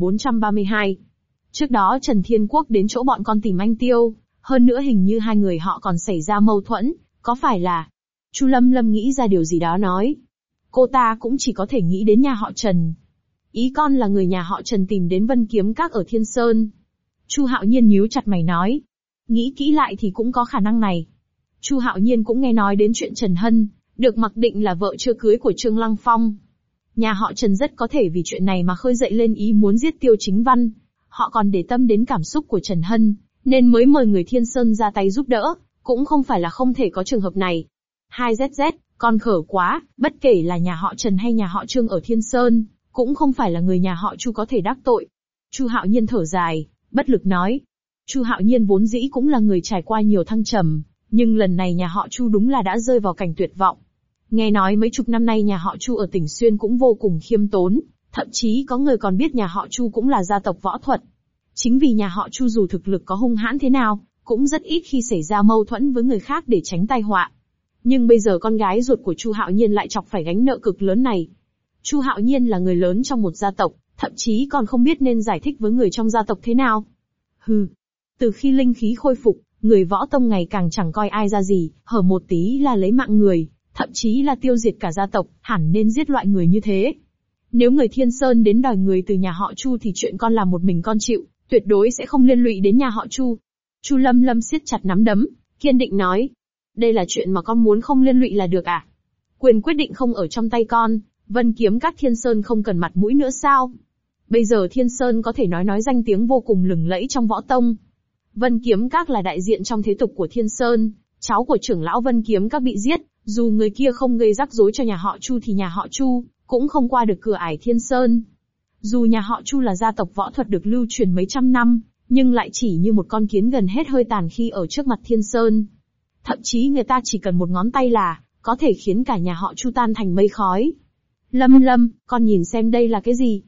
2432. Trước đó Trần Thiên Quốc đến chỗ bọn con tìm anh Tiêu, hơn nữa hình như hai người họ còn xảy ra mâu thuẫn, có phải là... Chu Lâm Lâm nghĩ ra điều gì đó nói. Cô ta cũng chỉ có thể nghĩ đến nhà họ Trần. Ý con là người nhà họ Trần tìm đến Vân Kiếm Các ở Thiên Sơn. Chu Hạo Nhiên nhíu chặt mày nói. Nghĩ kỹ lại thì cũng có khả năng này. Chu Hạo Nhiên cũng nghe nói đến chuyện Trần Hân, được mặc định là vợ chưa cưới của Trương Lăng Phong. Nhà họ Trần rất có thể vì chuyện này mà khơi dậy lên ý muốn giết Tiêu Chính Văn. Họ còn để tâm đến cảm xúc của Trần Hân, nên mới mời người Thiên Sơn ra tay giúp đỡ, cũng không phải là không thể có trường hợp này. 2ZZ, con khở quá, bất kể là nhà họ Trần hay nhà họ Trương ở Thiên Sơn, cũng không phải là người nhà họ Chu có thể đắc tội. Chu Hạo Nhiên thở dài, bất lực nói. Chu Hạo Nhiên vốn dĩ cũng là người trải qua nhiều thăng trầm, nhưng lần này nhà họ Chu đúng là đã rơi vào cảnh tuyệt vọng. Nghe nói mấy chục năm nay nhà họ Chu ở tỉnh Xuyên cũng vô cùng khiêm tốn, thậm chí có người còn biết nhà họ Chu cũng là gia tộc võ thuật. Chính vì nhà họ Chu dù thực lực có hung hãn thế nào, cũng rất ít khi xảy ra mâu thuẫn với người khác để tránh tai họa. Nhưng bây giờ con gái ruột của Chu Hạo Nhiên lại chọc phải gánh nợ cực lớn này. Chu Hạo Nhiên là người lớn trong một gia tộc, thậm chí còn không biết nên giải thích với người trong gia tộc thế nào. Hừ. Từ khi linh khí khôi phục, người võ tông ngày càng chẳng coi ai ra gì, hở một tí là lấy mạng người, thậm chí là tiêu diệt cả gia tộc, hẳn nên giết loại người như thế. Nếu người Thiên Sơn đến đòi người từ nhà họ Chu thì chuyện con làm một mình con chịu, tuyệt đối sẽ không liên lụy đến nhà họ Chu. Chu Lâm Lâm siết chặt nắm đấm, kiên định nói. Đây là chuyện mà con muốn không liên lụy là được à? Quyền quyết định không ở trong tay con, Vân Kiếm Các Thiên Sơn không cần mặt mũi nữa sao? Bây giờ Thiên Sơn có thể nói danh tiếng vô cùng lừng lẫy trong võ tông. Vân Kiếm Các là đại diện trong thế tục của Thiên Sơn, cháu của trưởng lão Vân Kiếm Các bị giết, dù người kia không gây rắc rối cho nhà họ Chu thì nhà họ Chu cũng không qua được cửa ải Thiên Sơn. Dù nhà họ Chu là gia tộc võ thuật được lưu truyền mấy trăm năm, nhưng lại chỉ như một con kiến gần hết hơi tàn khi ở trước mặt Thiên Sơn. Thậm chí người ta chỉ cần một ngón tay là có thể khiến cả nhà họ Chu tan thành mây khói. Lâm Lâm, con nhìn xem đây là cái gì?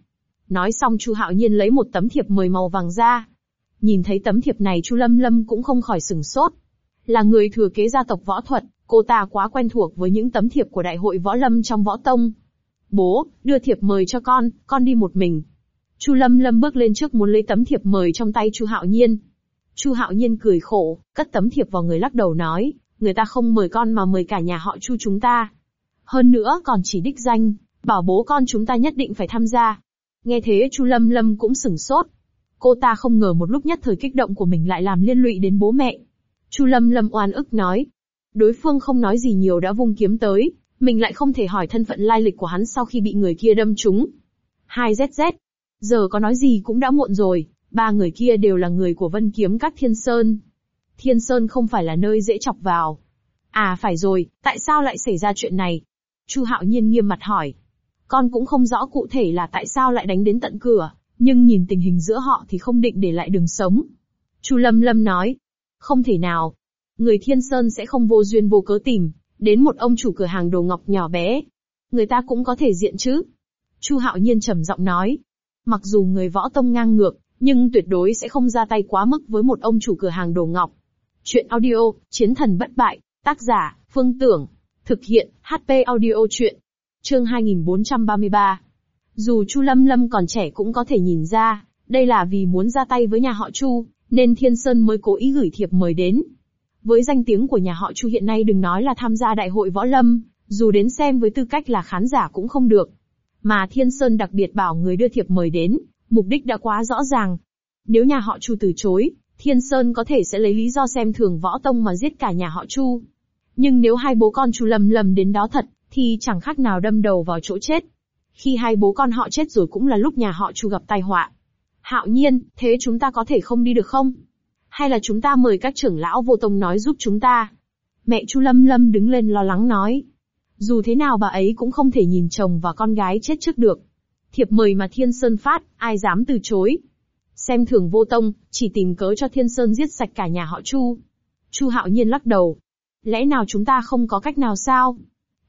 Nói xong Chu Hạo Nhiên lấy một tấm thiệp mời màu vàng ra. Nhìn thấy tấm thiệp này Chu Lâm Lâm cũng không khỏi sửng sốt. Là người thừa kế gia tộc võ thuật, cô ta quá quen thuộc với những tấm thiệp của đại hội võ lâm trong võ tông. Bố, đưa thiệp mời cho con đi một mình. Chu Lâm Lâm bước lên trước muốn lấy tấm thiệp mời trong tay Chu Hạo Nhiên. Chu Hạo Nhiên cười khổ, cất tấm thiệp vào người lắc đầu nói, người ta không mời con mà mời cả nhà họ Chu chúng ta. Hơn nữa còn chỉ đích danh, bảo bố con chúng ta nhất định phải tham gia. Nghe thế Chu Lâm Lâm cũng sửng sốt. Cô ta không ngờ một lúc nhất thời kích động của mình lại làm liên lụy đến bố mẹ. Chu Lâm Lâm oan ức nói. Đối phương không nói gì nhiều đã vung kiếm tới, mình lại không thể hỏi thân phận lai lịch của hắn sau khi bị người kia đâm trúng. 2ZZ. Giờ có nói gì cũng đã muộn rồi, ba người kia đều là người của Vân Kiếm Các Thiên Sơn. Thiên Sơn không phải là nơi dễ chọc vào. À phải rồi, tại sao lại xảy ra chuyện này? Chu Hạo Nhiên nghiêm mặt hỏi. Con cũng không rõ cụ thể là tại sao lại đánh đến tận cửa, nhưng nhìn tình hình giữa họ thì không định để lại đường sống. Chu Lâm Lâm nói. Không thể nào. Người Thiên Sơn sẽ không vô duyên vô cớ tìm đến một ông chủ cửa hàng đồ ngọc nhỏ bé. Người ta cũng có thể diện chứ. Chu Hạo Nhiên trầm giọng nói. Mặc dù người võ tông ngang ngược, nhưng tuyệt đối sẽ không ra tay quá mức với một ông chủ cửa hàng đồ ngọc. Chuyện audio, Chiến thần bất bại, tác giả, Phương Tưởng. Thực hiện, HP audio chuyện. Chương 2433. Dù Chu Lâm Lâm còn trẻ cũng có thể nhìn ra, đây là vì muốn ra tay với nhà họ Chu, nên Thiên Sơn mới cố ý gửi thiệp mời đến. Với danh tiếng của nhà họ Chu hiện nay đừng nói là tham gia đại hội võ lâm, dù đến xem với tư cách là khán giả cũng không được. Mà Thiên Sơn đặc biệt bảo người đưa thiệp mời đến, mục đích đã quá rõ ràng. Nếu nhà họ Chu từ chối, Thiên Sơn có thể sẽ lấy lý do xem thường võ tông mà giết cả nhà họ Chu. Nhưng nếu hai bố con Chu Lâm Lâm đến đó thật, thì chẳng khác nào đâm đầu vào chỗ chết. Khi hai bố con họ chết rồi cũng là lúc nhà họ Chu gặp tai họa. Hạo Nhiên, thế chúng ta có thể không đi được không? Hay là chúng ta mời các trưởng lão vô tông nói giúp chúng ta? Mẹ Chu Lâm Lâm đứng lên lo lắng nói. Dù thế nào bà ấy cũng không thể nhìn chồng và con gái chết trước được. Thiệp mời mà Thiên Sơn phát, ai dám từ chối? Xem thường vô tông, chỉ tìm cớ cho Thiên Sơn giết sạch cả nhà họ Chu. Chu Hạo Nhiên lắc đầu. Lẽ nào chúng ta không có cách nào sao?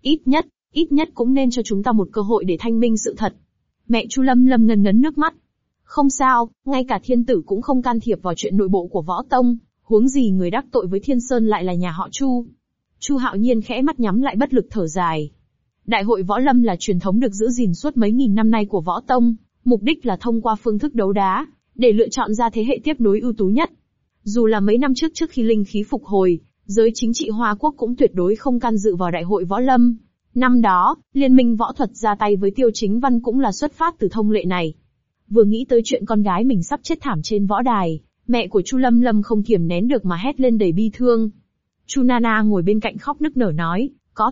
Ít nhất cũng nên cho chúng ta một cơ hội để thanh minh sự thật. Mẹ Chu Lâm Lâm ngấn ngấn nước mắt. Không sao, ngay cả thiên tử cũng không can thiệp vào chuyện nội bộ của võ tông, huống gì người đắc tội với Thiên Sơn lại là nhà họ Chu. Chu Hạo Nhiên khẽ mắt nhắm lại bất lực thở dài. Đại hội võ lâm là truyền thống được giữ gìn suốt mấy nghìn năm nay của võ tông, mục đích là thông qua phương thức đấu đá, để lựa chọn ra thế hệ tiếp nối ưu tú nhất. Dù là mấy năm trước khi linh khí phục hồi, giới chính trị Hoa Quốc cũng tuyệt đối không can dự vào đại hội võ lâm. Năm đó, Liên minh võ thuật ra tay với Tiêu Chính Văn cũng là xuất phát từ thông lệ này. Vừa nghĩ tới chuyện con gái mình sắp chết thảm trên võ đài, mẹ của Chu Lâm Lâm không kiềm nén được mà hét lên đầy bi thương. Chu Nana ngồi bên cạnh khóc nức nở nói,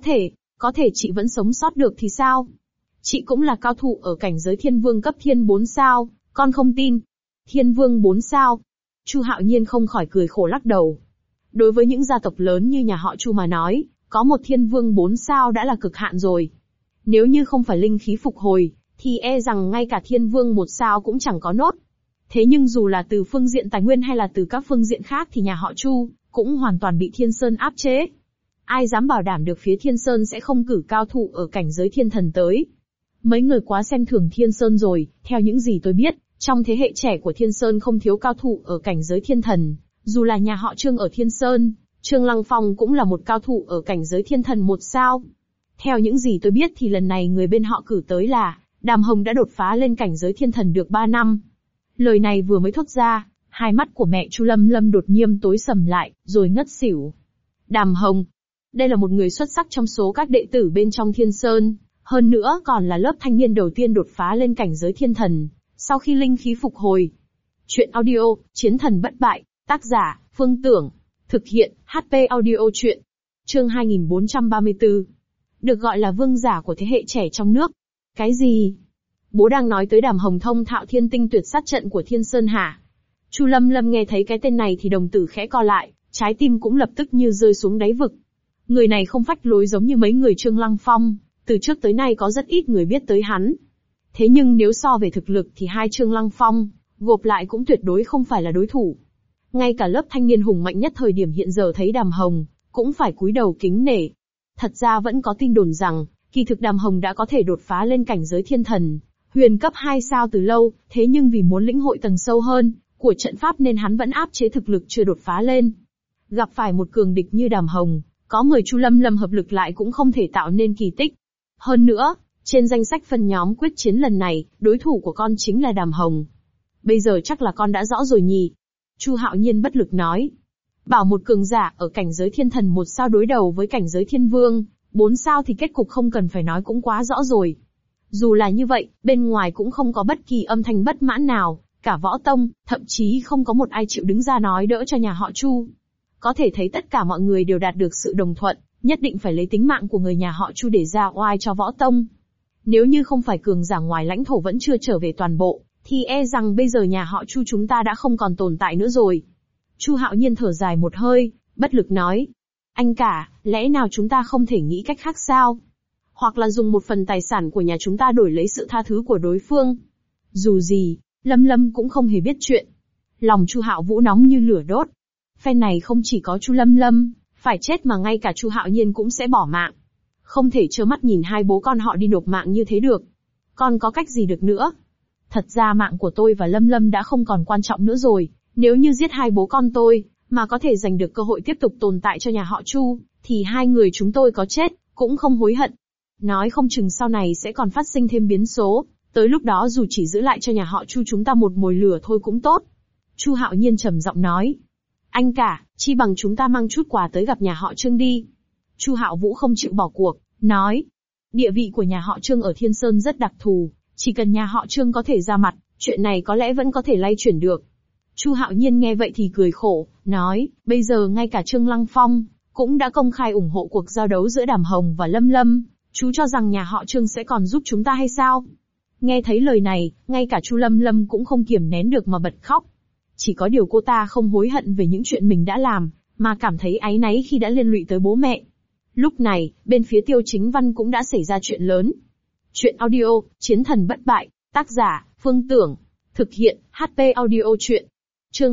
có thể chị vẫn sống sót được thì sao? Chị cũng là cao thủ ở cảnh giới thiên vương cấp thiên 4 sao, con không tin. Thiên vương 4 sao? Chu Hạo Nhiên không khỏi cười khổ lắc đầu. Đối với những gia tộc lớn như nhà họ Chu mà nói, có một thiên vương 4 sao đã là cực hạn rồi. Nếu như không phải linh khí phục hồi, thì e rằng ngay cả thiên vương 1 sao cũng chẳng có nốt. Thế nhưng dù là từ phương diện tài nguyên hay là từ các phương diện khác thì nhà họ Chu cũng hoàn toàn bị Thiên Sơn áp chế. Ai dám bảo đảm được phía Thiên Sơn sẽ không cử cao thủ ở cảnh giới thiên thần tới? Mấy người quá xem thường Thiên Sơn rồi, theo những gì tôi biết, trong thế hệ trẻ của Thiên Sơn không thiếu cao thủ ở cảnh giới thiên thần, dù là nhà họ Trương ở Thiên Sơn, Trương Lăng Phong cũng là một cao thủ ở cảnh giới thiên thần 1 sao. Theo những gì tôi biết thì lần này người bên họ cử tới là, Đàm Hồng đã đột phá lên cảnh giới thiên thần được 3 năm. Lời này vừa mới thốt ra, hai mắt của mẹ Chu Lâm Lâm đột nhiên tối sầm lại, rồi ngất xỉu. Đàm Hồng. Đây là một người xuất sắc trong số các đệ tử bên trong Thiên Sơn, hơn nữa còn là lớp thanh niên đầu tiên đột phá lên cảnh giới thiên thần, sau khi linh khí phục hồi. Chuyện audio, Chiến thần bất bại, tác giả, Phương Tưởng. Thực hiện, HP audio chuyện. Chương 2434. Được gọi là vương giả của thế hệ trẻ trong nước. Cái gì? Bố đang nói tới Đàm Hồng thông thạo thiên tinh tuyệt sát trận của Thiên Sơn hả? Chu Lâm Lâm nghe thấy cái tên này thì đồng tử khẽ co lại, trái tim cũng lập tức như rơi xuống đáy vực. Người này không phách lối giống như mấy người Trương Lăng Phong, từ trước tới nay có rất ít người biết tới hắn. Thế nhưng nếu so về thực lực thì hai Trương Lăng Phong, gộp lại cũng tuyệt đối không phải là đối thủ. Ngay cả lớp thanh niên hùng mạnh nhất thời điểm hiện giờ thấy Đàm Hồng, cũng phải cúi đầu kính nể. Thật ra vẫn có tin đồn rằng, kỳ thực Đàm Hồng đã có thể đột phá lên cảnh giới thiên thần, Huyền cấp 2 sao từ lâu, thế nhưng vì muốn lĩnh hội tầng sâu hơn của trận pháp nên hắn vẫn áp chế thực lực chưa đột phá lên. Gặp phải một cường địch như Đàm Hồng, có 10 Chu Lâm Lâm hợp lực lại cũng không thể tạo nên kỳ tích. Hơn nữa, trên danh sách phân nhóm quyết chiến lần này, đối thủ của con chính là Đàm Hồng. Bây giờ chắc là con đã rõ rồi nhỉ? Chu Hạo Nhiên bất lực nói. Bảo một cường giả ở cảnh giới thiên thần 1 sao đối đầu với cảnh giới thiên vương, 4 sao thì kết cục không cần phải nói cũng quá rõ rồi. Dù là như vậy, bên ngoài cũng không có bất kỳ âm thanh bất mãn nào, cả võ tông, thậm chí không có một ai chịu đứng ra nói đỡ cho nhà họ Chu. Có thể thấy tất cả mọi người đều đạt được sự đồng thuận, nhất định phải lấy tính mạng của người nhà họ Chu để ra oai cho võ tông. Nếu như không phải cường giả ngoài lãnh thổ vẫn chưa trở về toàn bộ, thì e rằng bây giờ nhà họ Chu chúng ta đã không còn tồn tại nữa rồi. Chu Hạo Nhiên thở dài một hơi, bất lực nói. Anh cả, lẽ nào chúng ta không thể nghĩ cách khác sao? Hoặc là dùng một phần tài sản của nhà chúng ta đổi lấy sự tha thứ của đối phương. Dù gì, Lâm Lâm cũng không hề biết chuyện. Lòng Chu Hạo Vũ nóng như lửa đốt. Phen này không chỉ có Chu Lâm Lâm phải chết mà ngay cả Chu Hạo Nhiên cũng sẽ bỏ mạng. Không thể trơ mắt nhìn hai bố con họ đi nộp mạng như thế được. Còn có cách gì được nữa? Thật ra mạng của tôi và Lâm Lâm đã không còn quan trọng nữa rồi. Nếu như giết hai bố con tôi, mà có thể giành được cơ hội tiếp tục tồn tại cho nhà họ Chu, thì hai người chúng tôi có chết, cũng không hối hận. Nói không chừng sau này sẽ còn phát sinh thêm biến số, tới lúc đó dù chỉ giữ lại cho nhà họ Chu chúng ta một mồi lửa thôi cũng tốt. Chu Hạo Nhiên trầm giọng nói. Anh cả, chi bằng chúng ta mang chút quà tới gặp nhà họ Trương đi. Chu Hạo Vũ không chịu bỏ cuộc, nói. Địa vị của nhà họ Trương ở Thiên Sơn rất đặc thù, chỉ cần nhà họ Trương có thể ra mặt, chuyện này có lẽ vẫn có thể lay chuyển được. Chu Hạo Nhiên nghe vậy thì cười khổ, nói, bây giờ ngay cả Trương Lăng Phong cũng đã công khai ủng hộ cuộc giao đấu giữa Đàm Hồng và Lâm Lâm, chú cho rằng nhà họ Trương sẽ còn giúp chúng ta hay sao? Nghe thấy lời này, ngay cả Chu Lâm Lâm cũng không kiềm nén được mà bật khóc. Chỉ có điều cô ta không hối hận về những chuyện mình đã làm, mà cảm thấy áy náy khi đã liên lụy tới bố mẹ. Lúc này, bên phía Tiêu Chính Văn cũng đã xảy ra chuyện lớn. Chuyện audio, Chiến thần bất bại, tác giả, Phương Tưởng, thực hiện, HP audio chuyện. Chương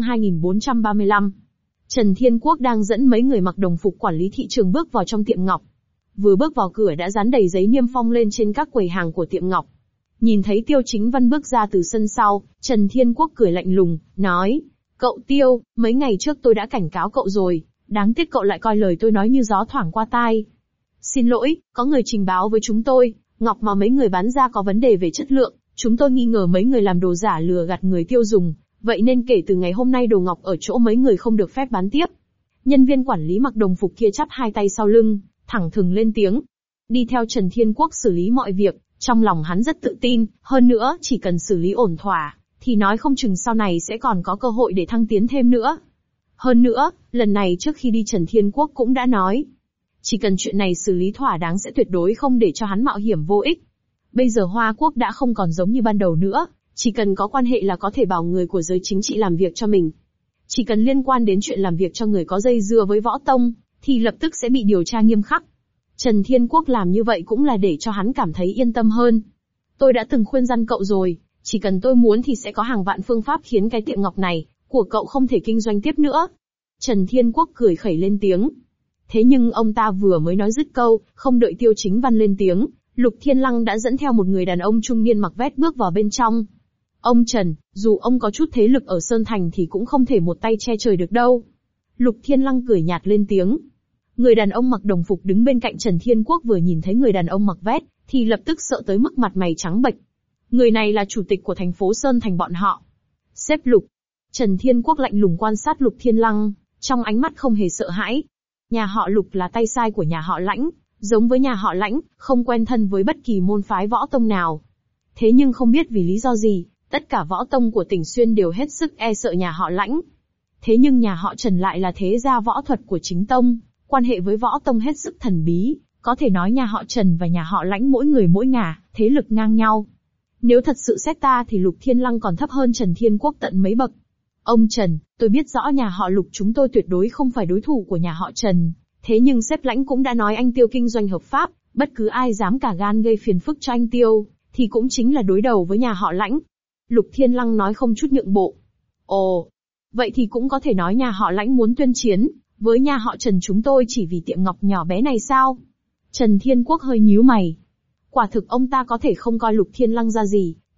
2435. Trần Thiên Quốc đang dẫn mấy người mặc đồng phục quản lý thị trường bước vào trong tiệm ngọc. Vừa bước vào cửa đã dán đầy giấy niêm phong lên trên các quầy hàng của tiệm ngọc. Nhìn thấy Tiêu Chính Văn bước ra từ sân sau, Trần Thiên Quốc cười lạnh lùng, nói, cậu Tiêu, mấy ngày trước tôi đã cảnh cáo cậu rồi, đáng tiếc cậu lại coi lời tôi nói như gió thoảng qua tai. Xin lỗi, có người trình báo với chúng tôi, ngọc mà mấy người bán ra có vấn đề về chất lượng, chúng tôi nghi ngờ mấy người làm đồ giả lừa gạt người tiêu dùng, vậy nên kể từ ngày hôm nay đồ ngọc ở chỗ mấy người không được phép bán tiếp. Nhân viên quản lý mặc đồng phục kia chắp hai tay sau lưng, thẳng thừng lên tiếng. Đi theo Trần Thiên Quốc xử lý mọi việc, trong lòng hắn rất tự tin, hơn nữa chỉ cần xử lý ổn thỏa, thì nói không chừng sau này sẽ còn có cơ hội để thăng tiến thêm nữa. Hơn nữa, lần này trước khi đi Trần Thiên Quốc cũng đã nói, chỉ cần chuyện này xử lý thỏa đáng sẽ tuyệt đối không để cho hắn mạo hiểm vô ích. Bây giờ Hoa Quốc đã không còn giống như ban đầu nữa, chỉ cần có quan hệ là có thể bảo người của giới chính trị làm việc cho mình. Chỉ cần liên quan đến chuyện làm việc cho người có dây dưa với võ tông, thì lập tức sẽ bị điều tra nghiêm khắc. Trần Thiên Quốc làm như vậy cũng là để cho hắn cảm thấy yên tâm hơn. Tôi đã từng khuyên răn cậu rồi, chỉ cần tôi muốn thì sẽ có hàng vạn phương pháp khiến cái tiệm ngọc này của cậu không thể kinh doanh tiếp nữa. Trần Thiên Quốc cười khẩy lên tiếng. Thế nhưng ông ta vừa mới nói dứt câu, không đợi Tiêu Chính Văn lên tiếng, Lục Thiên Lăng đã dẫn theo một người đàn ông trung niên mặc vest bước vào bên trong. Ông Trần, dù ông có chút thế lực ở Sơn Thành thì cũng không thể một tay che trời được đâu. Lục Thiên Lăng cười nhạt lên tiếng. Người đàn ông mặc đồng phục đứng bên cạnh Trần Thiên Quốc vừa nhìn thấy người đàn ông mặc vest, thì lập tức sợ tới mức mặt mày trắng bệch. Người này là chủ tịch của thành phố Sơn Thành bọn họ. Sếp Lục. Trần Thiên Quốc lạnh lùng quan sát Lục Thiên Lăng, trong ánh mắt không hề sợ hãi. Nhà họ Lục là tay sai của nhà họ Lãnh, giống với nhà họ Lãnh, không quen thân với bất kỳ môn phái võ tông nào. Thế nhưng không biết vì lý do gì, tất cả võ tông của tỉnh Xuyên đều hết sức e sợ nhà họ Lãnh. Thế nhưng nhà họ Trần lại là thế gia võ thuật của chính tông, quan hệ với võ tông hết sức thần bí, có thể nói nhà họ Trần và nhà họ Lãnh mỗi người mỗi ngả, thế lực ngang nhau. Nếu thật sự xét ta thì Lục Thiên Lăng còn thấp hơn Trần Thiên Quốc tận mấy bậc. Ông Trần, tôi biết rõ nhà họ Lục chúng tôi tuyệt đối không phải đối thủ của nhà họ Trần, thế nhưng sếp Lãnh cũng đã nói anh Tiêu kinh doanh hợp pháp, bất cứ ai dám cả gan gây phiền phức cho anh Tiêu, thì cũng chính là đối đầu với nhà họ Lãnh. Lục Thiên Lăng nói không chút nhượng bộ. Ồ, vậy thì cũng có thể nói nhà họ Lãnh muốn tuyên chiến với nhà họ Trần chúng tôi chỉ vì tiệm ngọc nhỏ bé này sao? Trần Thiên Quốc hơi nhíu mày. Quả thực ông ta có thể không coi Lục Thiên Lăng ra gì,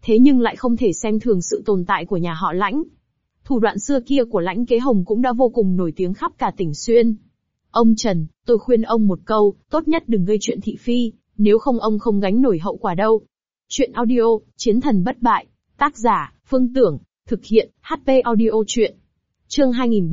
thế nhưng lại không thể xem thường sự tồn tại của nhà họ Lãnh. Thủ đoạn xưa kia của Lãnh Kế Hồng cũng đã vô cùng nổi tiếng khắp cả tỉnh Xuyên. Ông Trần, tôi khuyên ông một câu, tốt nhất đừng gây chuyện thị phi, nếu không ông không gánh nổi hậu quả đâu. Chuyện audio, Chiến thần bất bại, tác giả, Phương Tưởng, thực hiện, HP Audio Chuyện. Chương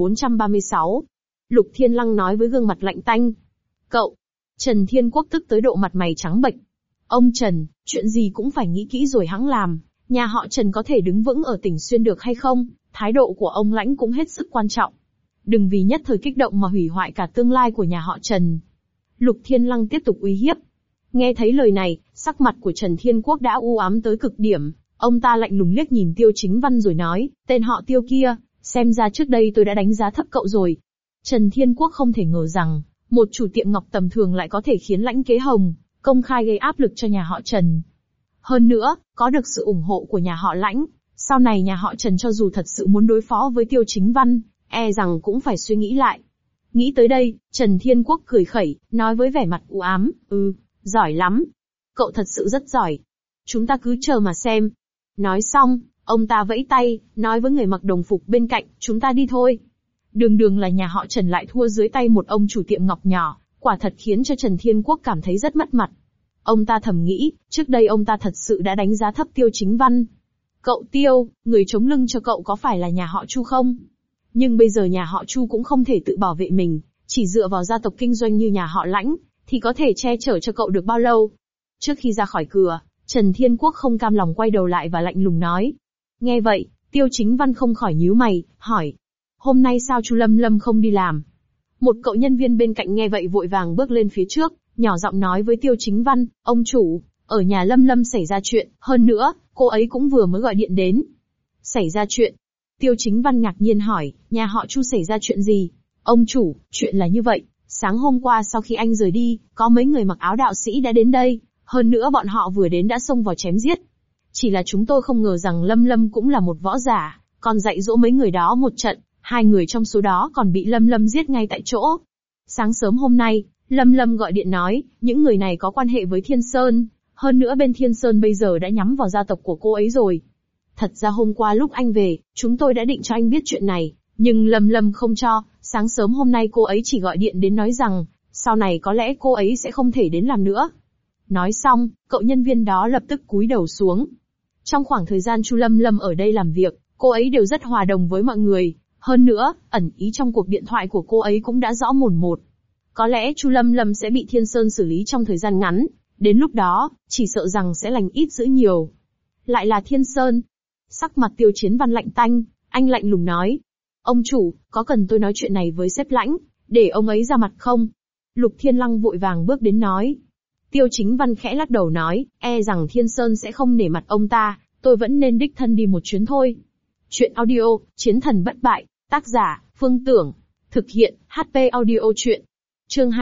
2436. Lục Thiên Lăng nói với gương mặt lạnh tanh. Cậu! Trần Thiên Quốc tức tới độ mặt mày trắng bệch. Ông Trần, chuyện gì cũng phải nghĩ kỹ rồi hẵng làm, nhà họ Trần có thể đứng vững ở tỉnh Xuyên được hay không, thái độ của ông Lãnh cũng hết sức quan trọng. Đừng vì nhất thời kích động mà hủy hoại cả tương lai của nhà họ Trần. Lục Thiên Lăng tiếp tục uy hiếp. Nghe thấy lời này, sắc mặt của Trần Thiên Quốc đã u ám tới cực điểm, ông ta lạnh lùng liếc nhìn Tiêu Chính Văn rồi nói, tên họ Tiêu kia, xem ra trước đây tôi đã đánh giá thấp cậu rồi. Trần Thiên Quốc không thể ngờ rằng, một chủ tiệm ngọc tầm thường lại có thể khiến Lãnh Kế Hồng công khai gây áp lực cho nhà họ Trần. Hơn nữa, có được sự ủng hộ của nhà họ Lãnh, sau này nhà họ Trần cho dù thật sự muốn đối phó với Tiêu Chính Văn, e rằng cũng phải suy nghĩ lại. Nghĩ tới đây, Trần Thiên Quốc cười khẩy, nói với vẻ mặt u ám, giỏi lắm. Cậu thật sự rất giỏi. Chúng ta cứ chờ mà xem. Nói xong, ông ta vẫy tay, nói với người mặc đồng phục bên cạnh, chúng ta đi thôi. Đường là nhà họ Trần lại thua dưới tay một ông chủ tiệm ngọc nhỏ, quả thật khiến cho Trần Thiên Quốc cảm thấy rất mất mặt. Ông ta thầm nghĩ, trước đây ông ta thật sự đã đánh giá thấp Tiêu Chính Văn. Cậu Tiêu, người chống lưng cho cậu có phải là nhà họ Chu không? Nhưng bây giờ nhà họ Chu cũng không thể tự bảo vệ mình, chỉ dựa vào gia tộc kinh doanh như nhà họ Lãnh, thì có thể che chở cho cậu được bao lâu? Trước khi ra khỏi cửa, Trần Thiên Quốc không cam lòng quay đầu lại và lạnh lùng nói. Nghe vậy, Tiêu Chính Văn không khỏi nhíu mày, hỏi. Hôm nay sao Chu Lâm Lâm không đi làm? Một cậu nhân viên bên cạnh nghe vậy vội vàng bước lên phía trước, nhỏ giọng nói với Tiêu Chính Văn, ông chủ, ở nhà Lâm Lâm xảy ra chuyện, hơn nữa, cô ấy cũng vừa mới gọi điện đến. Xảy ra chuyện? Tiêu Chính Văn ngạc nhiên hỏi, nhà họ Chu xảy ra chuyện gì? Ông chủ, chuyện là như vậy, sáng hôm qua sau khi anh rời đi, có mấy người mặc áo đạo sĩ đã đến đây, hơn nữa bọn họ vừa đến đã xông vào chém giết. Chỉ là chúng tôi không ngờ rằng Lâm Lâm cũng là một võ giả, còn dạy dỗ mấy người đó một trận, hai người trong số đó còn bị Lâm Lâm giết ngay tại chỗ. Sáng sớm hôm nay, Lâm Lâm gọi điện nói, những người này có quan hệ với Thiên Sơn, hơn nữa bên Thiên Sơn bây giờ đã nhắm vào gia tộc của cô ấy rồi. Thật ra hôm qua lúc anh về, chúng tôi đã định cho anh biết chuyện này, nhưng Lâm Lâm không cho, sáng sớm hôm nay cô ấy chỉ gọi điện đến nói rằng, sau này có lẽ cô ấy sẽ không thể đến làm nữa. Nói xong, cậu nhân viên đó lập tức cúi đầu xuống. Trong khoảng thời gian Chu Lâm Lâm ở đây làm việc, cô ấy đều rất hòa đồng với mọi người, hơn nữa, ẩn ý trong cuộc điện thoại của cô ấy cũng đã rõ mồn một. Có lẽ Chu Lâm Lâm sẽ bị Thiên Sơn xử lý trong thời gian ngắn, đến lúc đó, chỉ sợ rằng sẽ lành ít dữ nhiều. Lại là Thiên Sơn. Sắc mặt Tiêu Chiến Văn lạnh tanh, anh lạnh lùng nói. Ông chủ, có cần tôi nói chuyện này với sếp Lãnh, để ông ấy ra mặt không? Lục Thiên Lăng vội vàng bước đến nói. Tiêu Chính Văn khẽ lắc đầu nói, e rằng Thiên Sơn sẽ không nể mặt ông ta, tôi vẫn nên đích thân đi một chuyến thôi. Chuyện audio, Chiến thần bất bại, tác giả, Phương Tưởng, thực hiện, HP Audio Chuyện. Chương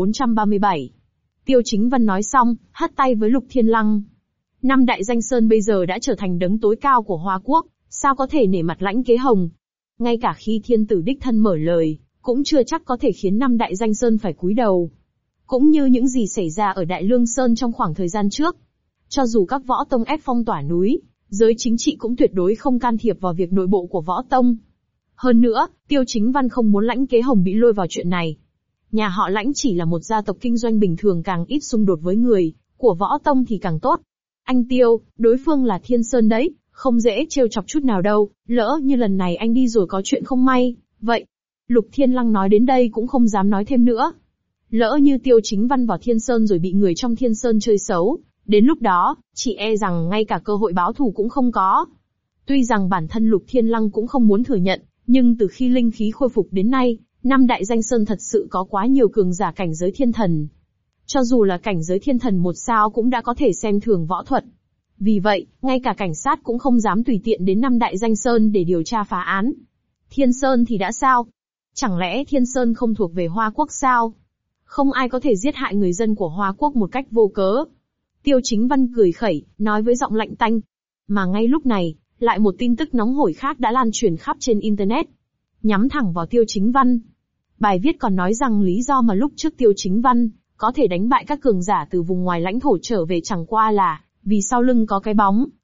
2437. Tiêu Chính Văn nói xong, hất tay với Lục Thiên Lăng. Năm đại danh sơn bây giờ đã trở thành đấng tối cao của Hoa Quốc, sao có thể nể mặt Lãnh Kế Hồng? Ngay cả khi thiên tử đích thân mở lời, cũng chưa chắc có thể khiến năm đại danh sơn phải cúi đầu. Cũng như những gì xảy ra ở Đại Lương Sơn trong khoảng thời gian trước. Cho dù các võ tông ép phong tỏa núi, giới chính trị cũng tuyệt đối không can thiệp vào việc nội bộ của võ tông. Hơn nữa, Tiêu Chính Văn không muốn Lãnh Kế Hồng bị lôi vào chuyện này. Nhà họ Lãnh chỉ là một gia tộc kinh doanh bình thường, càng ít xung đột với người của võ tông thì càng tốt. Anh Tiêu, đối phương là Thiên Sơn đấy, không dễ trêu chọc chút nào đâu, lỡ như lần này anh đi rồi có chuyện không may, vậy. Lục Thiên Lăng nói đến đây cũng không dám nói thêm nữa. Lỡ như Tiêu Chính Văn vào Thiên Sơn rồi bị người trong Thiên Sơn chơi xấu, đến lúc đó, chỉ e rằng ngay cả cơ hội báo thù cũng không có. Tuy rằng bản thân Lục Thiên Lăng cũng không muốn thừa nhận, nhưng từ khi linh khí khôi phục đến nay, năm đại danh sơn thật sự có quá nhiều cường giả cảnh giới thiên thần. Cho dù là cảnh giới thiên thần một sao cũng đã có thể xem thường võ thuật. Vì vậy, ngay cả cảnh sát cũng không dám tùy tiện đến năm đại danh sơn để điều tra phá án. Thiên Sơn thì đã sao? Chẳng lẽ Thiên Sơn không thuộc về Hoa Quốc sao? Không ai có thể giết hại người dân của Hoa Quốc một cách vô cớ. Tiêu Chính Văn cười khẩy, nói với giọng lạnh tanh. Mà ngay lúc này, lại một tin tức nóng hổi khác đã lan truyền khắp trên Internet. Nhắm thẳng vào Tiêu Chính Văn. Bài viết còn nói rằng lý do mà lúc trước Tiêu Chính Văn có thể đánh bại các cường giả từ vùng ngoài lãnh thổ trở về chẳng qua là vì sau lưng có cái bóng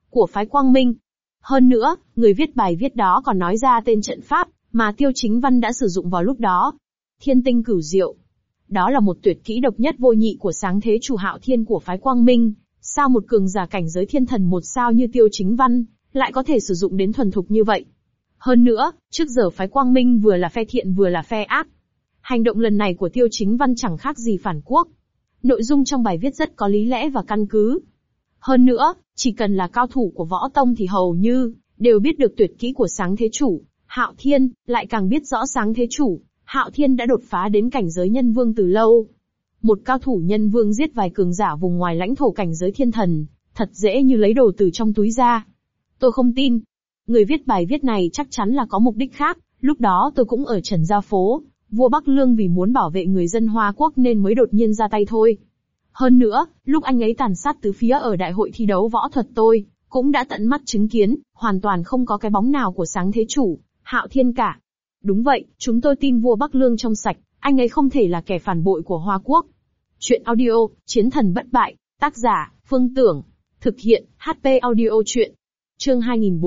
của phái Quang Minh. Hơn nữa, người viết bài viết đó còn nói ra tên trận pháp mà Tiêu Chính Văn đã sử dụng vào lúc đó. Thiên tinh cửu diệu. Đó là một tuyệt kỹ độc nhất vô nhị của sáng thế chủ Hạo Thiên của phái Quang Minh. Sao một cường giả cảnh giới thiên thần một sao như Tiêu Chính Văn lại có thể sử dụng đến thuần thục như vậy? Hơn nữa, trước giờ phái Quang Minh vừa là phe thiện vừa là phe ác. Hành động lần này của Tiêu Chính Văn chẳng khác gì phản quốc. Nội dung trong bài viết rất có lý lẽ và căn cứ. Hơn nữa, chỉ cần là cao thủ của võ tông thì hầu như đều biết được tuyệt kỹ của sáng thế chủ Hạo Thiên, lại càng biết rõ sáng thế chủ Hạo Thiên đã đột phá đến cảnh giới nhân vương từ lâu. Một cao thủ nhân vương giết vài cường giả vùng ngoài lãnh thổ cảnh giới thiên thần, thật dễ như lấy đồ từ trong túi ra. Tôi không tin. Người viết bài viết này chắc chắn là có mục đích khác, lúc đó tôi cũng ở Trần Gia Phố, vua Bắc Lương vì muốn bảo vệ người dân Hoa Quốc nên mới đột nhiên ra tay thôi. Hơn nữa, lúc anh ấy tàn sát tứ phía ở đại hội thi đấu võ thuật tôi cũng đã tận mắt chứng kiến, hoàn toàn không có cái bóng nào của sáng thế chủ Hạo Thiên cả. Đúng vậy, chúng tôi tin vua Bắc Lương trong sạch, anh ấy không thể là kẻ phản bội của Hoa Quốc. Chuyện audio, Chiến thần bất bại, tác giả, Phương Tưởng, thực hiện, HP audio chuyện. Chương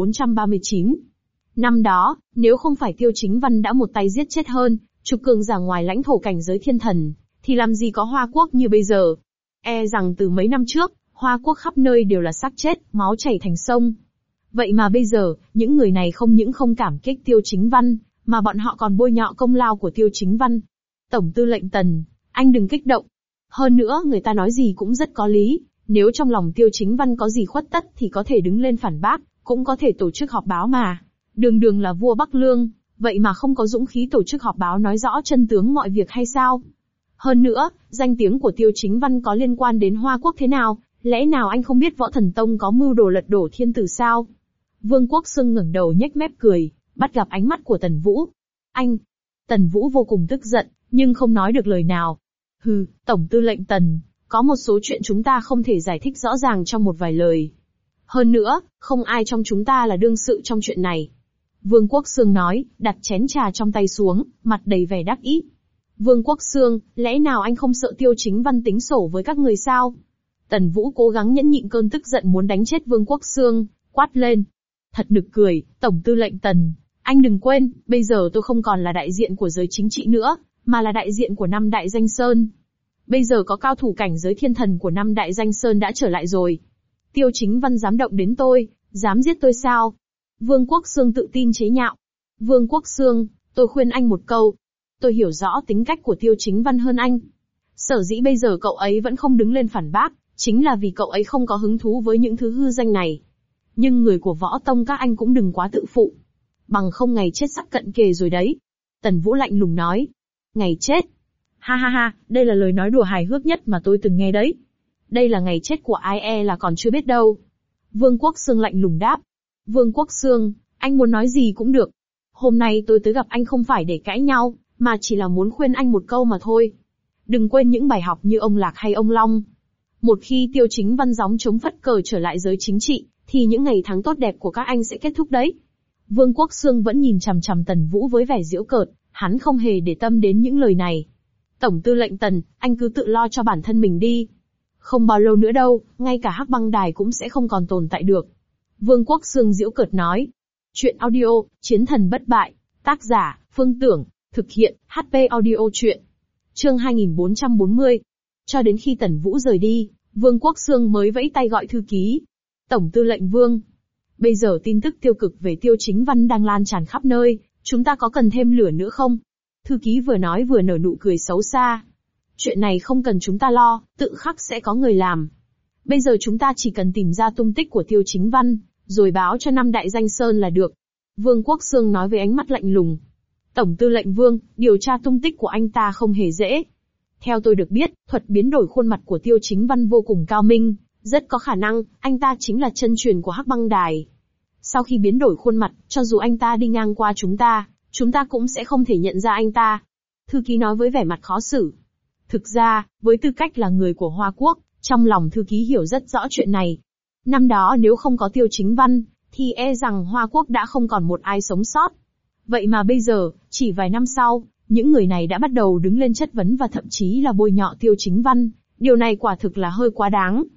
2439. Năm đó, nếu không phải Tiêu Chính Văn đã một tay giết chết hơn chục cường giả ngoài lãnh thổ cảnh giới thiên thần, thì làm gì có Hoa Quốc như bây giờ. E rằng từ mấy năm trước, Hoa Quốc khắp nơi đều là xác chết, máu chảy thành sông. Vậy mà bây giờ, những người này không những không cảm kích Tiêu Chính Văn, mà bọn họ còn bôi nhọ công lao của Tiêu Chính Văn. Tổng tư lệnh Tần, anh đừng kích động. Hơn nữa người ta nói gì cũng rất có lý, nếu trong lòng Tiêu Chính Văn có gì khuất tất thì có thể đứng lên phản bác, cũng có thể tổ chức họp báo mà. Đường đường là vua Bắc Lương, vậy mà không có dũng khí tổ chức họp báo nói rõ chân tướng mọi việc hay sao? Hơn nữa, danh tiếng của Tiêu Chính Văn có liên quan đến Hoa Quốc thế nào, lẽ nào anh không biết Võ Thần Tông có mưu đồ lật đổ thiên tử sao? Vương Quốc Xưng ngẩng đầu nhếch mép cười, bắt gặp ánh mắt của Tần Vũ. Anh! Tần Vũ vô cùng tức giận, nhưng không nói được lời nào. Hừ, Tổng tư lệnh Tần, có một số chuyện chúng ta không thể giải thích rõ ràng trong một vài lời. Hơn nữa, không ai trong chúng ta là đương sự trong chuyện này. Vương Quốc Xương nói, đặt chén trà trong tay xuống, mặt đầy vẻ đắc ý. Vương Quốc Xương, lẽ nào anh không sợ Tiêu Chính Văn tính sổ với các người sao? Tần Vũ cố gắng nhẫn nhịn cơn tức giận muốn đánh chết Vương Quốc Xương, quát lên. Thật nực cười, Tổng tư lệnh Tần, anh đừng quên, bây giờ tôi không còn là đại diện của giới chính trị nữa, mà là đại diện của năm đại danh sơn. Bây giờ có cao thủ cảnh giới thiên thần của năm đại danh sơn đã trở lại rồi. Tiêu Chính Văn dám động đến tôi, dám giết tôi sao? Vương Quốc Xương tự tin chế nhạo. Vương Quốc Xương, tôi khuyên anh một câu. Tôi hiểu rõ tính cách của Tiêu Chính Văn hơn anh. Sở dĩ bây giờ cậu ấy vẫn không đứng lên phản bác, chính là vì cậu ấy không có hứng thú với những thứ hư danh này. Nhưng người của võ tông các anh cũng đừng quá tự phụ. Bằng không ngày chết sắp cận kề rồi đấy. Tần Vũ lạnh lùng nói. Ngày chết? Ha ha ha, đây là lời nói đùa hài hước nhất mà tôi từng nghe đấy. Đây là ngày chết của ai e là còn chưa biết đâu. Vương Quốc Xương lạnh lùng đáp. Vương Quốc Xương, anh muốn nói gì cũng được. Hôm nay tôi tới gặp anh không phải để cãi nhau, mà chỉ là muốn khuyên anh một câu mà thôi. Đừng quên những bài học như ông Lạc hay ông Long. Một khi Tiêu Chính Văn gióng chống phất cờ trở lại giới chính trị, thì những ngày tháng tốt đẹp của các anh sẽ kết thúc đấy. Vương Quốc Xương vẫn nhìn chằm chằm Tần Vũ với vẻ giễu cợt, hắn không hề để tâm đến những lời này. Tổng tư lệnh Tần, anh cứ tự lo cho bản thân mình đi. Không bao lâu nữa đâu, ngay cả Hắc Băng Đài cũng sẽ không còn tồn tại được. Vương Quốc Xương giễu cợt nói. Chuyện audio, Chiến thần bất bại, tác giả, Phương Tưởng, thực hiện, HP audio chuyện. Chương 2440. Cho đến khi Tần Vũ rời đi, Vương Quốc Xương mới vẫy tay gọi thư ký. Tổng tư lệnh Vương. Bây giờ tin tức tiêu cực về Tiêu Chính Văn đang lan tràn khắp nơi, chúng ta có cần thêm lửa nữa không? Thư ký vừa nói vừa nở nụ cười xấu xa. Chuyện này không cần chúng ta lo, tự khắc sẽ có người làm. Bây giờ chúng ta chỉ cần tìm ra tung tích của Tiêu Chính Văn, rồi báo cho năm đại danh sơn là được. Vương Quốc Xương nói với ánh mắt lạnh lùng. Tổng tư lệnh Vương, điều tra tung tích của anh ta không hề dễ. Theo tôi được biết, thuật biến đổi khuôn mặt của Tiêu Chính Văn vô cùng cao minh, rất có khả năng, anh ta chính là chân truyền của Hắc Băng Đài. Sau khi biến đổi khuôn mặt, cho dù anh ta đi ngang qua chúng ta cũng sẽ không thể nhận ra anh ta. Thư ký nói với vẻ mặt khó xử. Thực ra, với tư cách là người của Hoa Quốc, trong lòng thư ký hiểu rất rõ chuyện này. Năm đó nếu không có Tiêu Chính Văn, thì e rằng Hoa Quốc đã không còn một ai sống sót. Vậy mà bây giờ, chỉ vài năm sau, những người này đã bắt đầu đứng lên chất vấn và thậm chí là bôi nhọ Tiêu Chính Văn. Điều này quả thực là hơi quá đáng.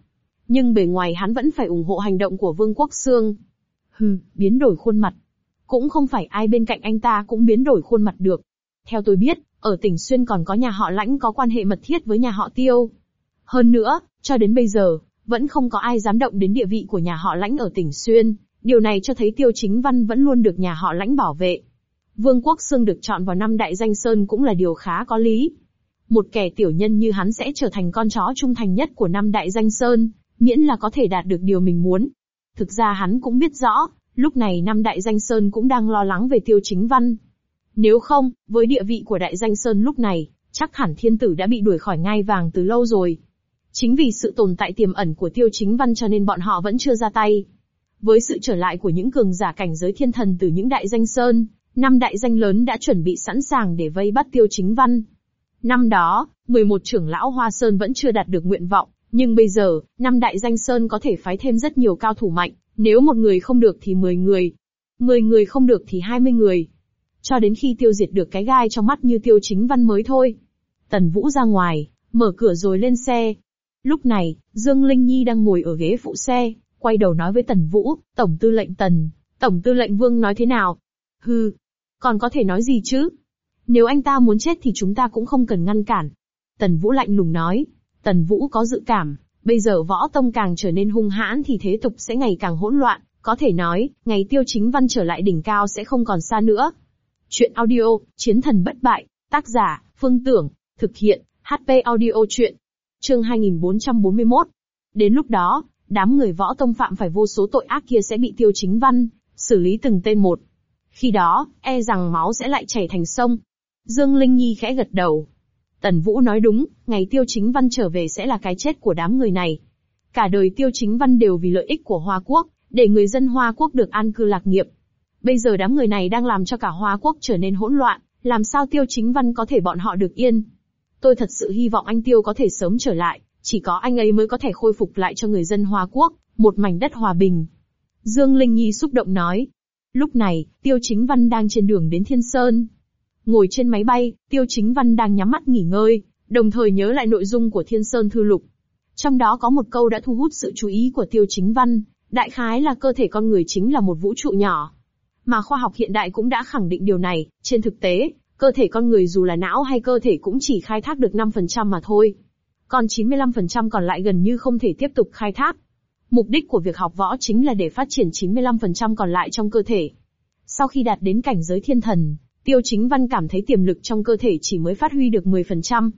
Nhưng bề ngoài hắn vẫn phải ủng hộ hành động của Vương Quốc Xương. Biến đổi khuôn mặt. Cũng không phải ai bên cạnh anh ta cũng biến đổi khuôn mặt được. Theo tôi biết, ở tỉnh Xuyên còn có nhà họ Lãnh có quan hệ mật thiết với nhà họ Tiêu. Hơn nữa, cho đến bây giờ, vẫn không có ai dám động đến địa vị của nhà họ Lãnh ở tỉnh Xuyên. Điều này cho thấy Tiêu Chính Văn vẫn luôn được nhà họ Lãnh bảo vệ. Vương Quốc Xương được chọn vào năm Đại Danh Sơn cũng là điều khá có lý. Một kẻ tiểu nhân như hắn sẽ trở thành con chó trung thành nhất của năm Đại Danh Sơn, miễn là có thể đạt được điều mình muốn. Thực ra hắn cũng biết rõ, lúc này năm Đại Danh Sơn cũng đang lo lắng về Tiêu Chính Văn. Nếu không, với địa vị của Đại Danh Sơn lúc này, chắc hẳn thiên tử đã bị đuổi khỏi ngai vàng từ lâu rồi. Chính vì sự tồn tại tiềm ẩn của Tiêu Chính Văn cho nên bọn họ vẫn chưa ra tay. Với sự trở lại của những cường giả cảnh giới thiên thần từ những Đại Danh Sơn, năm đại danh lớn đã chuẩn bị sẵn sàng để vây bắt Tiêu Chính Văn. Năm đó, 11 trưởng lão Hoa Sơn vẫn chưa đạt được nguyện vọng, nhưng bây giờ, năm Đại Danh Sơn có thể phái thêm rất nhiều cao thủ mạnh, nếu một người không được thì 10 người. 10 người không được thì 20 người. Cho đến khi tiêu diệt được cái gai trong mắt như Tiêu Chính Văn mới thôi. Tần Vũ ra ngoài, mở cửa rồi lên xe. Lúc này, Dương Linh Nhi đang ngồi ở ghế phụ xe, quay đầu nói với Tần Vũ, Tổng tư lệnh Tần, Tổng tư lệnh Vương nói thế nào? Còn có thể nói gì chứ? Nếu anh ta muốn chết thì chúng ta cũng không cần ngăn cản. Tần Vũ lạnh lùng nói. Tần Vũ có dự cảm, bây giờ võ tông càng trở nên hung hãn thì thế tục sẽ ngày càng hỗn loạn, có thể nói, ngày Tiêu Chính Văn trở lại đỉnh cao sẽ không còn xa nữa. Chuyện audio, Chiến thần bất bại, tác giả, Phương Tưởng, thực hiện, HP audio chuyện. Chương 2441. Đến lúc đó, đám người võ tông phạm phải vô số tội ác kia sẽ bị Tiêu Chính Văn xử lý từng tên một. Khi đó, e rằng máu sẽ lại chảy thành sông. Dương Linh Nhi khẽ gật đầu. Tần Vũ nói đúng, ngày Tiêu Chính Văn trở về sẽ là cái chết của đám người này. Cả đời Tiêu Chính Văn đều vì lợi ích của Hoa Quốc, để người dân Hoa Quốc được an cư lạc nghiệp. Bây giờ đám người này đang làm cho cả Hoa Quốc trở nên hỗn loạn, làm sao Tiêu Chính Văn có thể bọn họ được yên. Tôi thật sự hy vọng anh Tiêu có thể sớm trở lại, chỉ có anh ấy mới có thể khôi phục lại cho người dân Hoa Quốc một mảnh đất hòa bình. Dương Linh Nhi xúc động nói. Lúc này, Tiêu Chính Văn đang trên đường đến Thiên Sơn. Ngồi trên máy bay, Tiêu Chính Văn đang nhắm mắt nghỉ ngơi, đồng thời nhớ lại nội dung của Thiên Sơn Thư Lục. Trong đó có một câu đã thu hút sự chú ý của Tiêu Chính Văn, đại khái là cơ thể con người chính là một vũ trụ nhỏ. Mà khoa học hiện đại cũng đã khẳng định điều này, trên thực tế, cơ thể con người dù là não hay cơ thể cũng chỉ khai thác được 5% mà thôi. Còn 95% còn lại gần như không thể tiếp tục khai thác. Mục đích của việc học võ chính là để phát triển 95% còn lại trong cơ thể. Sau khi đạt đến cảnh giới thiên thần, Tiêu Chính Văn cảm thấy tiềm lực trong cơ thể chỉ mới phát huy được 10%.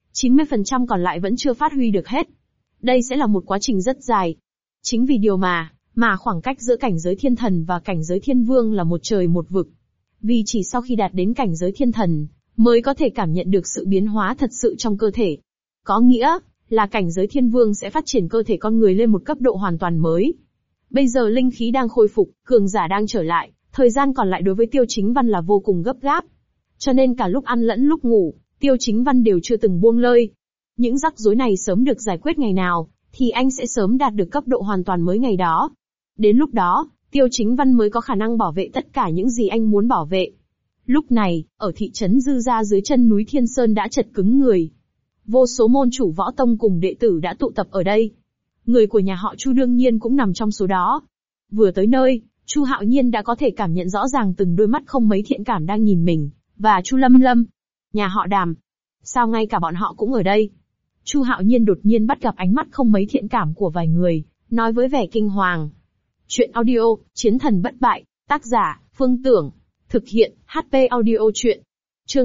90% còn lại vẫn chưa phát huy được hết. Đây sẽ là một quá trình rất dài. Chính vì điều mà khoảng cách giữa cảnh giới thiên thần và cảnh giới thiên vương là một trời một vực. Vì chỉ sau khi đạt đến cảnh giới thiên thần, mới có thể cảm nhận được sự biến hóa thật sự trong cơ thể. Có nghĩa là cảnh giới thiên vương sẽ phát triển cơ thể con người lên một cấp độ hoàn toàn mới. Bây giờ linh khí đang khôi phục, cường giả đang trở lại, thời gian còn lại đối với Tiêu Chính Văn là vô cùng gấp gáp. Cho nên cả lúc ăn lẫn lúc ngủ, Tiêu Chính Văn đều chưa từng buông lơi. Những rắc rối này sớm được giải quyết ngày nào, thì anh sẽ sớm đạt được cấp độ hoàn toàn mới ngày đó. Đến lúc đó, Tiêu Chính Văn mới có khả năng bảo vệ tất cả những gì anh muốn bảo vệ. Lúc này, ở thị trấn Dư Gia dưới chân núi Thiên Sơn đã chật cứng người. Vô số môn chủ võ tông cùng đệ tử đã tụ tập ở đây. Người của nhà họ Chu đương nhiên cũng nằm trong số đó. Vừa tới nơi, Chu Hạo Nhiên đã có thể cảm nhận rõ ràng từng đôi mắt không mấy thiện cảm đang nhìn mình, và Chu Lâm Lâm. Nhà họ Đàm. Sao ngay cả bọn họ cũng ở đây? Chu Hạo Nhiên đột nhiên bắt gặp ánh mắt không mấy thiện cảm của vài người, nói với vẻ kinh hoàng. Chuyện audio, Chiến thần bất bại, tác giả, Phương Tưởng, thực hiện, HP audio chuyện. Chương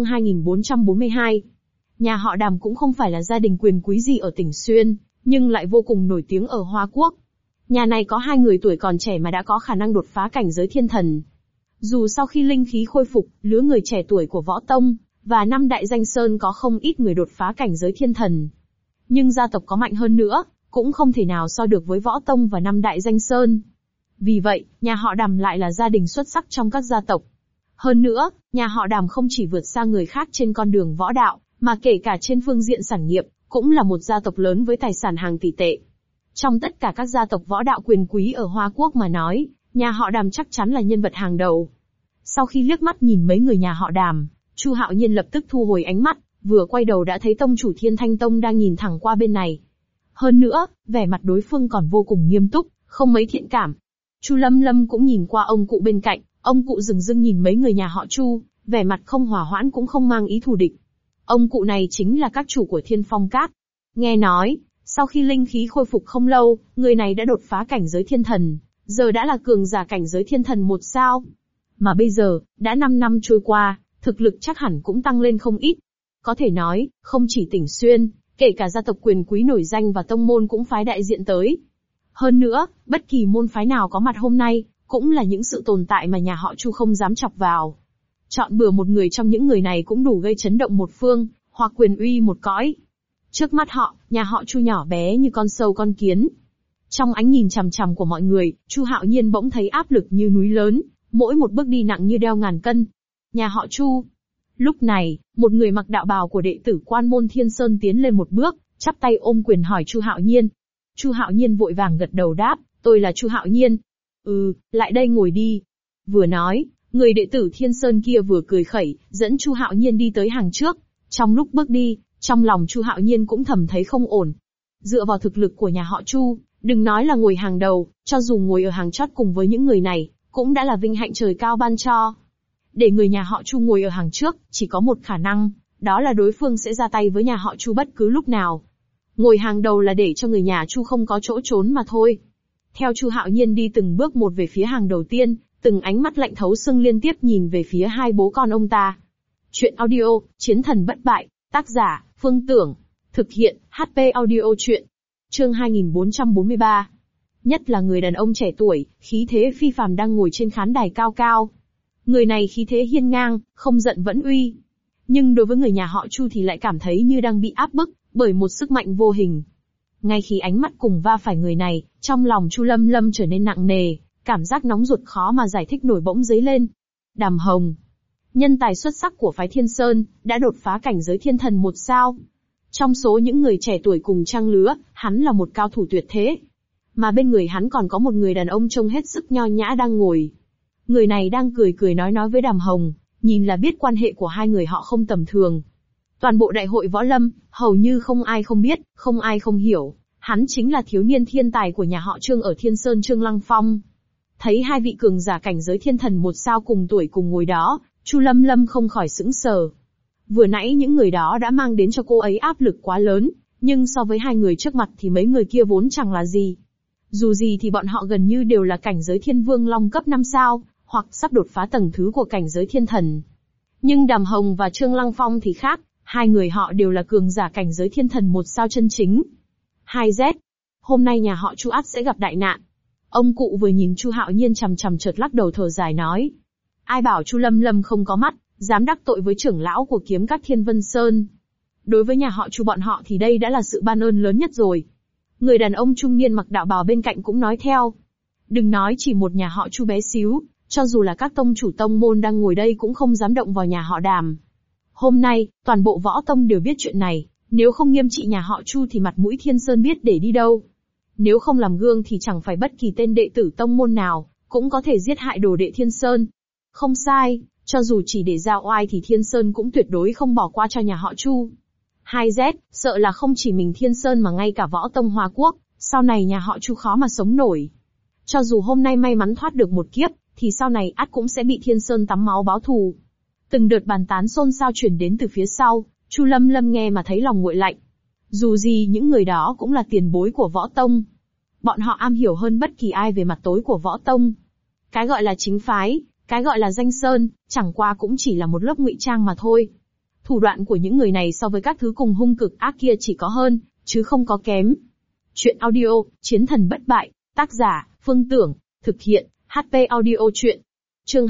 2442. Nhà họ Đàm cũng không phải là gia đình quyền quý gì ở tỉnh Xuyên, nhưng lại vô cùng nổi tiếng ở Hoa Quốc. Nhà này có 2 người tuổi còn trẻ mà đã có khả năng đột phá cảnh giới thiên thần. Dù sau khi linh khí khôi phục, lứa người trẻ tuổi của võ tông, và năm Đại Danh Sơn có không ít người đột phá cảnh giới thiên thần. Nhưng gia tộc có mạnh hơn nữa, cũng không thể nào so được với võ tông và năm Đại Danh Sơn. Vì vậy, nhà họ Đàm lại là gia đình xuất sắc trong các gia tộc. Hơn nữa, nhà họ Đàm không chỉ vượt xa người khác trên con đường võ đạo, mà kể cả trên phương diện sản nghiệp, cũng là một gia tộc lớn với tài sản hàng tỷ tệ. Trong tất cả các gia tộc võ đạo quyền quý ở Hoa Quốc mà nói, nhà họ Đàm chắc chắn là nhân vật hàng đầu. Sau khi liếc mắt nhìn mấy người nhà họ Đàm, Chu Hạo Nhiên lập tức thu hồi ánh mắt, vừa quay đầu đã thấy tông chủ Thiên Thanh Tông đang nhìn thẳng qua bên này. Hơn nữa, vẻ mặt đối phương còn vô cùng nghiêm túc, không mấy thiện cảm. Chu Lâm Lâm cũng nhìn qua ông cụ bên cạnh, ông cụ dửng dưng nhìn mấy người nhà họ Chu, vẻ mặt không hòa hoãn cũng không mang ý thù địch. Ông cụ này chính là các chủ của Thiên Phong Các. Nghe nói, sau khi linh khí khôi phục không lâu, người này đã đột phá cảnh giới thiên thần, giờ đã là cường giả cảnh giới thiên thần 1 sao. Mà bây giờ, đã 5 năm trôi qua, thực lực chắc hẳn cũng tăng lên không ít. Có thể nói, không chỉ Tỉnh Xuyên, kể cả gia tộc quyền quý nổi danh và tông môn cũng phái đại diện tới. Hơn nữa, bất kỳ môn phái nào có mặt hôm nay, cũng là những sự tồn tại mà nhà họ Chu không dám chọc vào. Chọn bừa một người trong những người này cũng đủ gây chấn động một phương, hoặc quyền uy một cõi. Trước mắt họ, nhà họ Chu nhỏ bé như con sâu con kiến. Trong ánh nhìn chằm chằm của mọi người, Chu Hạo Nhiên bỗng thấy áp lực như núi lớn, mỗi một bước đi nặng như đeo ngàn cân. Nhà họ Chu. Lúc này, một người mặc đạo bào của đệ tử Quan môn Thiên Sơn tiến lên một bước, chắp tay ôm quyền hỏi Chu Hạo Nhiên. Chu Hạo Nhiên vội vàng gật đầu đáp, tôi là Chu Hạo Nhiên. Lại đây ngồi đi. Vừa nói, người đệ tử Thiên Sơn kia vừa cười khẩy, dẫn Chu Hạo Nhiên đi tới hàng trước. Trong lúc bước đi, trong lòng Chu Hạo Nhiên cũng thầm thấy không ổn. Dựa vào thực lực của nhà họ Chu, đừng nói là ngồi hàng đầu, cho dù ngồi ở hàng chót cùng với những người này, cũng đã là vinh hạnh trời cao ban cho. Để người nhà họ Chu ngồi ở hàng trước, chỉ có một khả năng, đó là đối phương sẽ ra tay với nhà họ Chu bất cứ lúc nào. Ngồi hàng đầu là để cho người nhà Chu không có chỗ trốn mà thôi. Theo Chu Hạo Nhiên đi từng bước một về phía hàng đầu tiên, từng ánh mắt lạnh thấu xương liên tiếp nhìn về phía hai bố con ông ta. Chuyện audio, Chiến thần bất bại, tác giả, Phương Tưởng. Thực hiện, HP audio chuyện. Chương 2443. Nhất là người đàn ông trẻ tuổi, khí thế phi phàm đang ngồi trên khán đài cao cao. Người này khí thế hiên ngang, không giận vẫn uy. Nhưng đối với người nhà họ Chu thì lại cảm thấy như đang bị áp bức, bởi một sức mạnh vô hình. Ngay khi ánh mắt cùng va phải người này, trong lòng Chu Lâm Lâm trở nên nặng nề, cảm giác nóng ruột khó mà giải thích nổi bỗng dấy lên. Đàm Hồng, nhân tài xuất sắc của phái Thiên Sơn, đã đột phá cảnh giới thiên thần 1 sao. Trong số những người trẻ tuổi cùng trang lứa, hắn là một cao thủ tuyệt thế. Mà bên người hắn còn có một người đàn ông trông hết sức nho nhã đang ngồi. Người này đang cười cười nói với Đàm Hồng, nhìn là biết quan hệ của hai người họ không tầm thường. Toàn bộ đại hội võ lâm, hầu như không ai không biết, không ai không hiểu, hắn chính là thiếu niên thiên tài của nhà họ Trương ở Thiên Sơn Trương Lăng Phong. Thấy hai vị cường giả cảnh giới thiên thần 1 sao cùng tuổi cùng ngồi đó, Chu Lâm Lâm không khỏi sững sờ. Vừa nãy những người đó đã mang đến cho cô ấy áp lực quá lớn, nhưng so với hai người trước mặt thì mấy người kia vốn chẳng là gì. Dù gì thì bọn họ gần như đều là cảnh giới thiên vương long cấp 5 sao, hoặc sắp đột phá tầng thứ của cảnh giới thiên thần. Nhưng Đàm Hồng và Trương Lăng Phong thì khác, hai người họ đều là cường giả cảnh giới thiên thần 1 sao chân chính. 2Z. Hôm nay nhà họ Chu ắt sẽ gặp đại nạn. Ông cụ vừa nhìn Chu Hạo Nhiên chằm chằm chợt lắc đầu thở dài nói. Ai bảo Chu Lâm Lâm không có mắt, dám đắc tội với trưởng lão của kiếm các Thiên Vân Sơn. Đối với nhà họ Chu bọn họ thì đây đã là sự ban ơn lớn nhất rồi. Người đàn ông trung niên mặc đạo bào bên cạnh cũng nói theo. Đừng nói chỉ một nhà họ Chu bé xíu, cho dù là các tông chủ tông môn đang ngồi đây cũng không dám động vào nhà họ Đàm. Hôm nay, toàn bộ võ tông đều biết chuyện này, nếu không nghiêm trị nhà họ Chu thì mặt mũi Thiên Sơn biết để đi đâu. Nếu không làm gương thì chẳng phải bất kỳ tên đệ tử tông môn nào, cũng có thể giết hại đồ đệ Thiên Sơn. Không sai, cho dù chỉ để ra oai thì Thiên Sơn cũng tuyệt đối không bỏ qua cho nhà họ Chu. 2Z, sợ là không chỉ mình Thiên Sơn mà ngay cả võ tông Hoa Quốc, sau này nhà họ Chu khó mà sống nổi. Cho dù hôm nay may mắn thoát được một kiếp, thì sau này ắt cũng sẽ bị Thiên Sơn tắm máu báo thù. Từng đợt bàn tán xôn xao truyền đến từ phía sau, Chu Lâm Lâm nghe mà thấy lòng nguội lạnh. Dù gì những người đó cũng là tiền bối của võ tông. Bọn họ am hiểu hơn bất kỳ ai về mặt tối của võ tông. Cái gọi là chính phái, cái gọi là danh sơn, chẳng qua cũng chỉ là một lớp ngụy trang mà thôi. Thủ đoạn của những người này so với các thứ cùng hung cực ác kia chỉ có hơn, chứ không có kém. Chuyện audio, Chiến thần bất bại, tác giả, Phương Tưởng, thực hiện, HP audio chuyện. Chương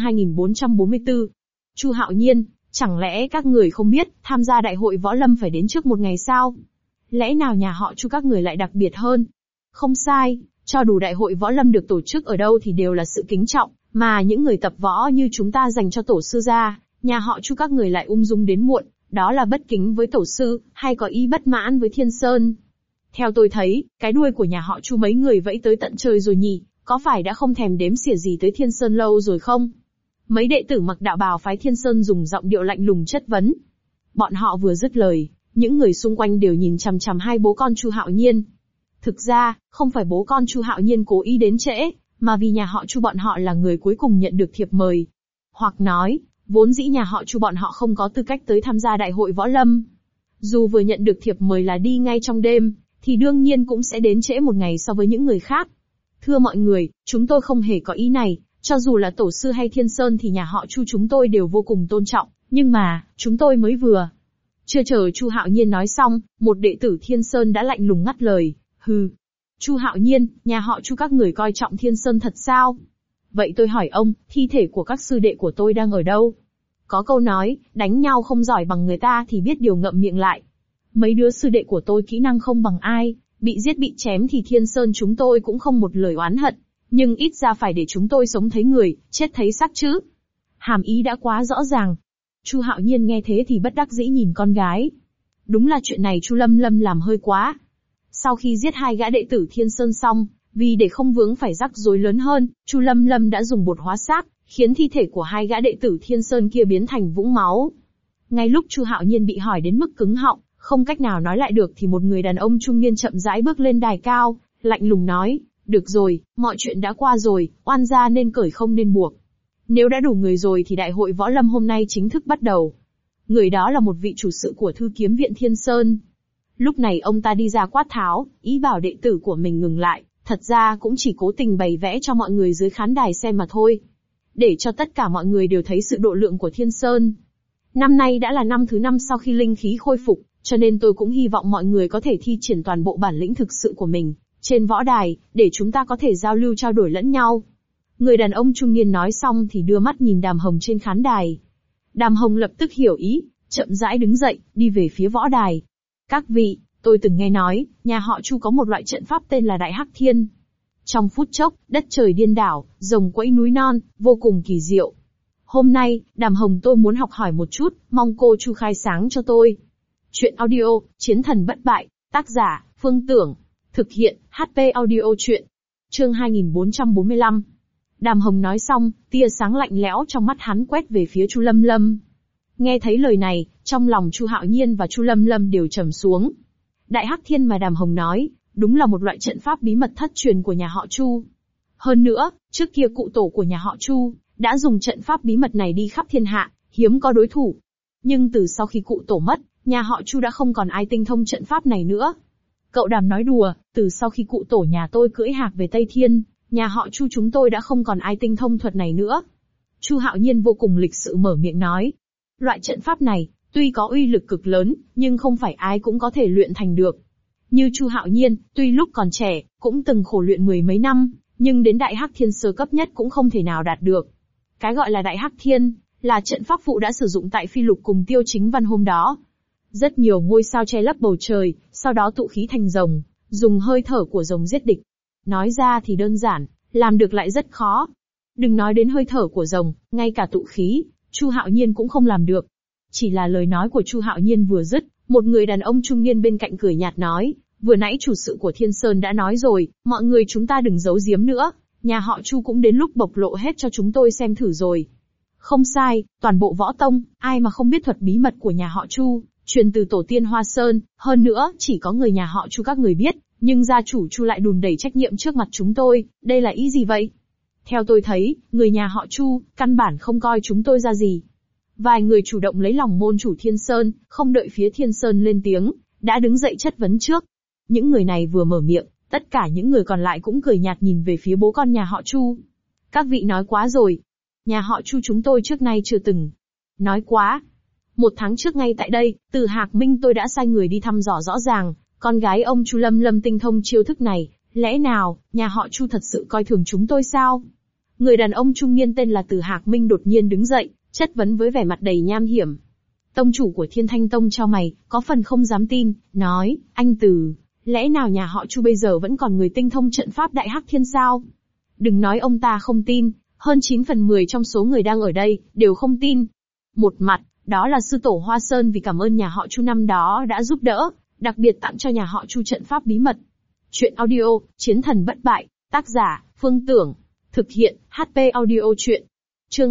2444. Chu Hạo Nhiên, chẳng lẽ các người không biết, tham gia đại hội võ lâm phải đến trước một ngày sao? Lẽ nào nhà họ Chu các người lại đặc biệt hơn? Không sai, cho dù đại hội võ lâm được tổ chức ở đâu thì đều là sự kính trọng, mà những người tập võ như chúng ta dành cho tổ sư gia, nhà họ Chu các người lại ung dung đến muộn, đó là bất kính với tổ sư, hay có ý bất mãn với Thiên Sơn. Theo tôi thấy, cái đuôi của nhà họ Chu mấy người vẫy tới tận trời rồi nhỉ, có phải đã không thèm đếm xỉa gì tới Thiên Sơn lâu rồi không? Mấy đệ tử mặc đạo bào phái Thiên Sơn dùng giọng điệu lạnh lùng chất vấn. Bọn họ vừa dứt lời, những người xung quanh đều nhìn chằm chằm hai bố con Chu Hạo Nhiên. Thực ra, không phải bố con Chu Hạo Nhiên cố ý đến trễ, mà vì nhà họ Chu bọn họ là người cuối cùng nhận được thiệp mời. Hoặc nói, vốn dĩ nhà họ Chu bọn họ không có tư cách tới tham gia đại hội võ lâm. Dù vừa nhận được thiệp mời là đi ngay trong đêm, thì đương nhiên cũng sẽ đến trễ một ngày so với những người khác. Thưa mọi người, chúng tôi không hề có ý này, cho dù là tổ sư hay Thiên Sơn thì nhà họ Chu chúng tôi đều vô cùng tôn trọng, nhưng mà, chúng tôi mới vừa. Chưa chờ Chu Hạo Nhiên nói xong, một đệ tử Thiên Sơn đã lạnh lùng ngắt lời, hừ. Chu Hạo Nhiên, nhà họ Chu các người coi trọng Thiên Sơn thật sao? Vậy tôi hỏi ông, thi thể của các sư đệ của tôi đang ở đâu? Có câu nói, đánh nhau không giỏi bằng người ta thì biết điều ngậm miệng lại. Mấy đứa sư đệ của tôi kỹ năng không bằng ai, bị giết bị chém thì Thiên Sơn chúng tôi cũng không một lời oán hận, nhưng ít ra phải để chúng tôi sống thấy người, chết thấy xác chứ. Hàm ý đã quá rõ ràng. Chu Hạo Nhiên nghe thế thì bất đắc dĩ nhìn con gái. Đúng là chuyện này Chu Lâm Lâm làm hơi quá. Sau khi giết hai gã đệ tử Thiên Sơn xong, vì để không vướng phải rắc rối lớn hơn, Chu Lâm Lâm đã dùng bột hóa xác, khiến thi thể của hai gã đệ tử Thiên Sơn kia biến thành vũng máu. Ngay lúc Chu Hạo Nhiên bị hỏi đến mức cứng họng, không cách nào nói lại được thì một người đàn ông trung niên chậm rãi bước lên đài cao, lạnh lùng nói, được rồi, mọi chuyện đã qua rồi, oan gia nên cởi không nên buộc. Nếu đã đủ người rồi thì đại hội võ lâm hôm nay chính thức bắt đầu. Người đó là một vị chủ sự của Thư Kiếm Viện Thiên Sơn. Lúc này ông ta đi ra quát tháo, ý bảo đệ tử của mình ngừng lại, thật ra cũng chỉ cố tình bày vẽ cho mọi người dưới khán đài xem mà thôi. Để cho tất cả mọi người đều thấy sự độ lượng của Thiên Sơn. Năm nay đã là năm thứ 5 sau khi linh khí khôi phục, cho nên tôi cũng hy vọng mọi người có thể thi triển toàn bộ bản lĩnh thực sự của mình, trên võ đài, để chúng ta có thể giao lưu trao đổi lẫn nhau. Người đàn ông trung niên nói xong thì đưa mắt nhìn Đàm Hồng trên khán đài. Đàm Hồng lập tức hiểu ý, chậm rãi đứng dậy, đi về phía võ đài. Các vị, tôi từng nghe nói, nhà họ Chu có một loại trận pháp tên là Đại Hắc Thiên. Trong phút chốc, đất trời điên đảo, rồng quẫy núi non, vô cùng kỳ diệu. Hôm nay, Đàm Hồng tôi muốn học hỏi một chút, mong cô Chu khai sáng cho tôi. Chuyện audio, Chiến thần bất bại, tác giả, Phương Tưởng. Thực hiện, HP audio chuyện. Chương 2445. Đàm Hồng nói xong, tia sáng lạnh lẽo trong mắt hắn quét về phía Chu Lâm Lâm. Nghe thấy lời này, trong lòng Chu Hạo Nhiên và Chu Lâm Lâm đều trầm xuống. Đại Hắc Thiên mà Đàm Hồng nói, đúng là một loại trận pháp bí mật thất truyền của nhà họ Chu. Hơn nữa, trước kia cụ tổ của nhà họ Chu đã dùng trận pháp bí mật này đi khắp thiên hạ, hiếm có đối thủ. Nhưng từ sau khi cụ tổ mất, nhà họ Chu đã không còn ai tinh thông trận pháp này nữa. Cậu Đàm nói đùa, từ sau khi cụ tổ nhà tôi cưỡi hạc về Tây Thiên, nhà họ Chu chúng tôi đã không còn ai tinh thông thuật này nữa. Chu Hạo Nhiên vô cùng lịch sự mở miệng nói. Loại trận pháp này, tuy có uy lực cực lớn, nhưng không phải ai cũng có thể luyện thành được. Như Chu Hạo Nhiên, tuy lúc còn trẻ, cũng từng khổ luyện mười mấy năm, nhưng đến Đại Hắc Thiên sơ cấp nhất cũng không thể nào đạt được. Cái gọi là Đại Hắc Thiên, là trận pháp phụ đã sử dụng tại Phi Lục cùng Tiêu Chính Văn hôm đó. Rất nhiều ngôi sao che lấp bầu trời, sau đó tụ khí thành rồng, dùng hơi thở của rồng giết địch. Nói ra thì đơn giản, làm được lại rất khó. Đừng nói đến hơi thở của rồng, ngay cả tụ khí, Chu Hạo Nhiên cũng không làm được. Chỉ là lời nói của Chu Hạo Nhiên vừa dứt, một người đàn ông trung niên bên cạnh cười nhạt nói, vừa nãy chủ sự của Thiên Sơn đã nói rồi, mọi người chúng ta đừng giấu giếm nữa, nhà họ Chu cũng đến lúc bộc lộ hết cho chúng tôi xem thử rồi. Không sai, toàn bộ võ tông, ai mà không biết thuật bí mật của nhà họ Chu, truyền từ tổ tiên Hoa Sơn, hơn nữa, chỉ có người nhà họ Chu các người biết, nhưng gia chủ Chu lại đùn đẩy trách nhiệm trước mặt chúng tôi, đây là ý gì vậy? Theo tôi thấy, người nhà họ Chu, căn bản không coi chúng tôi ra gì. Vài người chủ động lấy lòng môn chủ Thiên Sơn, không đợi phía Thiên Sơn lên tiếng, đã đứng dậy chất vấn trước. Những người này vừa mở miệng, tất cả những người còn lại cũng cười nhạt nhìn về phía bố con nhà họ Chu. Các vị nói quá rồi. Nhà họ Chu chúng tôi trước nay chưa từng nói quá. 1 tháng trước ngay tại đây, từ Hạc Minh tôi đã sai người đi thăm dò rõ ràng, con gái ông Chu Lâm Lâm tinh thông chiêu thức này, lẽ nào, nhà họ Chu thật sự coi thường chúng tôi sao? Người đàn ông trung niên tên là Từ Hạc Minh đột nhiên đứng dậy, chất vấn với vẻ mặt đầy nham hiểm. Tông chủ của Thiên Thanh Tông chau mày, có phần không dám tin, nói, anh Từ, lẽ nào nhà họ Chu bây giờ vẫn còn người tinh thông trận pháp Đại Hắc Thiên sao? Đừng nói ông ta không tin, hơn 9 phần 10 trong số người đang ở đây, đều không tin. Một mặt, đó là sư tổ Hoa Sơn vì cảm ơn nhà họ Chu năm đó đã giúp đỡ, đặc biệt tặng cho nhà họ Chu trận pháp bí mật. Chuyện audio, Chiến thần bất bại, tác giả, Phương Tưởng. Thực hiện, HP audio chuyện. Chương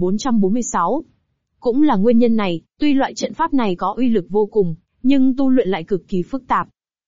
2446. Cũng là nguyên nhân này, tuy loại trận pháp này có uy lực vô cùng, nhưng tu luyện lại cực kỳ phức tạp.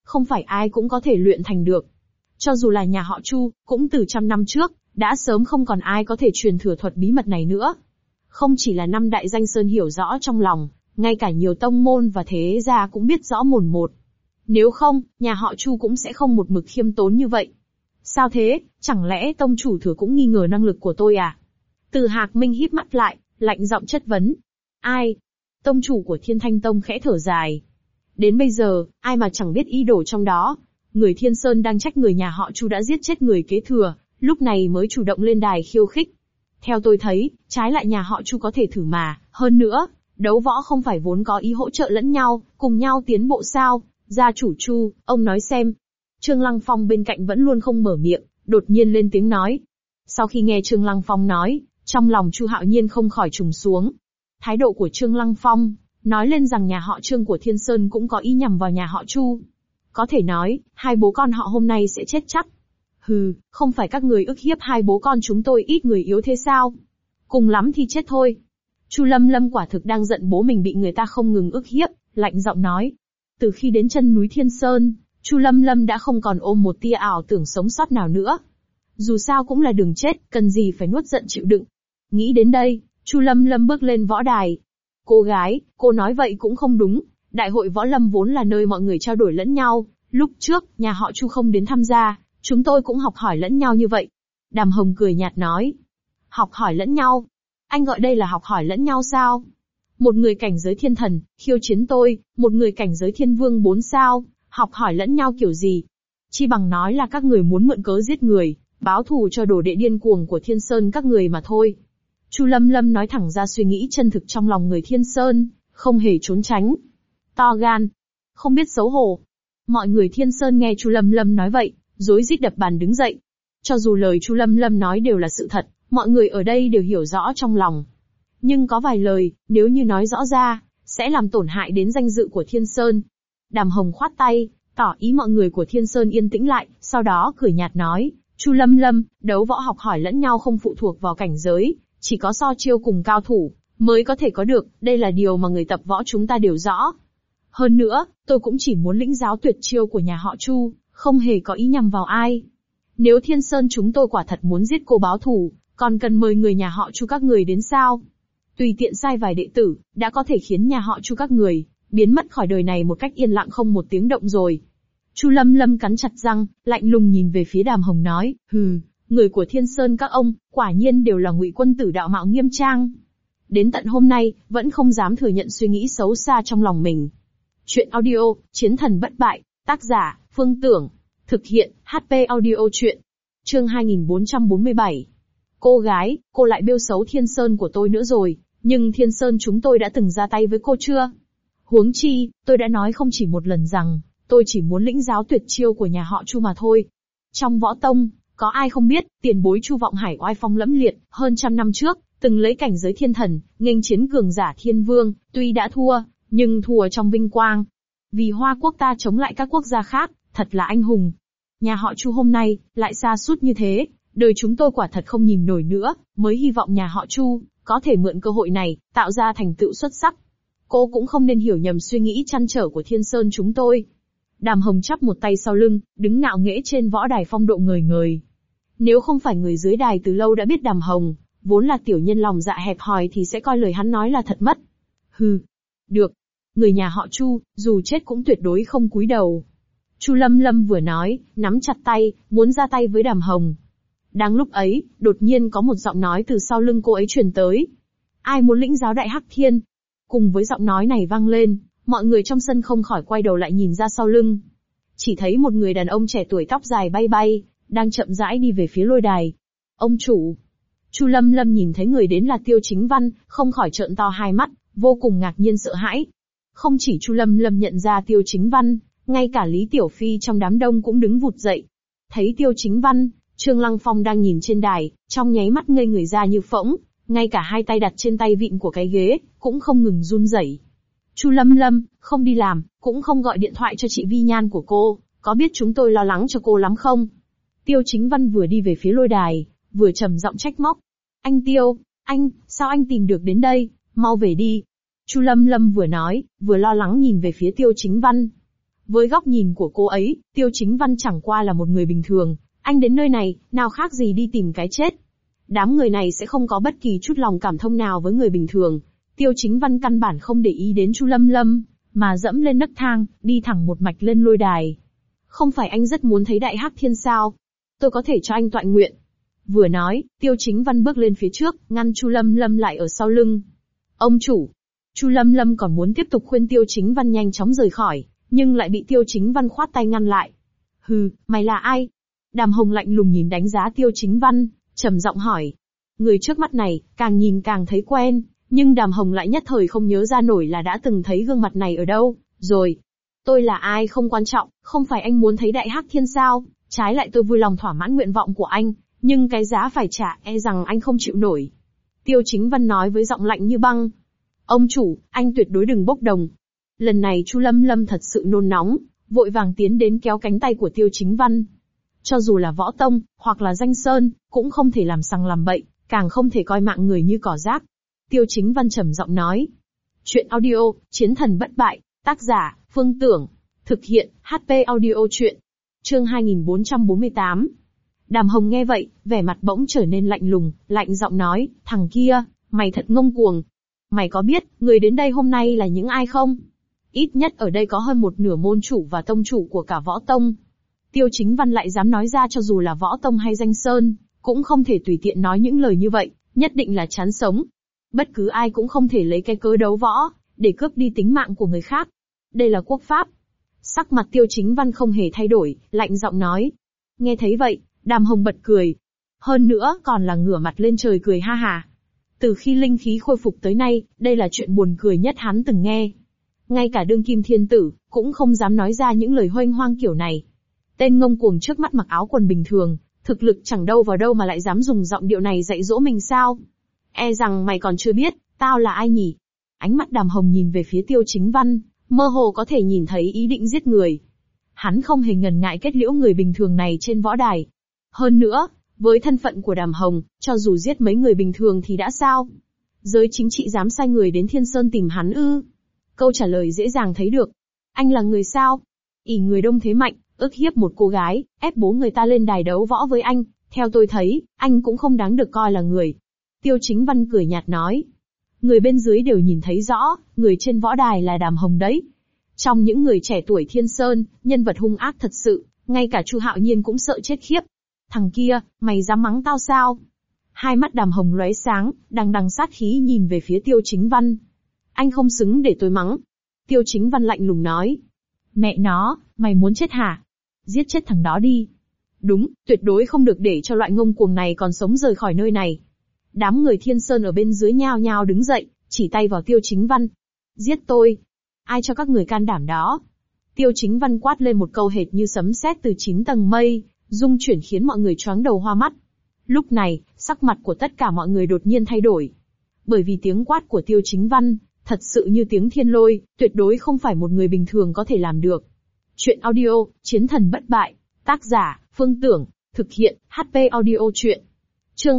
không phải ai cũng có thể luyện thành được. Cho dù là nhà họ Chu, cũng từ trăm năm trước, đã sớm không còn ai có thể truyền thừa thuật bí mật này nữa. Không chỉ là năm đại danh sơn hiểu rõ trong lòng, ngay cả nhiều tông môn và thế gia cũng biết rõ mồn một. Nếu không, nhà họ Chu cũng sẽ không một mực khiêm tốn như vậy. Sao thế, chẳng lẽ tông chủ thừa cũng nghi ngờ năng lực của tôi à? Từ Hạc Minh híp mắt lại, lạnh giọng chất vấn. Ai? Tông chủ của Thiên Thanh Tông khẽ thở dài. Đến bây giờ, ai mà chẳng biết ý đồ trong đó. Người Thiên Sơn đang trách người nhà họ Chu đã giết chết người kế thừa, lúc này mới chủ động lên đài khiêu khích. Theo tôi thấy, trái lại nhà họ Chu có thể thử mà, hơn nữa, đấu võ không phải vốn có ý hỗ trợ lẫn nhau, cùng nhau tiến bộ sao? Gia chủ Chu, ông nói xem. Trương Lăng Phong bên cạnh vẫn luôn không mở miệng, đột nhiên lên tiếng nói. Sau khi nghe Trương Lăng Phong nói, trong lòng Chu Hạo Nhiên không khỏi trùng xuống. Thái độ của Trương Lăng Phong, nói lên rằng nhà họ Trương của Thiên Sơn cũng có ý nhằm vào nhà họ Chu. Có thể nói, hai bố con họ hôm nay sẽ chết chắc. Hừ, không phải các người ức hiếp hai bố con chúng tôi ít người yếu thế sao? Cùng lắm thì chết thôi. Chu Lâm Lâm quả thực đang giận bố mình bị người ta không ngừng ức hiếp, lạnh giọng nói. Từ khi đến chân núi Thiên Sơn, Chu Lâm Lâm đã không còn ôm một tia ảo tưởng sống sót nào nữa. Dù sao cũng là đường chết, cần gì phải nuốt giận chịu đựng. Nghĩ đến đây, Chu Lâm Lâm bước lên võ đài. Cô gái, cô nói vậy cũng không đúng. Đại hội võ lâm vốn là nơi mọi người trao đổi lẫn nhau. Lúc trước, nhà họ Chu không đến tham gia, chúng tôi cũng học hỏi lẫn nhau như vậy. Đàm Hồng cười nhạt nói. Học hỏi lẫn nhau? Anh gọi đây là học hỏi lẫn nhau sao? Một người cảnh giới thiên thần, khiêu chiến tôi, một người cảnh giới thiên vương 4 sao, học hỏi lẫn nhau kiểu gì? Chi bằng nói là các người muốn mượn cớ giết người, báo thù cho đồ đệ điên cuồng của Thiên Sơn các người mà thôi. Chu Lâm Lâm nói thẳng ra suy nghĩ chân thực trong lòng người Thiên Sơn, không hề trốn tránh. To gan, không biết xấu hổ. Mọi người Thiên Sơn nghe Chu Lâm Lâm nói vậy, rối rít đập bàn đứng dậy. Cho dù lời Chu Lâm Lâm nói đều là sự thật, mọi người ở đây đều hiểu rõ trong lòng. Nhưng có vài lời, nếu như nói rõ ra, sẽ làm tổn hại đến danh dự của Thiên Sơn. Đàm Hồng khoát tay, tỏ ý mọi người của Thiên Sơn yên tĩnh lại, sau đó cười nhạt nói, Chu Lâm Lâm, đấu võ học hỏi lẫn nhau không phụ thuộc vào cảnh giới, chỉ có so chiêu cùng cao thủ, mới có thể có được, đây là điều mà người tập võ chúng ta đều rõ. Hơn nữa, tôi cũng chỉ muốn lĩnh giáo tuyệt chiêu của nhà họ Chu, không hề có ý nhằm vào ai. Nếu Thiên Sơn chúng tôi quả thật muốn giết cô báo thù, còn cần mời người nhà họ Chu các người đến sao? Tùy tiện sai vài đệ tử, đã có thể khiến nhà họ Chu các người biến mất khỏi đời này một cách yên lặng không một tiếng động rồi. Chu Lâm Lâm cắn chặt răng, lạnh lùng nhìn về phía Đàm Hồng nói, hừ, người của Thiên Sơn các ông, quả nhiên đều là ngụy quân tử đạo mạo nghiêm trang. Đến tận hôm nay, vẫn không dám thừa nhận suy nghĩ xấu xa trong lòng mình. Chuyện audio, Chiến thần bất bại, tác giả, Phương Tưởng, thực hiện, HP audio chuyện. Chương 2447. Cô gái, cô lại bêu xấu Thiên Sơn của tôi nữa rồi, nhưng Thiên Sơn chúng tôi đã từng ra tay với cô chưa? Huống chi, tôi đã nói không chỉ một lần rằng, tôi chỉ muốn lĩnh giáo tuyệt chiêu của nhà họ Chu mà thôi. Trong võ tông, có ai không biết, tiền bối Chu Vọng Hải oai phong lẫm liệt, hơn trăm năm trước, từng lấy cảnh giới thiên thần, nghênh chiến cường giả thiên vương, tuy đã thua, nhưng thua trong vinh quang. Vì Hoa quốc ta chống lại các quốc gia khác, thật là anh hùng. Nhà họ Chu hôm nay, lại sa sút như thế, đời chúng tôi quả thật không nhìn nổi nữa, mới hy vọng nhà họ Chu có thể mượn cơ hội này, tạo ra thành tựu xuất sắc. Cô cũng không nên hiểu nhầm suy nghĩ trăn trở của Thiên Sơn chúng tôi. Đàm Hồng chắp một tay sau lưng, đứng ngạo nghễ trên võ đài phong độ ngời ngời. Nếu không phải người dưới đài từ lâu đã biết Đàm Hồng, vốn là tiểu nhân lòng dạ hẹp hòi thì sẽ coi lời hắn nói là thật mất. Hừ, được. Người nhà họ Chu, dù chết cũng tuyệt đối không cúi đầu. Chu Lâm Lâm vừa nói, nắm chặt tay, muốn ra tay với Đàm Hồng. Đang lúc ấy, đột nhiên có một giọng nói từ sau lưng cô ấy truyền tới. Ai muốn lĩnh giáo Đại Hắc Thiên? Cùng với giọng nói này vang lên, mọi người trong sân không khỏi quay đầu lại nhìn ra sau lưng. Chỉ thấy một người đàn ông trẻ tuổi tóc dài bay bay, đang chậm rãi đi về phía lôi đài. Ông chủ. Chu Lâm Lâm nhìn thấy người đến là Tiêu Chính Văn, không khỏi trợn to hai mắt, vô cùng ngạc nhiên sợ hãi. Không chỉ Chu Lâm Lâm nhận ra Tiêu Chính Văn, ngay cả Lý Tiểu Phi trong đám đông cũng đứng vụt dậy. Thấy Tiêu Chính Văn, Trương Lăng Phong đang nhìn trên đài, trong nháy mắt ngây người ra như phỗng, ngay cả hai tay đặt trên tay vịn của cái ghế, cũng không ngừng run rẩy. Chu Lâm Lâm, không đi làm, cũng không gọi điện thoại cho chị Vi Nhan của cô, có biết chúng tôi lo lắng cho cô lắm không? Tiêu Chính Văn vừa đi về phía lôi đài, vừa trầm giọng trách móc. Anh Tiêu, anh, sao anh tìm được đến đây, mau về đi. Chu Lâm Lâm vừa nói, vừa lo lắng nhìn về phía Tiêu Chính Văn. Với góc nhìn của cô ấy, Tiêu Chính Văn chẳng qua là một người bình thường, anh đến nơi này, nào khác gì đi tìm cái chết. Đám người này sẽ không có bất kỳ chút lòng cảm thông nào với người bình thường. Tiêu Chính Văn căn bản không để ý đến Chu Lâm Lâm, mà dẫm lên nấc thang, đi thẳng một mạch lên lôi đài. Không phải anh rất muốn thấy Đại Hắc Thiên sao? Tôi có thể cho anh toại nguyện. Vừa nói, Tiêu Chính Văn bước lên phía trước, ngăn Chu Lâm Lâm lại ở sau lưng. Ông chủ. Chu Lâm Lâm còn muốn tiếp tục khuyên Tiêu Chính Văn nhanh chóng rời khỏi, nhưng lại bị Tiêu Chính Văn khoát tay ngăn lại. Hừ, mày là ai? Đàm Hồng lạnh lùng nhìn đánh giá Tiêu Chính Văn, trầm giọng hỏi. Người trước mắt này, càng nhìn càng thấy quen, nhưng Đàm Hồng lại nhất thời không nhớ ra nổi là đã từng thấy gương mặt này ở đâu, rồi. Tôi là ai không quan trọng, không phải anh muốn thấy Đại Hắc Thiên sao, trái lại tôi vui lòng thỏa mãn nguyện vọng của anh, nhưng cái giá phải trả e rằng anh không chịu nổi. Tiêu Chính Văn nói với giọng lạnh như băng. Ông chủ, anh tuyệt đối đừng bốc đồng. Lần này Chu Lâm Lâm thật sự nôn nóng, vội vàng tiến đến kéo cánh tay của Tiêu Chính Văn. Cho dù là võ tông, hoặc là danh sơn, cũng không thể làm sằng làm bậy, càng không thể coi mạng người như cỏ rác. Tiêu Chính Văn trầm giọng nói. Chuyện audio, Chiến thần bất bại, tác giả, Phương Tưởng, thực hiện, HP audio chuyện. Chương 2448. Đàm Hồng nghe vậy, vẻ mặt bỗng trở nên lạnh lùng, lạnh giọng nói, thằng kia, mày thật ngông cuồng. Mày có biết, người đến đây hôm nay là những ai không? Ít nhất ở đây có hơn một nửa môn chủ và tông chủ của cả võ tông. Tiêu Chính Văn lại dám nói ra cho dù là võ tông hay danh sơn, cũng không thể tùy tiện nói những lời như vậy, nhất định là chán sống. Bất cứ ai cũng không thể lấy cái cớ đấu võ, để cướp đi tính mạng của người khác. Đây là quốc pháp. Sắc mặt Tiêu Chính Văn không hề thay đổi, lạnh giọng nói. Nghe thấy vậy, Đàm Hồng bật cười. Hơn nữa còn là ngửa mặt lên trời cười ha hà. Từ khi linh khí khôi phục tới nay, đây là chuyện buồn cười nhất hắn từng nghe. Ngay cả đương kim thiên tử, cũng không dám nói ra những lời huênh hoang kiểu này. Tên ngông cuồng trước mắt mặc áo quần bình thường, thực lực chẳng đâu vào đâu mà lại dám dùng giọng điệu này dạy dỗ mình sao? E rằng mày còn chưa biết, tao là ai nhỉ? Ánh mắt Đàm Hồng nhìn về phía Tiêu Chính Văn, mơ hồ có thể nhìn thấy ý định giết người. Hắn không hề ngần ngại kết liễu người bình thường này trên võ đài. Hơn nữa, với thân phận của Đàm Hồng, cho dù giết mấy người bình thường thì đã sao? Giới chính trị dám sai người đến Thiên Sơn tìm hắn ư? Câu trả lời dễ dàng thấy được. Anh là người sao? Ỷ người đông thế mạnh, ức hiếp một cô gái, ép bố người ta lên đài đấu võ với anh, theo tôi thấy, anh cũng không đáng được coi là người. Tiêu Chính Văn cười nhạt nói. Người bên dưới đều nhìn thấy rõ, người trên võ đài là Đàm Hồng đấy. Trong những người trẻ tuổi Thiên Sơn, nhân vật hung ác thật sự, ngay cả Chu Hạo Nhiên cũng sợ chết khiếp. Thằng kia, mày dám mắng tao sao? Hai mắt Đàm Hồng lóe sáng, đằng đằng sát khí nhìn về phía Tiêu Chính Văn. Anh không xứng để tôi mắng. Tiêu Chính Văn lạnh lùng nói. Mẹ nó, mày muốn chết hả? Giết chết thằng đó đi. Đúng, tuyệt đối không được để cho loại ngông cuồng này còn sống rời khỏi nơi này. Đám người Thiên Sơn ở bên dưới nhao nhao đứng dậy, chỉ tay vào Tiêu Chính Văn. Giết tôi. Ai cho các người can đảm đó? Tiêu Chính Văn quát lên một câu hệt như sấm sét từ 9 tầng mây, rung chuyển khiến mọi người choáng đầu hoa mắt. Lúc này, sắc mặt của tất cả mọi người đột nhiên thay đổi. Bởi vì tiếng quát của Tiêu Chính Văn, thật sự như tiếng thiên lôi, tuyệt đối không phải một người bình thường có thể làm được. Chuyện audio, Chiến thần bất bại, tác giả, Phương Tưởng, thực hiện, HP audio chuyện. Chương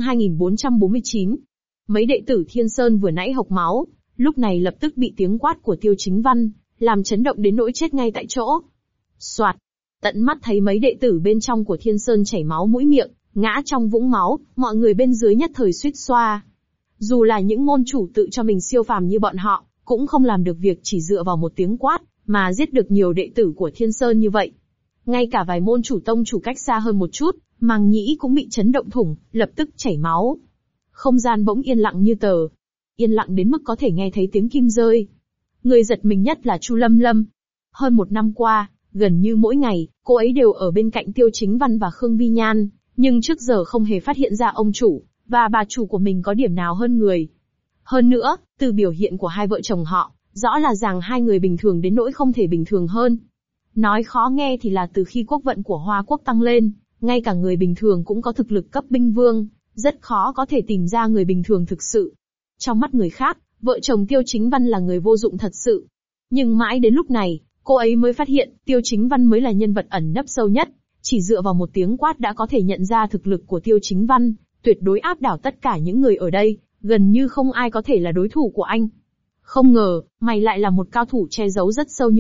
2449. Mấy đệ tử Thiên Sơn vừa nãy hộc máu, lúc này lập tức bị tiếng quát của Tiêu Chính Văn, làm chấn động đến nỗi chết ngay tại chỗ. Soạt, tận mắt thấy mấy đệ tử bên trong của Thiên Sơn chảy máu mũi miệng, ngã trong vũng máu, mọi người bên dưới nhất thời suýt xoa. Dù là những môn chủ tự cho mình siêu phàm như bọn họ, cũng không làm được việc chỉ dựa vào một tiếng quát, mà giết được nhiều đệ tử của Thiên Sơn như vậy. Ngay cả vài môn chủ tông chủ cách xa hơn một chút, màng nhĩ cũng bị chấn động thủng, lập tức chảy máu. Không gian bỗng yên lặng như tờ. Yên lặng đến mức có thể nghe thấy tiếng kim rơi. Người giật mình nhất là Chu Lâm Lâm. Hơn một năm qua, gần như mỗi ngày, cô ấy đều ở bên cạnh Tiêu Chính Văn và Khương Vi Nhan, nhưng trước giờ không hề phát hiện ra ông chủ và bà chủ của mình có điểm nào hơn người. Hơn nữa, từ biểu hiện của hai vợ chồng họ, rõ là rằng hai người bình thường đến nỗi không thể bình thường hơn. Nói khó nghe thì là từ khi quốc vận của Hoa Quốc tăng lên, ngay cả người bình thường cũng có thực lực cấp binh vương, rất khó có thể tìm ra người bình thường thực sự. Trong mắt người khác, vợ chồng Tiêu Chính Văn là người vô dụng thật sự. Nhưng mãi đến lúc này, cô ấy mới phát hiện, Tiêu Chính Văn mới là nhân vật ẩn nấp sâu nhất. Chỉ dựa vào một tiếng quát đã có thể nhận ra thực lực của Tiêu Chính Văn, tuyệt đối áp đảo tất cả những người ở đây, gần như không ai có thể là đối thủ của anh. Không ngờ, mày lại là một cao thủ che giấu rất sâu như vậy,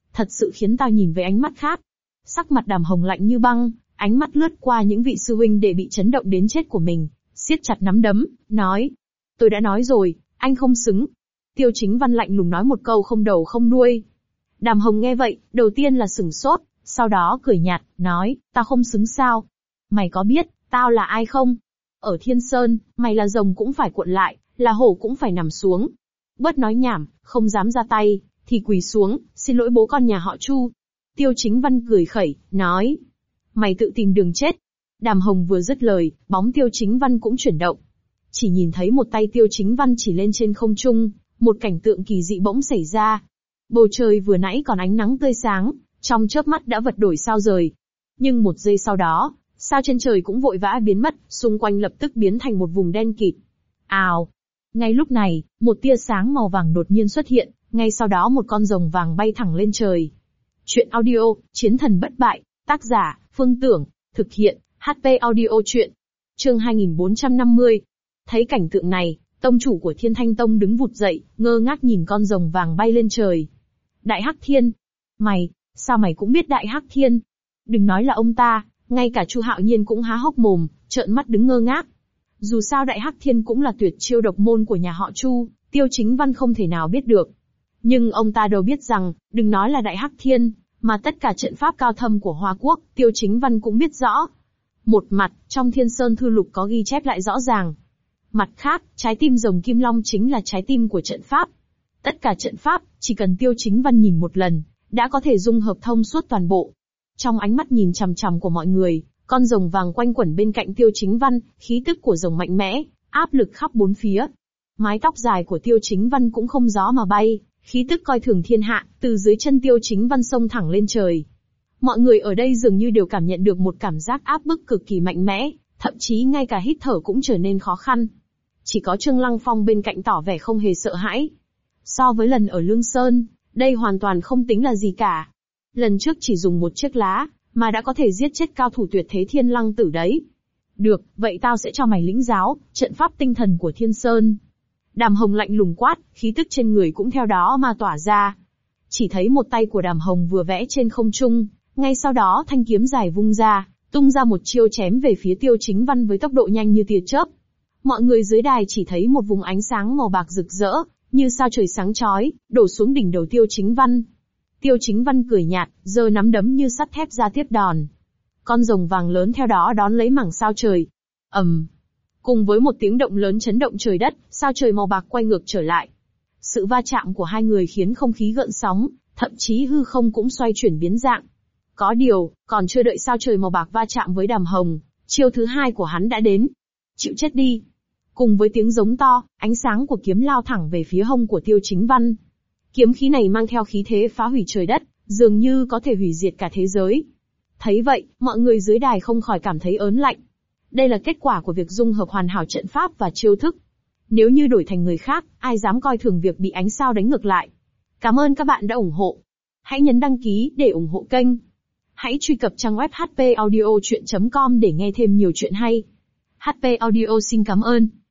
thật sự khiến tao nhìn với ánh mắt khác. Sắc mặt Đàm Hồng lạnh như băng, ánh mắt lướt qua những vị sư huynh đệ bị chấn động đến chết của mình, siết chặt nắm đấm, nói. Tôi đã nói rồi, anh không xứng. Tiêu Chính Văn lạnh lùng nói một câu không đầu không đuôi. Đàm Hồng nghe vậy, đầu tiên là sửng sốt, sau đó cười nhạt, nói, tao không xứng sao? Mày có biết, tao là ai không? Ở Thiên Sơn, mày là rồng cũng phải cuộn lại, là hổ cũng phải nằm xuống. Bớt nói nhảm, không dám ra tay, thì quỳ xuống, xin lỗi bố con nhà họ Chu. Tiêu Chính Văn cười khẩy, nói. Mày tự tìm đường chết. Đàm Hồng vừa dứt lời, bóng Tiêu Chính Văn cũng chuyển động. Chỉ nhìn thấy một tay Tiêu Chính Văn chỉ lên trên không trung, một cảnh tượng kỳ dị bỗng xảy ra. Bầu trời vừa nãy còn ánh nắng tươi sáng, trong chớp mắt đã vật đổi sao rời. Nhưng một giây sau đó, sao trên trời cũng vội vã biến mất, xung quanh lập tức biến thành một vùng đen kịt. Ào! Ngay lúc này, một tia sáng màu vàng đột nhiên xuất hiện, ngay sau đó một con rồng vàng bay thẳng lên trời. Chuyện audio, Chiến thần bất bại, tác giả, Phương Tưởng, thực hiện, HP audio chuyện. Chương 2450. Thấy cảnh tượng này, tông chủ của Thiên Thanh Tông đứng vụt dậy, ngơ ngác nhìn con rồng vàng bay lên trời. Đại Hắc Thiên. Sao mày cũng biết Đại Hắc Thiên? Đừng nói là ông ta, ngay cả Chu Hạo Nhiên cũng há hốc mồm, trợn mắt đứng ngơ ngác. Dù sao Đại Hắc Thiên cũng là tuyệt chiêu độc môn của nhà họ Chu, Tiêu Chính Văn không thể nào biết được. Nhưng ông ta đâu biết rằng, đừng nói là Đại Hắc Thiên, mà tất cả trận pháp cao thâm của Hoa Quốc, Tiêu Chính Văn cũng biết rõ. Một mặt, trong Thiên Sơn Thư Lục có ghi chép lại rõ ràng. Mặt khác, trái tim rồng Kim Long chính là trái tim của trận pháp. Tất cả trận pháp, chỉ cần Tiêu Chính Văn nhìn một lần, đã có thể dung hợp thông suốt toàn bộ. Trong ánh mắt nhìn chằm chằm của mọi người, con rồng vàng quanh quẩn bên cạnh Tiêu Chính Văn, khí tức của rồng mạnh mẽ, áp lực khắp bốn phía. Mái tóc dài của Tiêu Chính Văn cũng không gió mà bay, khí tức coi thường thiên hạ, từ dưới chân Tiêu Chính Văn xông thẳng lên trời. Mọi người ở đây dường như đều cảm nhận được một cảm giác áp bức cực kỳ mạnh mẽ, thậm chí ngay cả hít thở cũng trở nên khó khăn. Chỉ có Trương Lăng Phong bên cạnh tỏ vẻ không hề sợ hãi. So với lần ở Lương Sơn, đây hoàn toàn không tính là gì cả. Lần trước chỉ dùng một chiếc lá, mà đã có thể giết chết cao thủ tuyệt thế Thiên Lăng Tử đấy. Được, vậy tao sẽ cho mày lĩnh giáo, trận pháp tinh thần của Thiên Sơn. Đàm Hồng lạnh lùng quát, khí tức trên người cũng theo đó mà tỏa ra. Chỉ thấy một tay của Đàm Hồng vừa vẽ trên không trung, ngay sau đó thanh kiếm dài vung ra, tung ra một chiêu chém về phía Tiêu Chính Văn với tốc độ nhanh như tia chớp. Mọi người dưới đài chỉ thấy một vùng ánh sáng màu bạc rực rỡ, như sao trời sáng chói, đổ xuống đỉnh đầu Tiêu Chính Văn. Tiêu Chính Văn cười nhạt, giơ nắm đấm như sắt thép ra tiếp đòn. Con rồng vàng lớn theo đó đón lấy mảng sao trời. Cùng với một tiếng động lớn chấn động trời đất, sao trời màu bạc quay ngược trở lại. Sự va chạm của hai người khiến không khí gợn sóng, thậm chí hư không cũng xoay chuyển biến dạng. Có điều, còn chưa đợi sao trời màu bạc va chạm với Đàm Hồng, chiêu thứ hai của hắn đã đến. Chịu chết đi. Cùng với tiếng giống to, ánh sáng của kiếm lao thẳng về phía hông của Tiêu Chính Văn. Kiếm khí này mang theo khí thế phá hủy trời đất, dường như có thể hủy diệt cả thế giới. Thấy vậy, mọi người dưới đài không khỏi cảm thấy ớn lạnh. Đây là kết quả của việc dung hợp hoàn hảo trận pháp và chiêu thức. Nếu như đổi thành người khác, ai dám coi thường việc bị ánh sao đánh ngược lại. Cảm ơn các bạn đã ủng hộ. Hãy nhấn đăng ký để ủng hộ kênh. Hãy truy cập trang web hpaudiochuyen.com để nghe thêm nhiều chuyện hay. HP Audio xin cảm ơn.